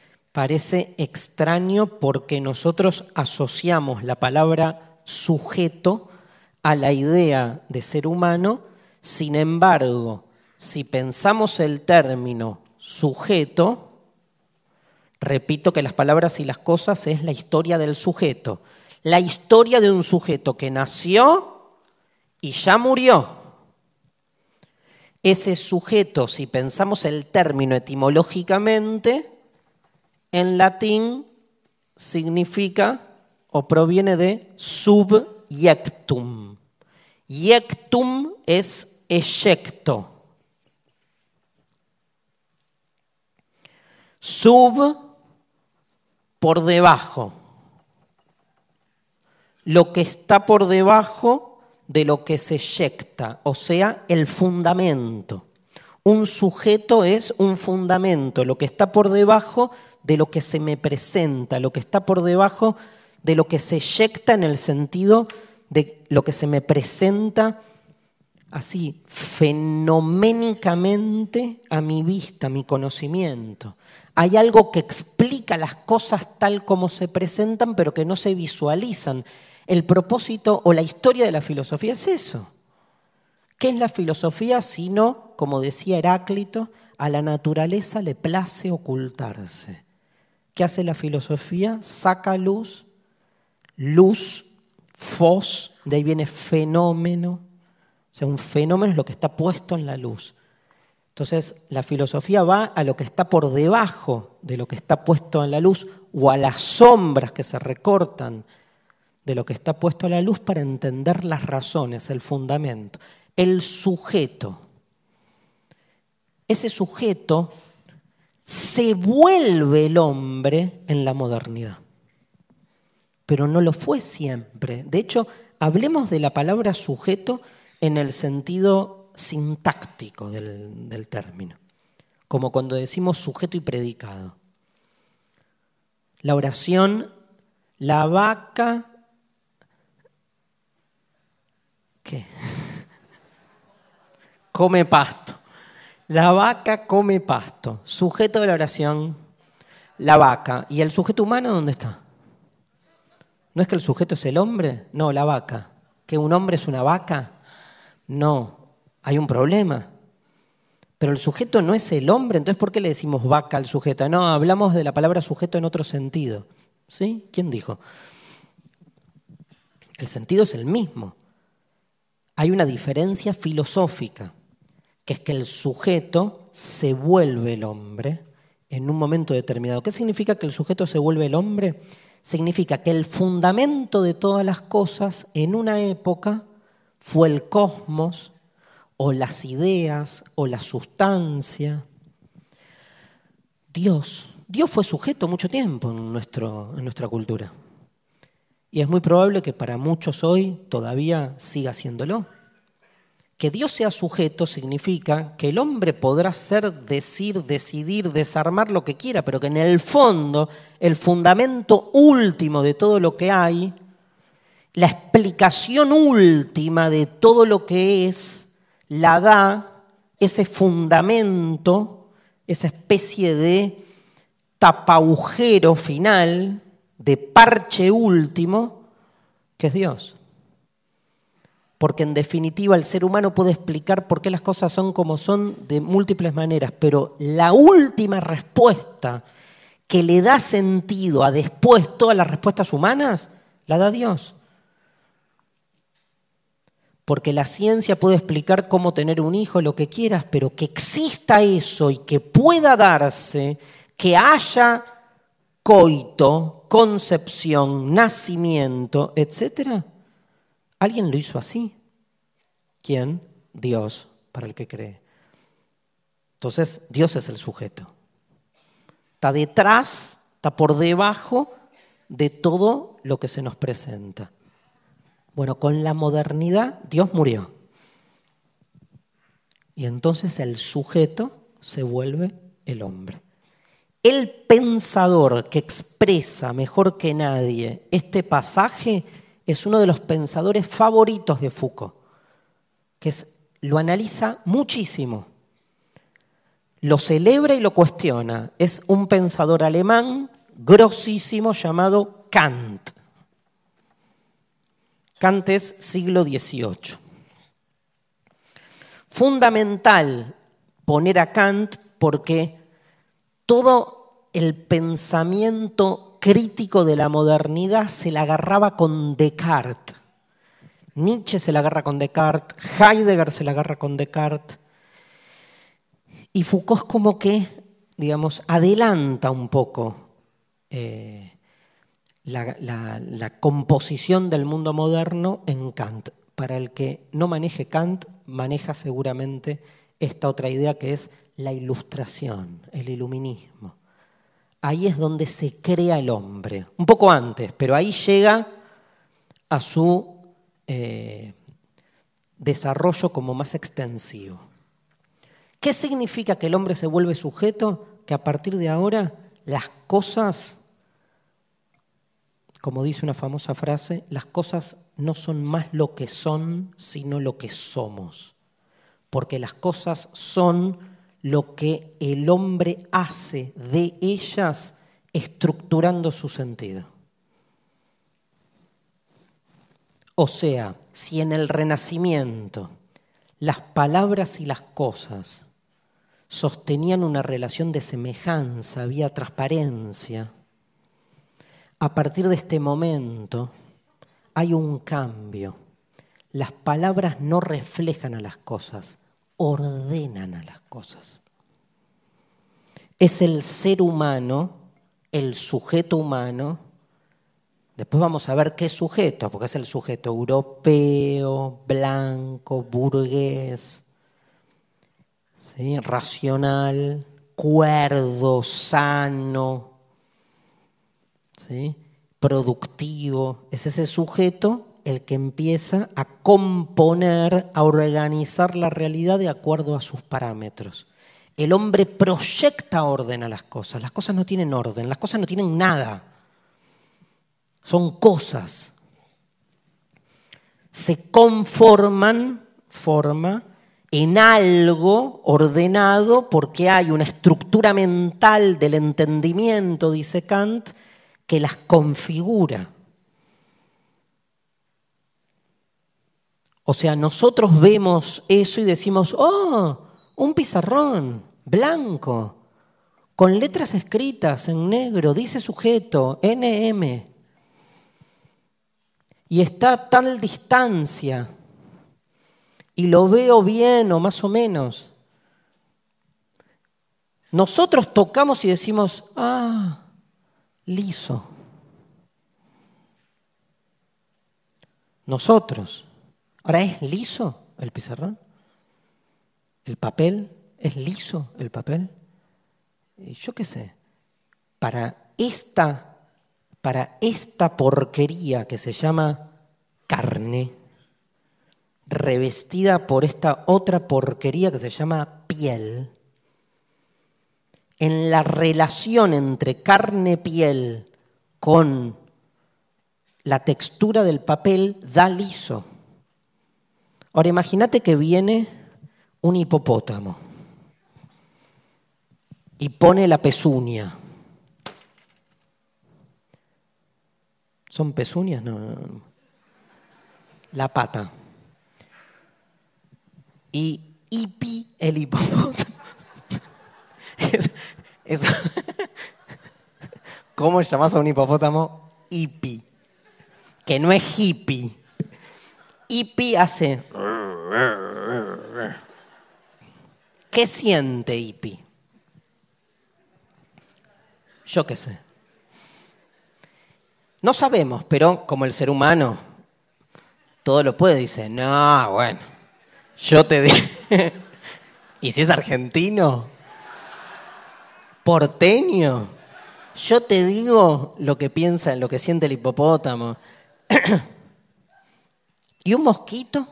porque nosotros asociamos la palabra sujeto a la idea de ser humano. Sin embargo, si pensamos el término sujeto, repito que las palabras y las cosas es la historia del sujeto. La historia de un sujeto que nació y ya murió. Ese sujeto, si pensamos el término etimológicamente, en latín significa o proviene de subiectum. Iectum es eyecto. Sub, por debajo. Lo que está por debajo de lo que se eyecta, o sea, el fundamento. Un sujeto es un fundamento, lo que está por debajo de lo que se me presenta, lo que está por debajo de lo que se eyecta en el sentido de lo que se me presenta así, fenoménicamente a mi vista, a mi conocimiento. Hay algo que explica las cosas tal como se presentan, pero que no se visualizan. El propósito o la historia de la filosofía es eso. ¿Qué es la filosofía sino, como decía Heráclito, a la naturaleza le place ocultarse? ¿Qué hace la filosofía? Saca luz, fos, de ahí viene fenómeno. O sea, un fenómeno es lo que está puesto en la luz. Entonces, la filosofía va a lo que está por debajo de lo que está puesto en la luz o a las sombras que se recortan de lo que está puesto a la luz para entender las razones, el fundamento. El sujeto. Ese sujeto se vuelve el hombre en la modernidad. Pero no lo fue siempre. De hecho, hablemos de la palabra sujeto en el sentido sintáctico del término, como cuando decimos sujeto y predicado. La oración, la vaca, ¿qué? Come pasto. La vaca come pasto. Sujeto de la oración, la vaca. ¿Y el sujeto humano dónde está? ¿No es que el sujeto es el hombre? No, la vaca. ¿Que un hombre es una vaca? No, hay un problema. Pero el sujeto no es el hombre, entonces ¿por qué le decimos vaca al sujeto? No, hablamos de la palabra sujeto en otro sentido. ¿Sí? ¿Quién dijo? El sentido es el mismo. Hay una diferencia filosófica, que es que el sujeto se vuelve el hombre en un momento determinado. ¿Qué significa que el sujeto se vuelve el hombre? Significa que el fundamento de todas las cosas en una época fue el cosmos, o las ideas, o la sustancia. Dios fue sujeto mucho tiempo en nuestra cultura. Y es muy probable que para muchos hoy todavía siga siéndolo. Que Dios sea sujeto significa que el hombre podrá ser, decir, decidir, desarmar lo que quiera, pero que en el fondo, el fundamento último de todo lo que hay, la explicación última de todo lo que es, la da ese fundamento, esa especie de tapaugero final, de parche último, que es Dios. Porque en definitiva el ser humano puede explicar por qué las cosas son como son de múltiples maneras, pero la última respuesta que le da sentido a después todas las respuestas humanas, la da Dios. Porque la ciencia puede explicar cómo tener un hijo, lo que quieras, pero que exista eso y que pueda darse, que haya coito, concepción, nacimiento, etcétera. Alguien lo hizo así. ¿Quién? Dios, para el que cree. Entonces, Dios es el sujeto. Está detrás, está por debajo de todo lo que se nos presenta. Bueno, con la modernidad, Dios murió. Y entonces el sujeto se vuelve el hombre. El pensador que expresa mejor que nadie este pasaje es uno de los pensadores favoritos de Foucault, que lo analiza muchísimo, lo celebra y lo cuestiona. Es un pensador alemán grosísimo llamado Kant. Kant es siglo XVIII. Fundamental poner a Kant porque todo el pensamiento crítico de la modernidad se la agarraba con Descartes. Nietzsche se la agarra con Descartes, Heidegger se la agarra con Descartes. Y Foucault es como que, digamos, adelanta un poco la composición del mundo moderno en Kant. Para el que no maneje Kant, maneja seguramente esta otra idea que es la ilustración, el iluminismo. Ahí es donde se crea el hombre, un poco antes, pero ahí llega a su desarrollo como más extensivo. ¿Qué significa que el hombre se vuelve sujeto? Que a partir de ahora las cosas, como dice una famosa frase, las cosas no son más lo que son, sino lo que somos. Porque las cosas son lo que el hombre hace de ellas estructurando su sentido. O sea, si en el Renacimiento las palabras y las cosas sostenían una relación de semejanza, había transparencia, a partir de este momento hay un cambio. Las palabras no reflejan a las cosas, ordenan a las cosas. Es el ser humano, el sujeto humano. Después vamos a ver qué sujeto, porque es el sujeto europeo, blanco, burgués, ¿sí? Racional, cuerdo, sano, ¿sí? Productivo. Es ese sujeto el que empieza a componer, a organizar la realidad de acuerdo a sus parámetros. El hombre proyecta orden a las cosas no tienen orden, las cosas no tienen nada, son cosas. Se conforman, en algo ordenado porque hay una estructura mental del entendimiento, dice Kant, que las configura. O sea, nosotros vemos eso y decimos, ¡oh! Un pizarrón blanco, con letras escritas en negro, dice sujeto, NM. Y está a tal distancia, y lo veo bien o más o menos. Nosotros tocamos y decimos, ¡ah! Liso. Nosotros. Ahora, ¿es liso el pizarrón? ¿El papel? ¿Es liso el papel? Yo qué sé. Para esta porquería que se llama carne, revestida por esta otra porquería que se llama piel, en la relación entre carne-piel con la textura del papel da liso. Ahora imagínate que viene un hipopótamo y pone la pezuña. ¿Son pezuñas? No. La pata. Y hippie el hipopótamo. ¿Cómo llamás a un hipopótamo? Hippie. Que no es hippie. Hippie hace... ¿Qué siente hippie? Yo qué sé. No sabemos, pero como el ser humano todo lo puede, dice, no, bueno, yo te digo... ¿Y si es argentino? ¿Porteño? Yo te digo lo que piensa, lo que siente el hipopótamo. ¿Y un mosquito?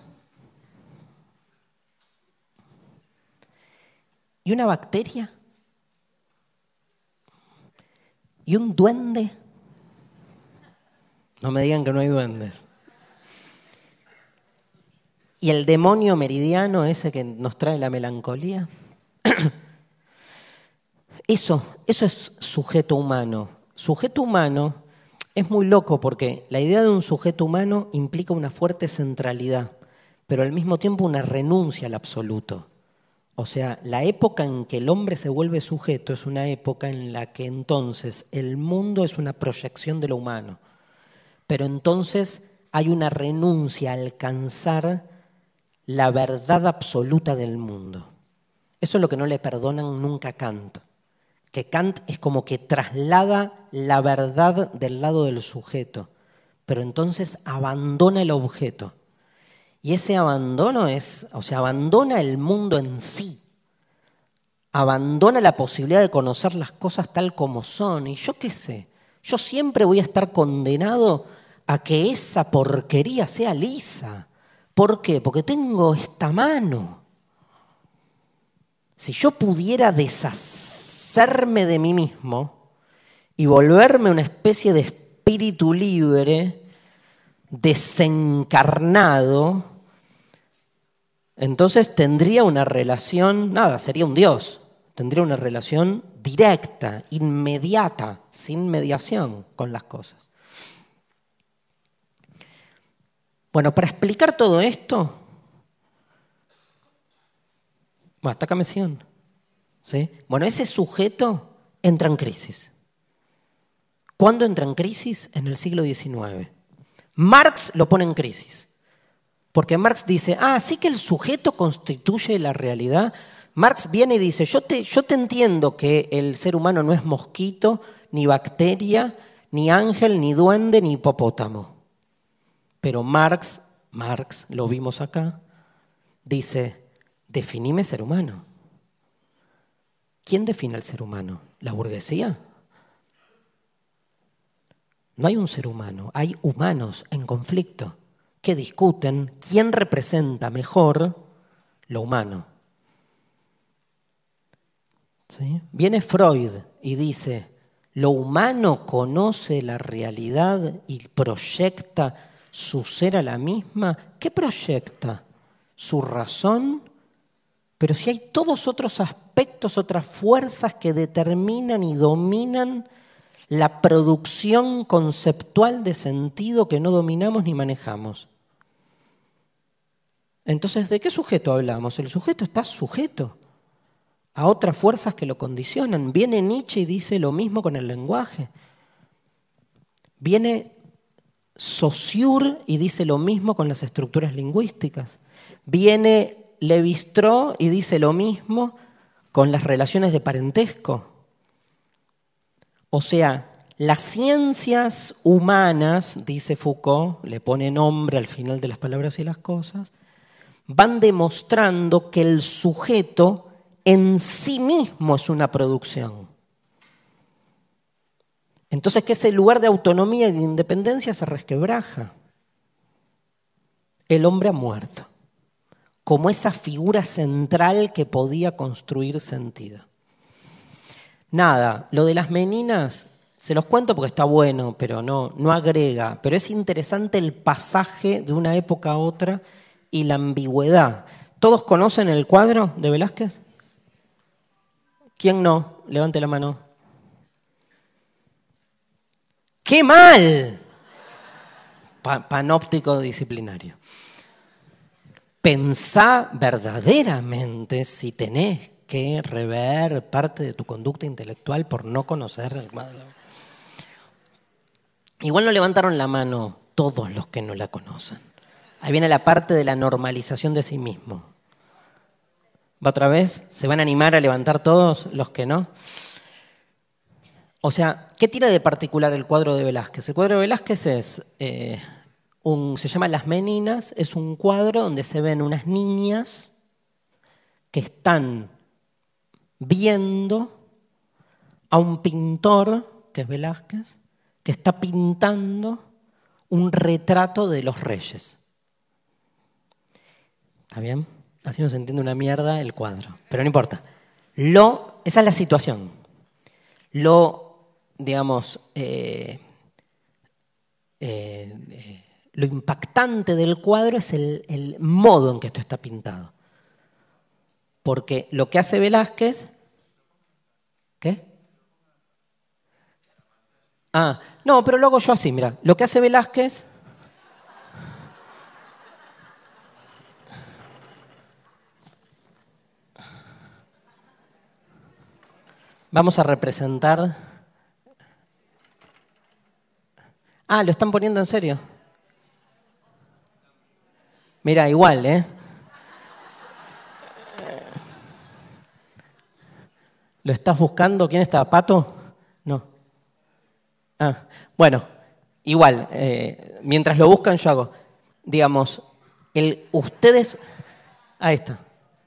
¿Y una bacteria? ¿Y un duende? No me digan que no hay duendes. ¿Y el demonio meridiano, ese que nos trae la melancolía? Eso es sujeto humano. Sujeto humano es muy loco porque la idea de un sujeto humano implica una fuerte centralidad, pero al mismo tiempo una renuncia al absoluto. O sea, la época en que el hombre se vuelve sujeto es una época en la que entonces el mundo es una proyección de lo humano. Pero entonces hay una renuncia a alcanzar la verdad absoluta del mundo. Eso es lo que no le perdonan nunca a Kant. Que Kant es como que traslada la verdad del lado del sujeto, pero entonces abandona el objeto. Y ese abandono es, o sea, abandona el mundo en sí, abandona la posibilidad de conocer las cosas tal como son. Y yo qué sé, yo siempre voy a estar condenado a que esa porquería sea lisa. ¿Por qué? Porque tengo esta mano. Si yo pudiera deshacerme de mí mismo y volverme una especie de espíritu libre, desencarnado, entonces tendría una relación, sería un Dios, tendría una relación directa, inmediata, sin mediación con las cosas. Bueno, para explicar todo esto, hasta acá me siguen, ¿sí? Bueno, ese sujeto entra en crisis. ¿Cuándo entra en crisis? En el siglo XIX. Marx lo pone en crisis. Porque Marx dice, sí que el sujeto constituye la realidad. Marx viene y dice, yo te entiendo que el ser humano no es mosquito, ni bacteria, ni ángel, ni duende, ni hipopótamo. Pero Marx, lo vimos acá, dice, definime ser humano. ¿Quién define al ser humano? ¿La burguesía? No hay un ser humano, hay humanos en conflicto que discuten quién representa mejor lo humano. ¿Sí? Viene Freud y dice, ¿lo humano conoce la realidad y proyecta su ser a la misma? ¿Qué proyecta? ¿Su razón? Pero si hay todos otros aspectos, otras fuerzas que determinan y dominan la producción conceptual de sentido que no dominamos ni manejamos. Entonces, ¿de qué sujeto hablamos? El sujeto está sujeto a otras fuerzas que lo condicionan. Viene Nietzsche y dice lo mismo con el lenguaje. Viene Saussure y dice lo mismo con las estructuras lingüísticas. Viene Lévi-Strauss y dice lo mismo con las relaciones de parentesco. O sea, las ciencias humanas, dice Foucault, le pone nombre al final de las palabras y las cosas, van demostrando que el sujeto en sí mismo es una producción. Entonces que ese lugar de autonomía y de independencia se resquebraja. El hombre ha muerto, como esa figura central que podía construir sentido. Nada, lo de las meninas, se los cuento porque está bueno, pero no agrega. Pero es interesante el pasaje de una época a otra y la ambigüedad. ¿Todos conocen el cuadro de Velázquez? ¿Quién no? Levante la mano. ¡Qué mal! Panóptico disciplinario. Pensá verdaderamente si tenés que rever parte de tu conducta intelectual por no conocer el cuadro. Igual no levantaron la mano todos los que no la conocen. Ahí viene la parte de la normalización de sí mismo. ¿Va otra vez? ¿Se van a animar a levantar todos los que no? O sea, ¿qué tiene de particular el cuadro de Velázquez? El cuadro de Velázquez es, se llama Las Meninas, es un cuadro donde se ven unas niñas que están viendo a un pintor, que es Velázquez, que está pintando un retrato de los reyes. ¿Está bien? Así no se entiende una mierda el cuadro, pero no importa. Esa es la situación. Digamos, lo impactante del cuadro es el modo en que esto está pintado. Porque lo que hace Velázquez... ¿Qué? No, pero lo hago yo así, mira. Lo que hace Velázquez... Vamos a representar... ¿lo están poniendo en serio? Mira, igual, ¿eh? ¿Lo estás buscando? ¿Quién está? ¿Pato? No. Bueno, igual, mientras lo buscan yo hago, digamos, ustedes... Ahí está.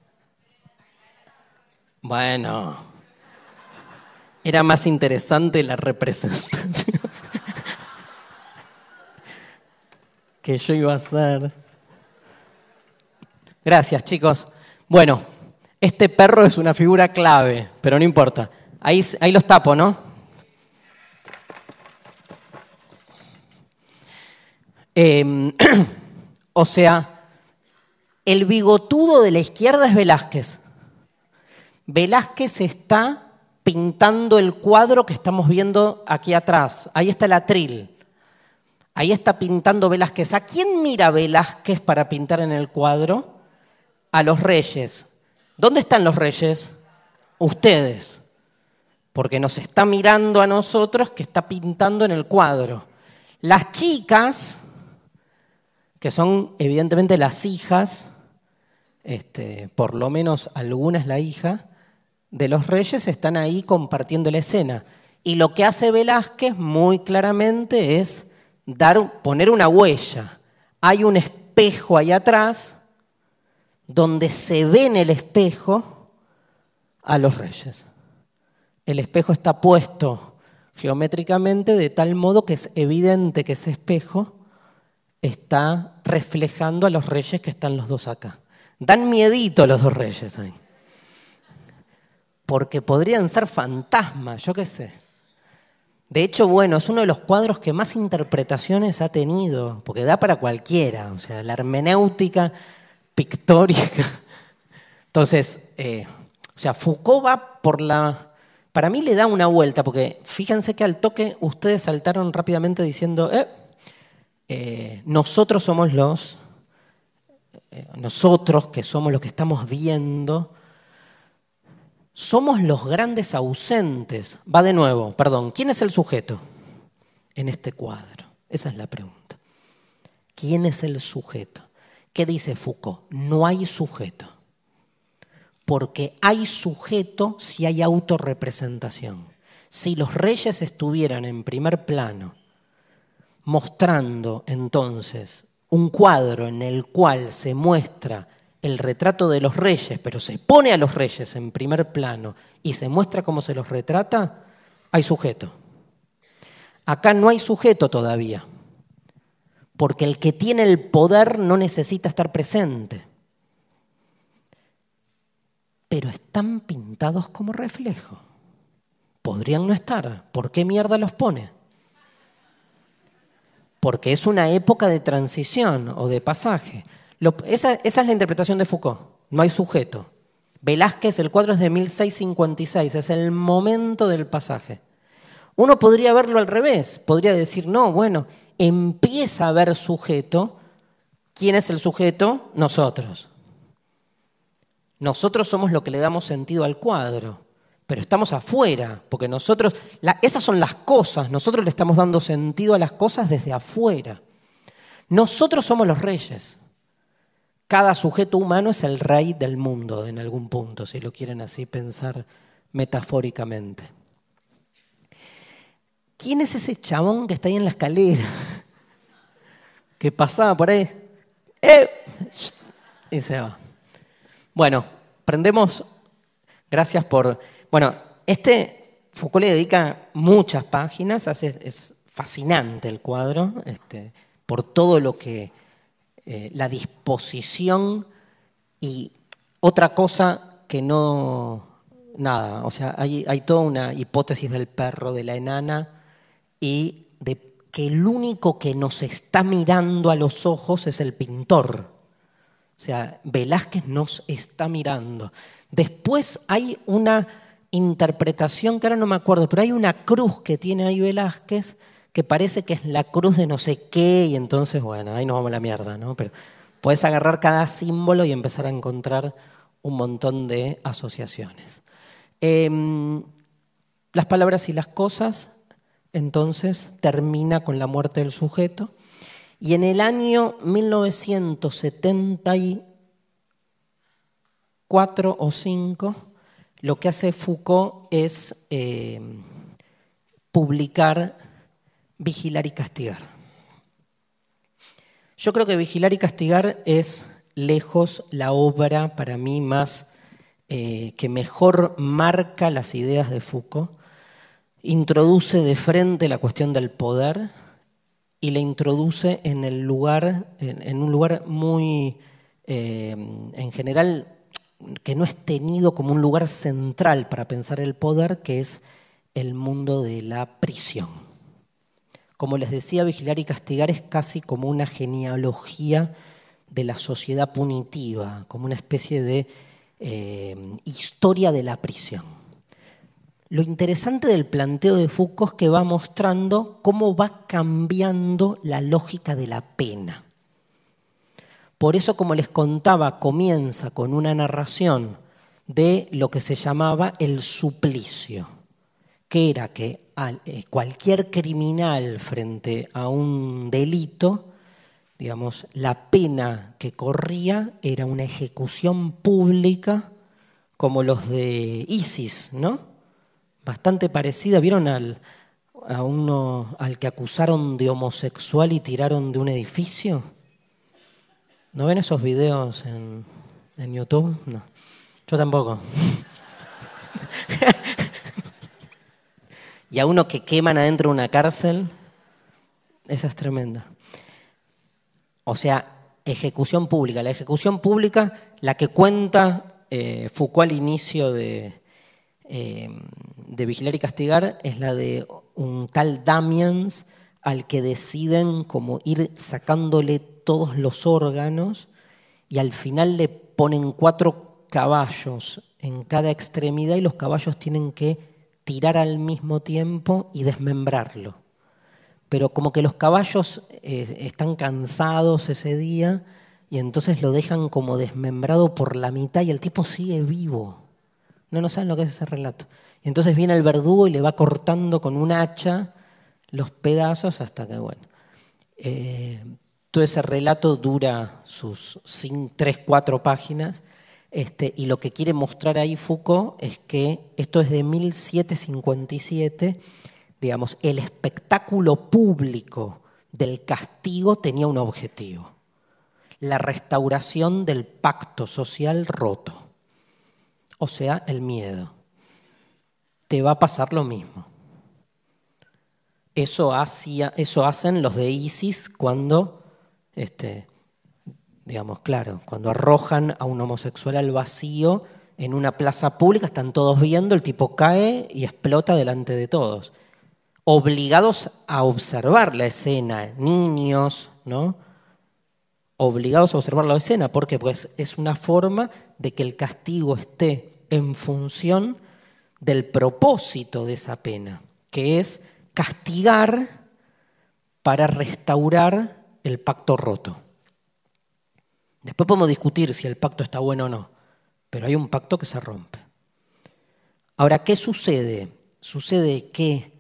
Bueno, era más interesante la representación que yo iba a hacer. Gracias, chicos. Bueno, este perro es una figura clave, pero no importa. Ahí los tapo, ¿no? O sea, el bigotudo de la izquierda es Velázquez. Velázquez está pintando el cuadro que estamos viendo aquí atrás. Ahí está el atril. Ahí está pintando Velázquez. ¿A quién mira Velázquez para pintar en el cuadro? A los reyes. ¿Dónde están los reyes? Ustedes. Porque nos está mirando a nosotros que está pintando en el cuadro. Las chicas, que son evidentemente las hijas, por lo menos alguna es la hija, de los reyes, están ahí compartiendo la escena. Y lo que hace Velázquez muy claramente es poner una huella. Hay un espejo ahí atrás donde se ve en el espejo a los reyes. El espejo está puesto geométricamente de tal modo que es evidente que ese espejo está reflejando a los reyes que están los dos acá. Dan miedito los dos reyes ahí. Porque podrían ser fantasmas, yo qué sé. De hecho, bueno, es uno de los cuadros que más interpretaciones ha tenido, porque da para cualquiera, o sea, la hermenéutica pictórica. Entonces, o sea, Foucault va por para mí le da una vuelta, porque fíjense que al toque ustedes saltaron rápidamente diciendo, nosotros somos nosotros que somos los que estamos viendo, somos los grandes ausentes. Va de nuevo, perdón, ¿quién es el sujeto en este cuadro? Esa es la pregunta. ¿Quién es el sujeto? ¿Qué dice Foucault? No hay sujeto. Porque hay sujeto si hay autorrepresentación. Si los reyes estuvieran en primer plano, mostrando entonces un cuadro en el cual se muestra el retrato de los reyes, pero se pone a los reyes en primer plano y se muestra cómo se los retrata, hay sujeto. Acá no hay sujeto todavía, porque el que tiene el poder no necesita estar presente. Pero están pintados como reflejo. Podrían no estar. ¿Por qué mierda los pone? Porque es una época de transición o de pasaje. Esa es la interpretación de Foucault. No hay sujeto. Velázquez, el cuadro es de 1656, es el momento del pasaje. Uno podría verlo al revés, podría decir, no, bueno, empieza a haber sujeto. ¿Quién es el sujeto? Nosotros. Nosotros somos lo que le damos sentido al cuadro, pero estamos afuera, porque nosotros, esas son las cosas, nosotros le estamos dando sentido a las cosas desde afuera. Nosotros somos los reyes. Cada sujeto humano es el rey del mundo en algún punto, si lo quieren así pensar metafóricamente. ¿Quién es ese chabón que está ahí en la escalera? Que pasaba por ahí. Y se va. Bueno, prendemos. Gracias por... Bueno, Foucault le dedica muchas páginas, es fascinante el cuadro, por todo lo que... la disposición y otra cosa que no... Nada, o sea, hay toda una hipótesis del perro, de la enana y de que el único que nos está mirando a los ojos es el pintor. O sea, Velázquez nos está mirando. Después hay una interpretación que ahora no me acuerdo, pero hay una cruz que tiene ahí Velázquez que parece que es la cruz de no sé qué, y entonces, bueno, ahí nos vamos a la mierda, ¿no? Pero puedes agarrar cada símbolo y empezar a encontrar un montón de asociaciones. Las palabras y las cosas, entonces, termina con la muerte del sujeto. Y en el año 1974 o 5, lo que hace Foucault es publicar Vigilar y castigar. Yo creo que Vigilar y castigar es lejos la obra para mí más que mejor marca las ideas de Foucault. Introduce de frente la cuestión del poder y la introduce en un lugar muy, en general, que no es tenido como un lugar central para pensar el poder, que es el mundo de la prisión. Como les decía, Vigilar y castigar es casi como una genealogía de la sociedad punitiva, como una especie de historia de la prisión. Lo interesante del planteo de Foucault es que va mostrando cómo va cambiando la lógica de la pena. Por eso, como les contaba, comienza con una narración de lo que se llamaba el suplicio, que era que cualquier criminal frente a un delito, digamos, la pena que corría era una ejecución pública como los de ISIS, ¿no? Bastante parecida. ¿Vieron al que acusaron de homosexual y tiraron de un edificio? ¿No ven esos videos en YouTube? No. Yo tampoco. Y a uno que queman adentro de una cárcel, esa es tremenda. O sea, ejecución pública. La ejecución pública, la que cuenta Foucault al inicio de Vigilar y castigar, es la de un tal Damiens al que deciden como ir sacándole todos los órganos y al final le ponen 4 caballos en cada extremidad y los caballos tienen que tirar al mismo tiempo y desmembrarlo. Pero como que los caballos están cansados ese día y entonces lo dejan como desmembrado por la mitad y el tipo sigue vivo. No saben lo que es ese relato. Y entonces viene el verdugo y le va cortando con un hacha los pedazos hasta que, bueno. Todo ese relato dura sus 3, 4 páginas, y lo que quiere mostrar ahí Foucault es que esto es de 1757, digamos, el espectáculo público del castigo tenía un objetivo: la restauración del pacto social roto, o sea, el miedo. Te va a pasar lo mismo. Eso hacen los de ISIS cuando, digamos, claro, cuando arrojan a un homosexual al vacío en una plaza pública, están todos viendo, el tipo cae y explota delante de todos. Obligados a observar la escena, niños, ¿no? Obligados a observar la escena. ¿Por qué? Pues es una forma de que el castigo esté en función del propósito de esa pena, que es castigar para restaurar el pacto roto. Después podemos discutir si el pacto está bueno o no, pero hay un pacto que se rompe. Ahora, ¿qué sucede? Sucede que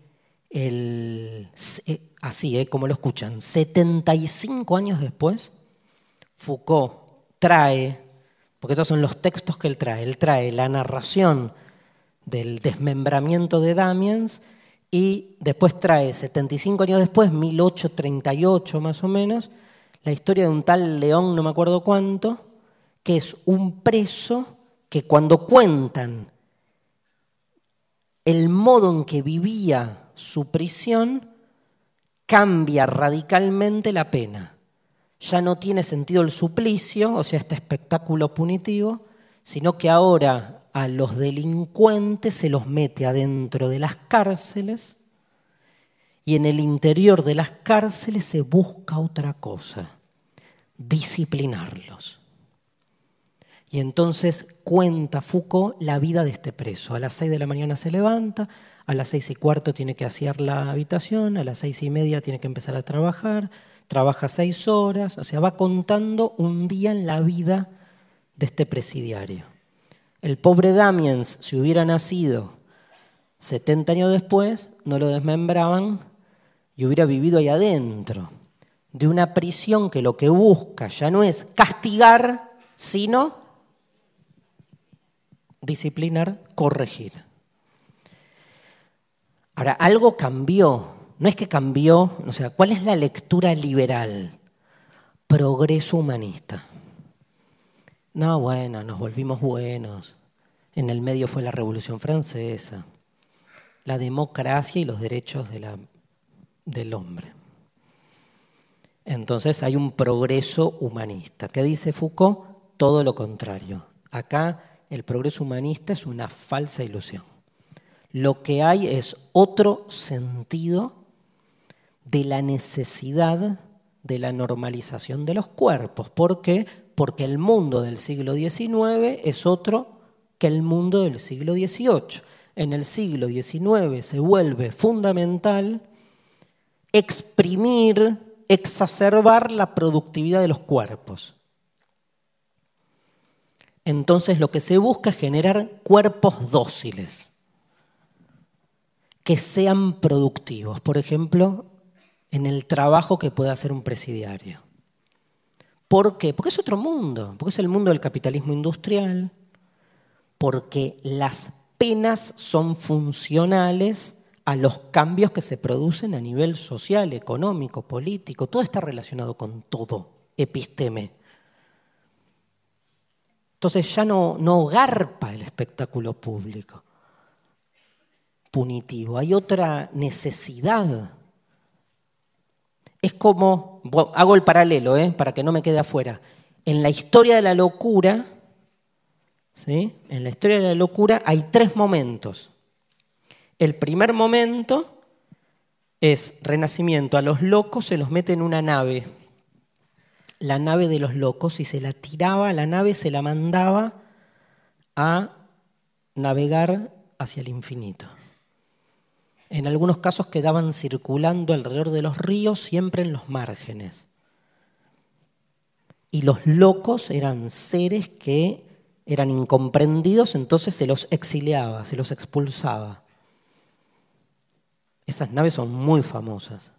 así, como lo escuchan, 75 años después, Foucault trae, porque estos son los textos que él trae la narración del desmembramiento de Damiens, y después trae, 75 años después, 1838 más o menos, la historia de un tal León, no me acuerdo cuánto, que es un preso que cuando cuentan el modo en que vivía su prisión, cambia radicalmente la pena. Ya no tiene sentido el suplicio, o sea, este espectáculo punitivo, sino que ahora a los delincuentes se los mete adentro de las cárceles y en el interior de las cárceles se busca otra cosa: disciplinarlos. Y entonces cuenta Foucault la vida de este preso. A las 6 de la mañana se levanta, a las 6:15 tiene que asear la habitación, a las 6:30 tiene que empezar a trabajar, trabaja 6 horas, o sea, va contando un día en la vida de este presidiario. El pobre Damiens, si hubiera nacido 70 años después, no lo desmembraban y hubiera vivido ahí adentro, de una prisión que lo que busca ya no es castigar, sino disciplinar, corregir. Ahora, algo cambió. No es que cambió, o sea, ¿cuál es la lectura liberal? Progreso humanista. No, bueno, nos volvimos buenos. En el medio fue la Revolución Francesa, la democracia y los derechos del hombre. Entonces hay un progreso humanista. ¿Qué dice Foucault? Todo lo contrario. Acá el progreso humanista es una falsa ilusión. Lo que hay es otro sentido de la necesidad de la normalización de los cuerpos. ¿Por qué? Porque el mundo del siglo XIX es otro que el mundo del siglo XVIII. En el siglo XIX se vuelve fundamental exprimir, exacerbar la productividad de los cuerpos. Entonces lo que se busca es generar cuerpos dóciles, que sean productivos. Por ejemplo, en el trabajo que puede hacer un presidiario. ¿Por qué? Porque es otro mundo, porque es el mundo del capitalismo industrial, porque las penas son funcionales a los cambios que se producen a nivel social, económico, político. Todo está relacionado con todo, episteme. Entonces ya no garpa el espectáculo público punitivo, hay otra necesidad. Es como, hago el paralelo, para que no me quede afuera. En la historia de la locura, ¿sí? En la historia de la locura hay 3 momentos. El primer momento es Renacimiento. A los locos se los mete en una nave, la nave de los locos, y se la tiraba a la nave, se la mandaba a navegar hacia el infinito. En algunos casos quedaban circulando alrededor de los ríos, siempre en los márgenes. y los locos eran seres que eran incomprendidos, entonces se los exiliaba, se los expulsaba. Esas naves son muy famosas.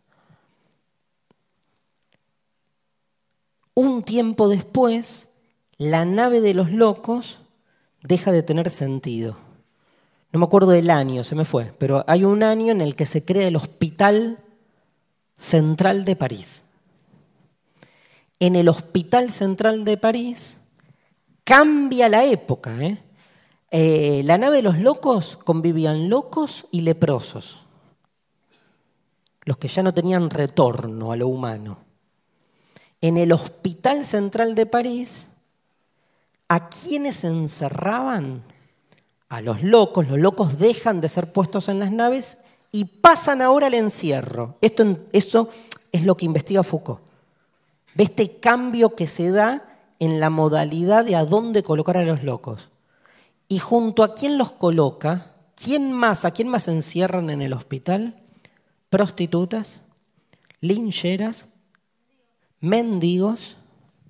Un tiempo después, la nave de los locos deja de tener sentido. No me acuerdo del año, se me fue, pero hay un año en el que se crea el Hospital Central de París. En el Hospital Central de París cambia la época. La nave de los locos convivían locos y leprosos, los que ya no tenían retorno a lo humano. En el Hospital Central de París, ¿a quiénes encerraban? A los locos dejan de ser puestos en las naves y pasan ahora al encierro. Eso es lo que investiga Foucault. Ve este cambio que se da en la modalidad de a dónde colocar a los locos. Y junto a quién los coloca, ¿a quién más encierran en el hospital? Prostitutas, lincheras, mendigos,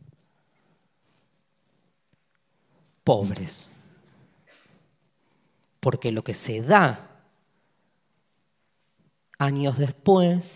pobres. Porque lo que se da años después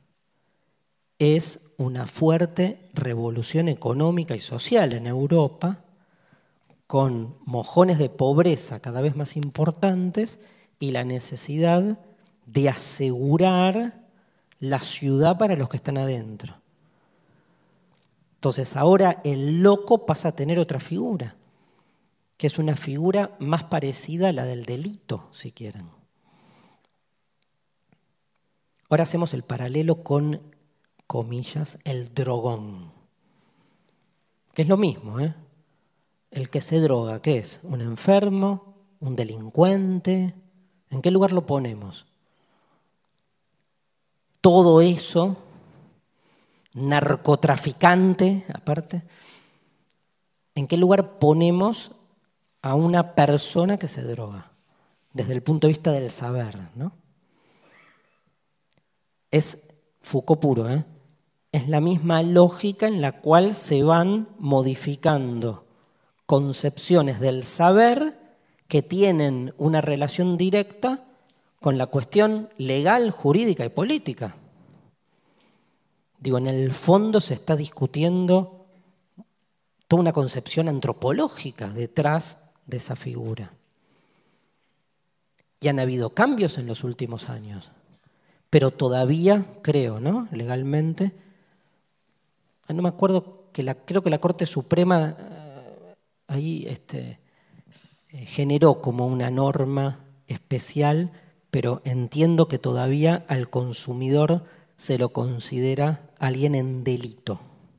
es una fuerte revolución económica y social en Europa, con mojones de pobreza cada vez más importantes y la necesidad de asegurar la ciudad para los que están adentro. Entonces ahora el loco pasa a tener otra figura, que es una figura más parecida a la del delito, si quieren. Ahora hacemos el paralelo con, comillas, el drogón, que es lo mismo, ¿eh? El que se droga, ¿qué es? ¿Un enfermo? ¿Un delincuente? ¿En qué lugar lo ponemos? Todo eso, narcotraficante, aparte, ¿en qué lugar ponemos a una persona que se droga? Desde el punto de vista del saber, ¿no? Es Foucault puro, ¿eh? Es la misma lógica en la cual se van modificando concepciones del saber que tienen una relación directa con la cuestión legal, jurídica y política. Digo, en el fondo se está discutiendo toda una concepción antropológica detrás de esa figura. Y han habido cambios en los últimos años, pero todavía, creo, ¿no? Legalmente, no me acuerdo, creo que la Corte Suprema ahí generó como una norma especial, pero entiendo que todavía al consumidor se lo considera alguien en delito.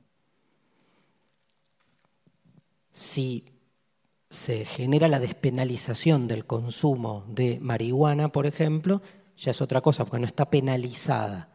Si se genera la despenalización del consumo de marihuana, por ejemplo, ya es otra cosa, porque no está penalizada.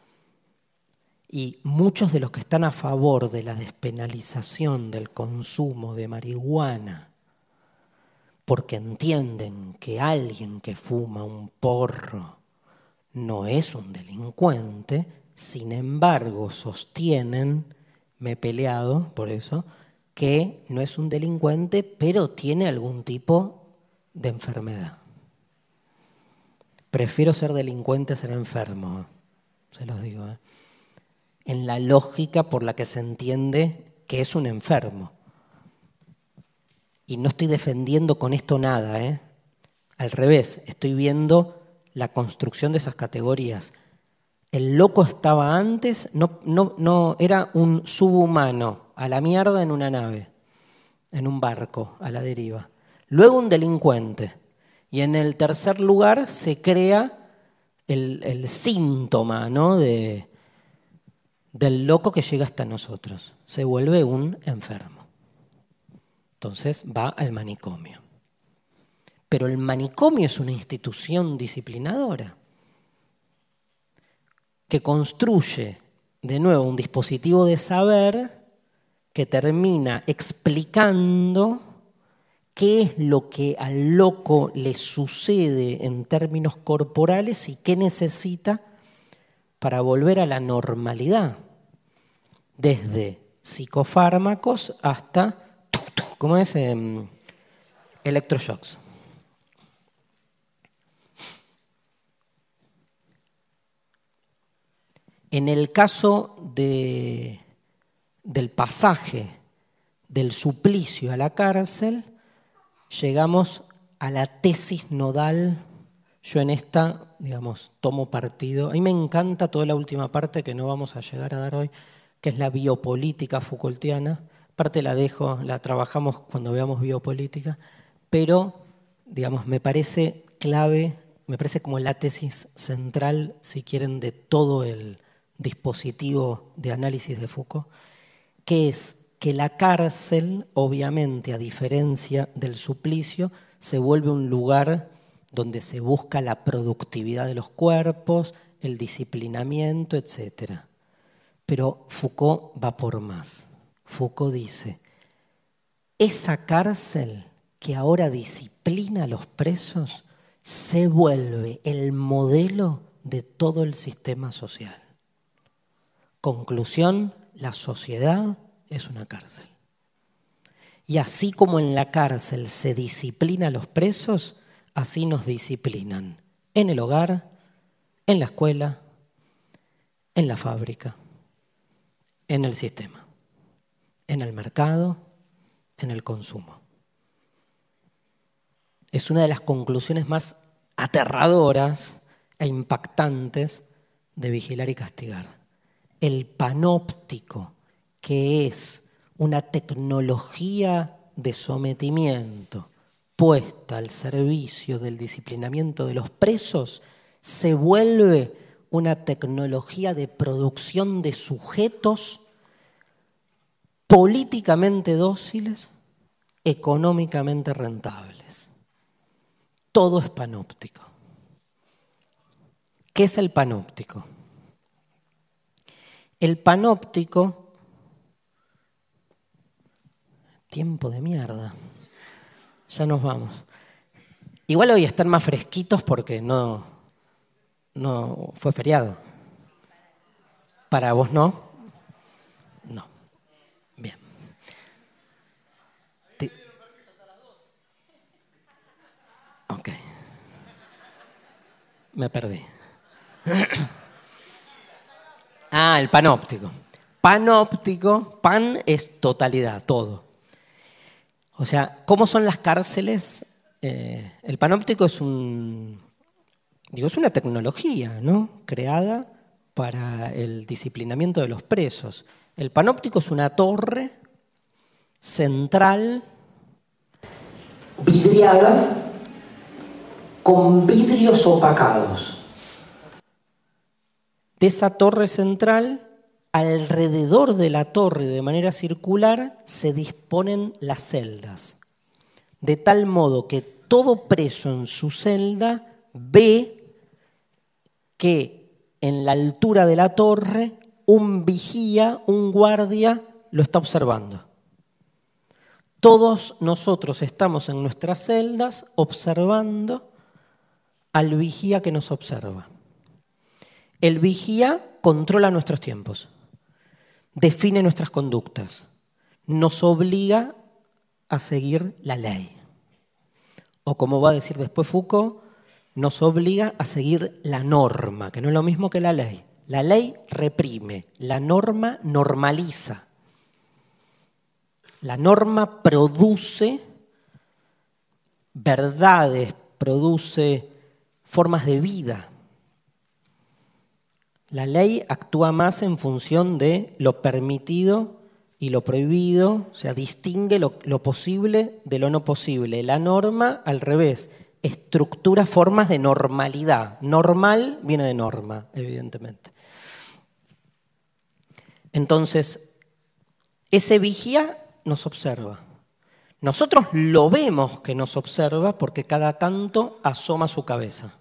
Y muchos de los que están a favor de la despenalización del consumo de marihuana, porque entienden que alguien que fuma un porro no es un delincuente, sin embargo sostienen, me he peleado por eso, que no es un delincuente, pero tiene algún tipo de enfermedad. Prefiero ser delincuente a ser enfermo, se los digo, en la lógica por la que se entiende que es un enfermo. Y no estoy defendiendo con esto nada, Al revés, estoy viendo la construcción de esas categorías. El loco estaba antes, no era un subhumano, a la mierda en una nave, en un barco, a la deriva. Luego un delincuente. Y en el tercer lugar se crea el síntoma, ¿no? del loco que llega hasta nosotros. Se vuelve un enfermo. Entonces va al manicomio. Pero el manicomio es una institución disciplinadora que construye, de nuevo, un dispositivo de saber que termina explicando qué es lo que al loco le sucede en términos corporales y qué necesita para volver a la normalidad. Desde psicofármacos hasta, ¿cómo es? Electroshocks. En el caso del pasaje del suplicio a la cárcel, llegamos a la tesis nodal. Yo en esta, digamos, tomo partido. A mí me encanta toda la última parte que no vamos a llegar a dar hoy, que es la biopolítica Foucaultiana. Parte la dejo, la trabajamos cuando veamos biopolítica, pero, digamos, me parece clave, me parece como la tesis central, si quieren, de todo el dispositivo de análisis de Foucault, que es que la cárcel, obviamente, a diferencia del suplicio, se vuelve un lugar donde se busca la productividad de los cuerpos, el disciplinamiento, etc. Pero Foucault va por más. Foucault dice, esa cárcel que ahora disciplina a los presos se vuelve el modelo de todo el sistema social. Conclusión, la sociedad es una cárcel. Y así como en la cárcel se disciplina a los presos, así nos disciplinan en el hogar, en la escuela, en la fábrica, en el sistema, en el mercado, en el consumo. Es una de las conclusiones más aterradoras e impactantes de Vigilar y Castigar. El panóptico, que es una tecnología de sometimiento puesta al servicio del disciplinamiento de los presos, se vuelve una tecnología de producción de sujetos políticamente dóciles, económicamente rentables. Todo es panóptico. ¿Qué es el panóptico? El panóptico, tiempo de mierda, ya nos vamos. Igual hoy están más fresquitos porque no fue feriado. ¿Para vos no? No. Bien. Ok. Me perdí. El panóptico. Panóptico, pan es totalidad, todo. O sea, ¿cómo son las cárceles? El panóptico es una tecnología, ¿no? Creada para el disciplinamiento de los presos. El panóptico es una torre central, vidriada, con vidrios opacados. De esa torre central, alrededor de la torre, de manera circular, se disponen las celdas, de tal modo que todo preso en su celda ve que en la altura de la torre un vigía, un guardia, lo está observando. Todos nosotros estamos en nuestras celdas observando al vigía que nos observa. El vigía controla nuestros tiempos, define nuestras conductas, nos obliga a seguir la ley. O como va a decir después Foucault, nos obliga a seguir la norma, que no es lo mismo que la ley. La ley reprime, la norma normaliza. La norma produce verdades, produce formas de vida. La ley actúa más en función de lo permitido y lo prohibido, o sea, distingue lo posible de lo no posible. La norma, al revés, estructura formas de normalidad. Normal viene de norma, evidentemente. Entonces, ese vigía nos observa. Nosotros lo vemos que nos observa porque cada tanto asoma su cabeza.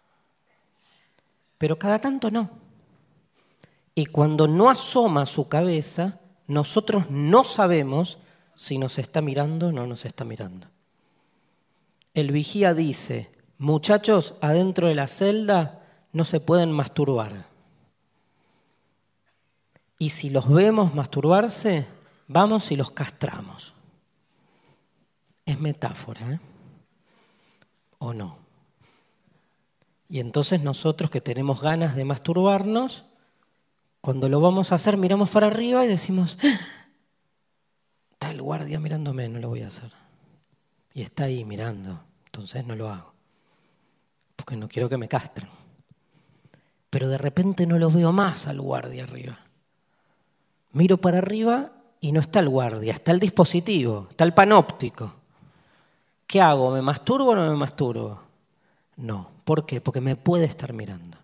Pero cada tanto no. Y cuando no asoma su cabeza, nosotros no sabemos si nos está mirando o no nos está mirando. El vigía dice, muchachos, adentro de la celda no se pueden masturbar. Y si los vemos masturbarse, vamos y los castramos. Es metáfora, ¿eh? ¿O no? Y entonces nosotros que tenemos ganas de masturbarnos, cuando lo vamos a hacer miramos para arriba y decimos, está el guardia mirándome, no lo voy a hacer. Y está ahí mirando, entonces no lo hago, porque no quiero que me castren. Pero de repente no lo veo más al guardia arriba. Miro para arriba y no está el guardia, está el dispositivo, está el panóptico. ¿Qué hago? ¿Me masturbo o no me masturbo? No. ¿Por qué? Porque me puede estar mirando.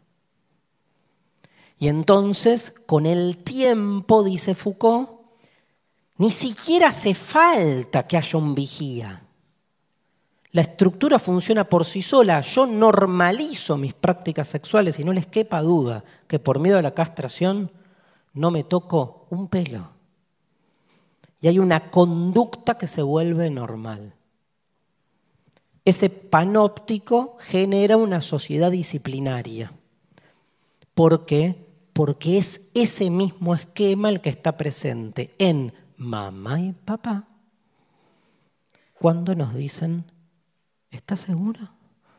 Y entonces, con el tiempo, dice Foucault, ni siquiera hace falta que haya un vigía. La estructura funciona por sí sola. Yo normalizo mis prácticas sexuales y no les quepa duda que por miedo a la castración no me toco un pelo. Y hay una conducta que se vuelve normal. Ese panóptico genera una sociedad disciplinaria. ¿Por qué? Porque es ese mismo esquema el que está presente en mamá y papá cuando nos dicen, ¿estás seguro?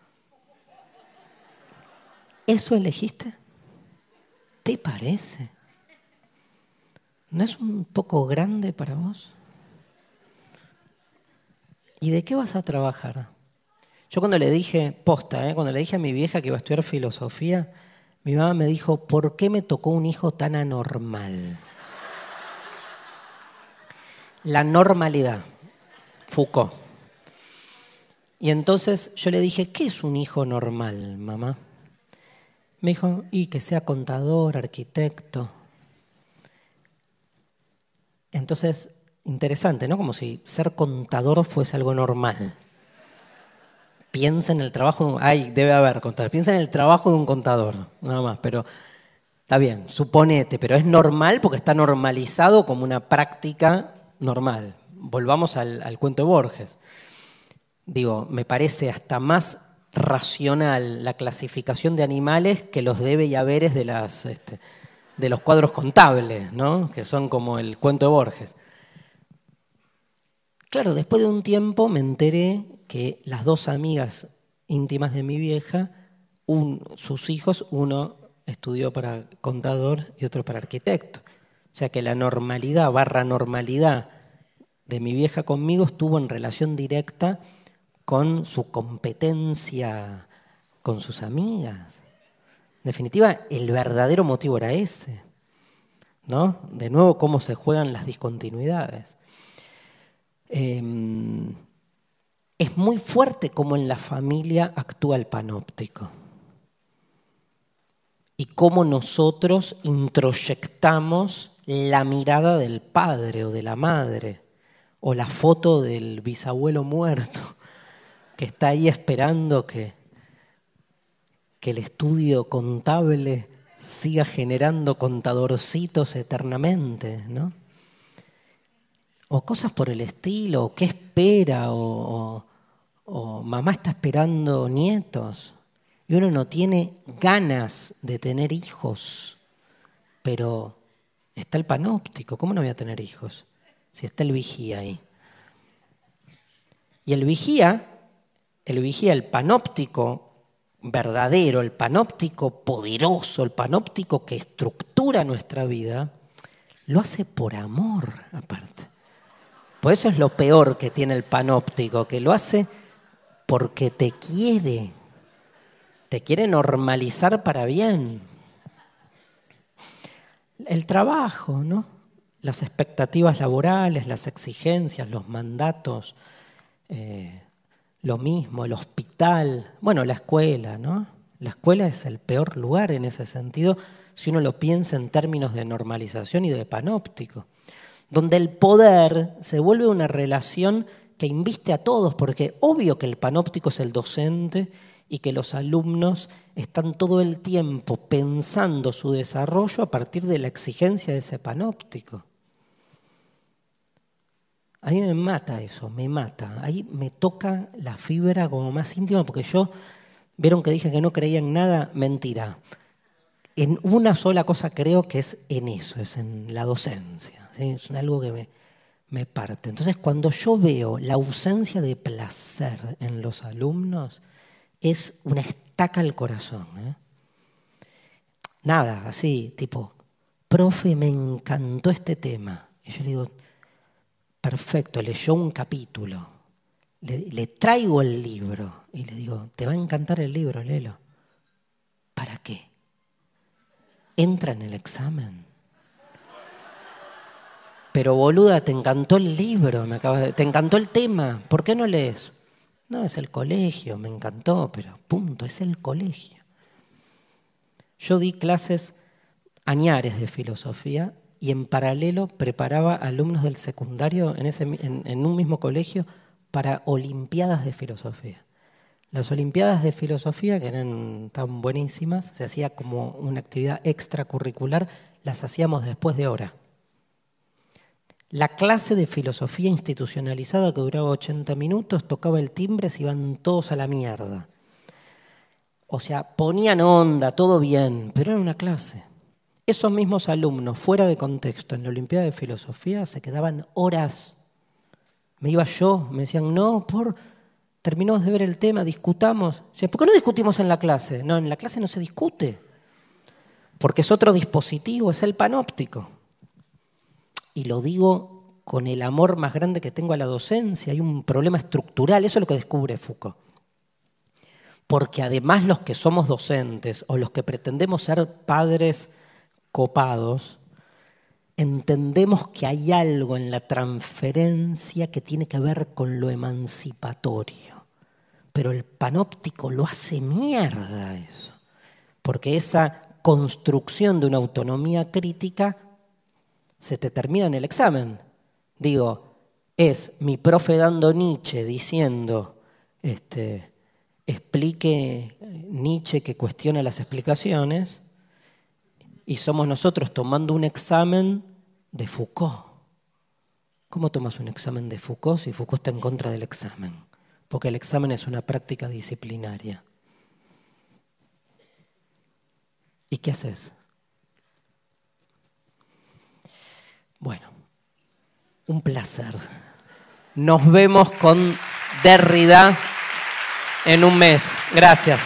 ¿Eso elegiste? ¿Te parece? ¿No es un poco grande para vos? ¿Y de qué vas a trabajar? Yo cuando le dije, cuando le dije a mi vieja que iba a estudiar filosofía, mi mamá me dijo, ¿por qué me tocó un hijo tan anormal? La normalidad, Foucault. Y entonces yo le dije, ¿qué es un hijo normal, mamá? Me dijo, y que sea contador, arquitecto. Entonces, interesante, ¿no? Como si ser contador fuese algo normal. Piensa en el trabajo, debe haber contador. Piensa en el trabajo de un contador, nada más, pero está bien, suponete, pero es normal porque está normalizado como una práctica normal. Volvamos al cuento de Borges. Digo, me parece hasta más racional la clasificación de animales que los debe y haberes de los cuadros contables, ¿no? Que son como el cuento de Borges. Claro, después de un tiempo me enteré que las dos amigas íntimas de mi vieja, sus hijos, uno estudió para contador y otro para arquitecto. O sea que la normalidad / normalidad de mi vieja conmigo estuvo en relación directa con su competencia con sus amigas. En definitiva, el verdadero motivo era ese, ¿no? De nuevo, cómo se juegan las discontinuidades. Es muy fuerte cómo en la familia actúa el panóptico y cómo nosotros introyectamos la mirada del padre o de la madre o la foto del bisabuelo muerto que está ahí esperando que el estudio contable siga generando contadorcitos eternamente, ¿no? O cosas por el estilo, o qué espera, o mamá está esperando nietos y uno no tiene ganas de tener hijos, pero está el panóptico, ¿cómo no voy a tener hijos? Si está el vigía ahí. Y el vigía, el panóptico verdadero, el panóptico poderoso, el panóptico que estructura nuestra vida, lo hace por amor aparte. Por eso es lo peor que tiene el panóptico, que lo hace porque te quiere normalizar para bien. El trabajo, ¿no? Las expectativas laborales, las exigencias, los mandatos, lo mismo, el hospital, bueno, la escuela, ¿no? La escuela es el peor lugar en ese sentido, si uno lo piensa en términos de normalización y de panóptico, donde el poder se vuelve una relación que inviste a todos, porque obvio que el panóptico es el docente y que los alumnos están todo el tiempo pensando su desarrollo a partir de la exigencia de ese panóptico. A mí me mata eso, me mata. Ahí me toca la fibra como más íntima, porque vieron que dije que no creía en nada, mentira. En una sola cosa creo que es en eso, es en la docencia. ¿Sí? Es algo que me parte. Entonces, cuando yo veo la ausencia de placer en los alumnos, es una estaca al corazón. Nada, así, tipo, profe, me encantó este tema. Y yo le digo, perfecto, leyó un capítulo. Le traigo el libro y le digo, te va a encantar el libro, léelo. ¿Para qué? Entra en el examen. Pero boluda, te encantó el libro, te encantó el tema, ¿por qué no lees? No, es el colegio, me encantó, pero punto, es el colegio. Yo di clases añares de filosofía y en paralelo preparaba alumnos del secundario en un mismo colegio para olimpiadas de filosofía. Las olimpiadas de filosofía, que eran tan buenísimas, se hacía como una actividad extracurricular, las hacíamos después de hora. La clase de filosofía institucionalizada que duraba 80 minutos, tocaba el timbre, se iban todos a la mierda. O sea, ponían onda, todo bien, pero era una clase. Esos mismos alumnos, fuera de contexto, en la Olimpiada de Filosofía, se quedaban horas. Me iba yo, me decían, no, terminamos de ver el tema, discutamos. ¿Por qué no discutimos en la clase? No, en la clase no se discute, porque es otro dispositivo, es el panóptico. Y lo digo con el amor más grande que tengo a la docencia. Hay un problema estructural, eso es lo que descubre Foucault. Porque además los que somos docentes o los que pretendemos ser padres copados, entendemos que hay algo en la transferencia que tiene que ver con lo emancipatorio. Pero el panóptico lo hace mierda eso. Porque esa construcción de una autonomía crítica se te termina en el examen. Digo, es mi profe dando Nietzsche diciendo, explique Nietzsche que cuestiona las explicaciones, y somos nosotros tomando un examen de Foucault. ¿Cómo tomas un examen de Foucault si Foucault está en contra del examen? Porque el examen es una práctica disciplinaria. ¿Y qué haces? Bueno, un placer. Nos vemos con Derrida en un mes. Gracias.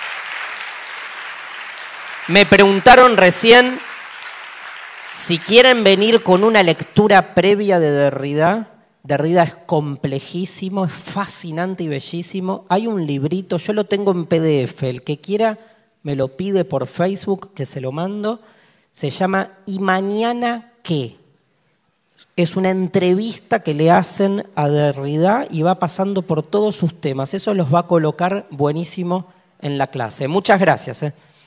Me preguntaron recién si quieren venir con una lectura previa de Derrida. Derrida es complejísimo, es fascinante y bellísimo. Hay un librito, yo lo tengo en PDF. El que quiera me lo pide por Facebook, que se lo mando. Se llama ¿Y mañana qué? Es una entrevista que le hacen a Derrida y va pasando por todos sus temas. Eso los va a colocar buenísimo en la clase. Muchas gracias.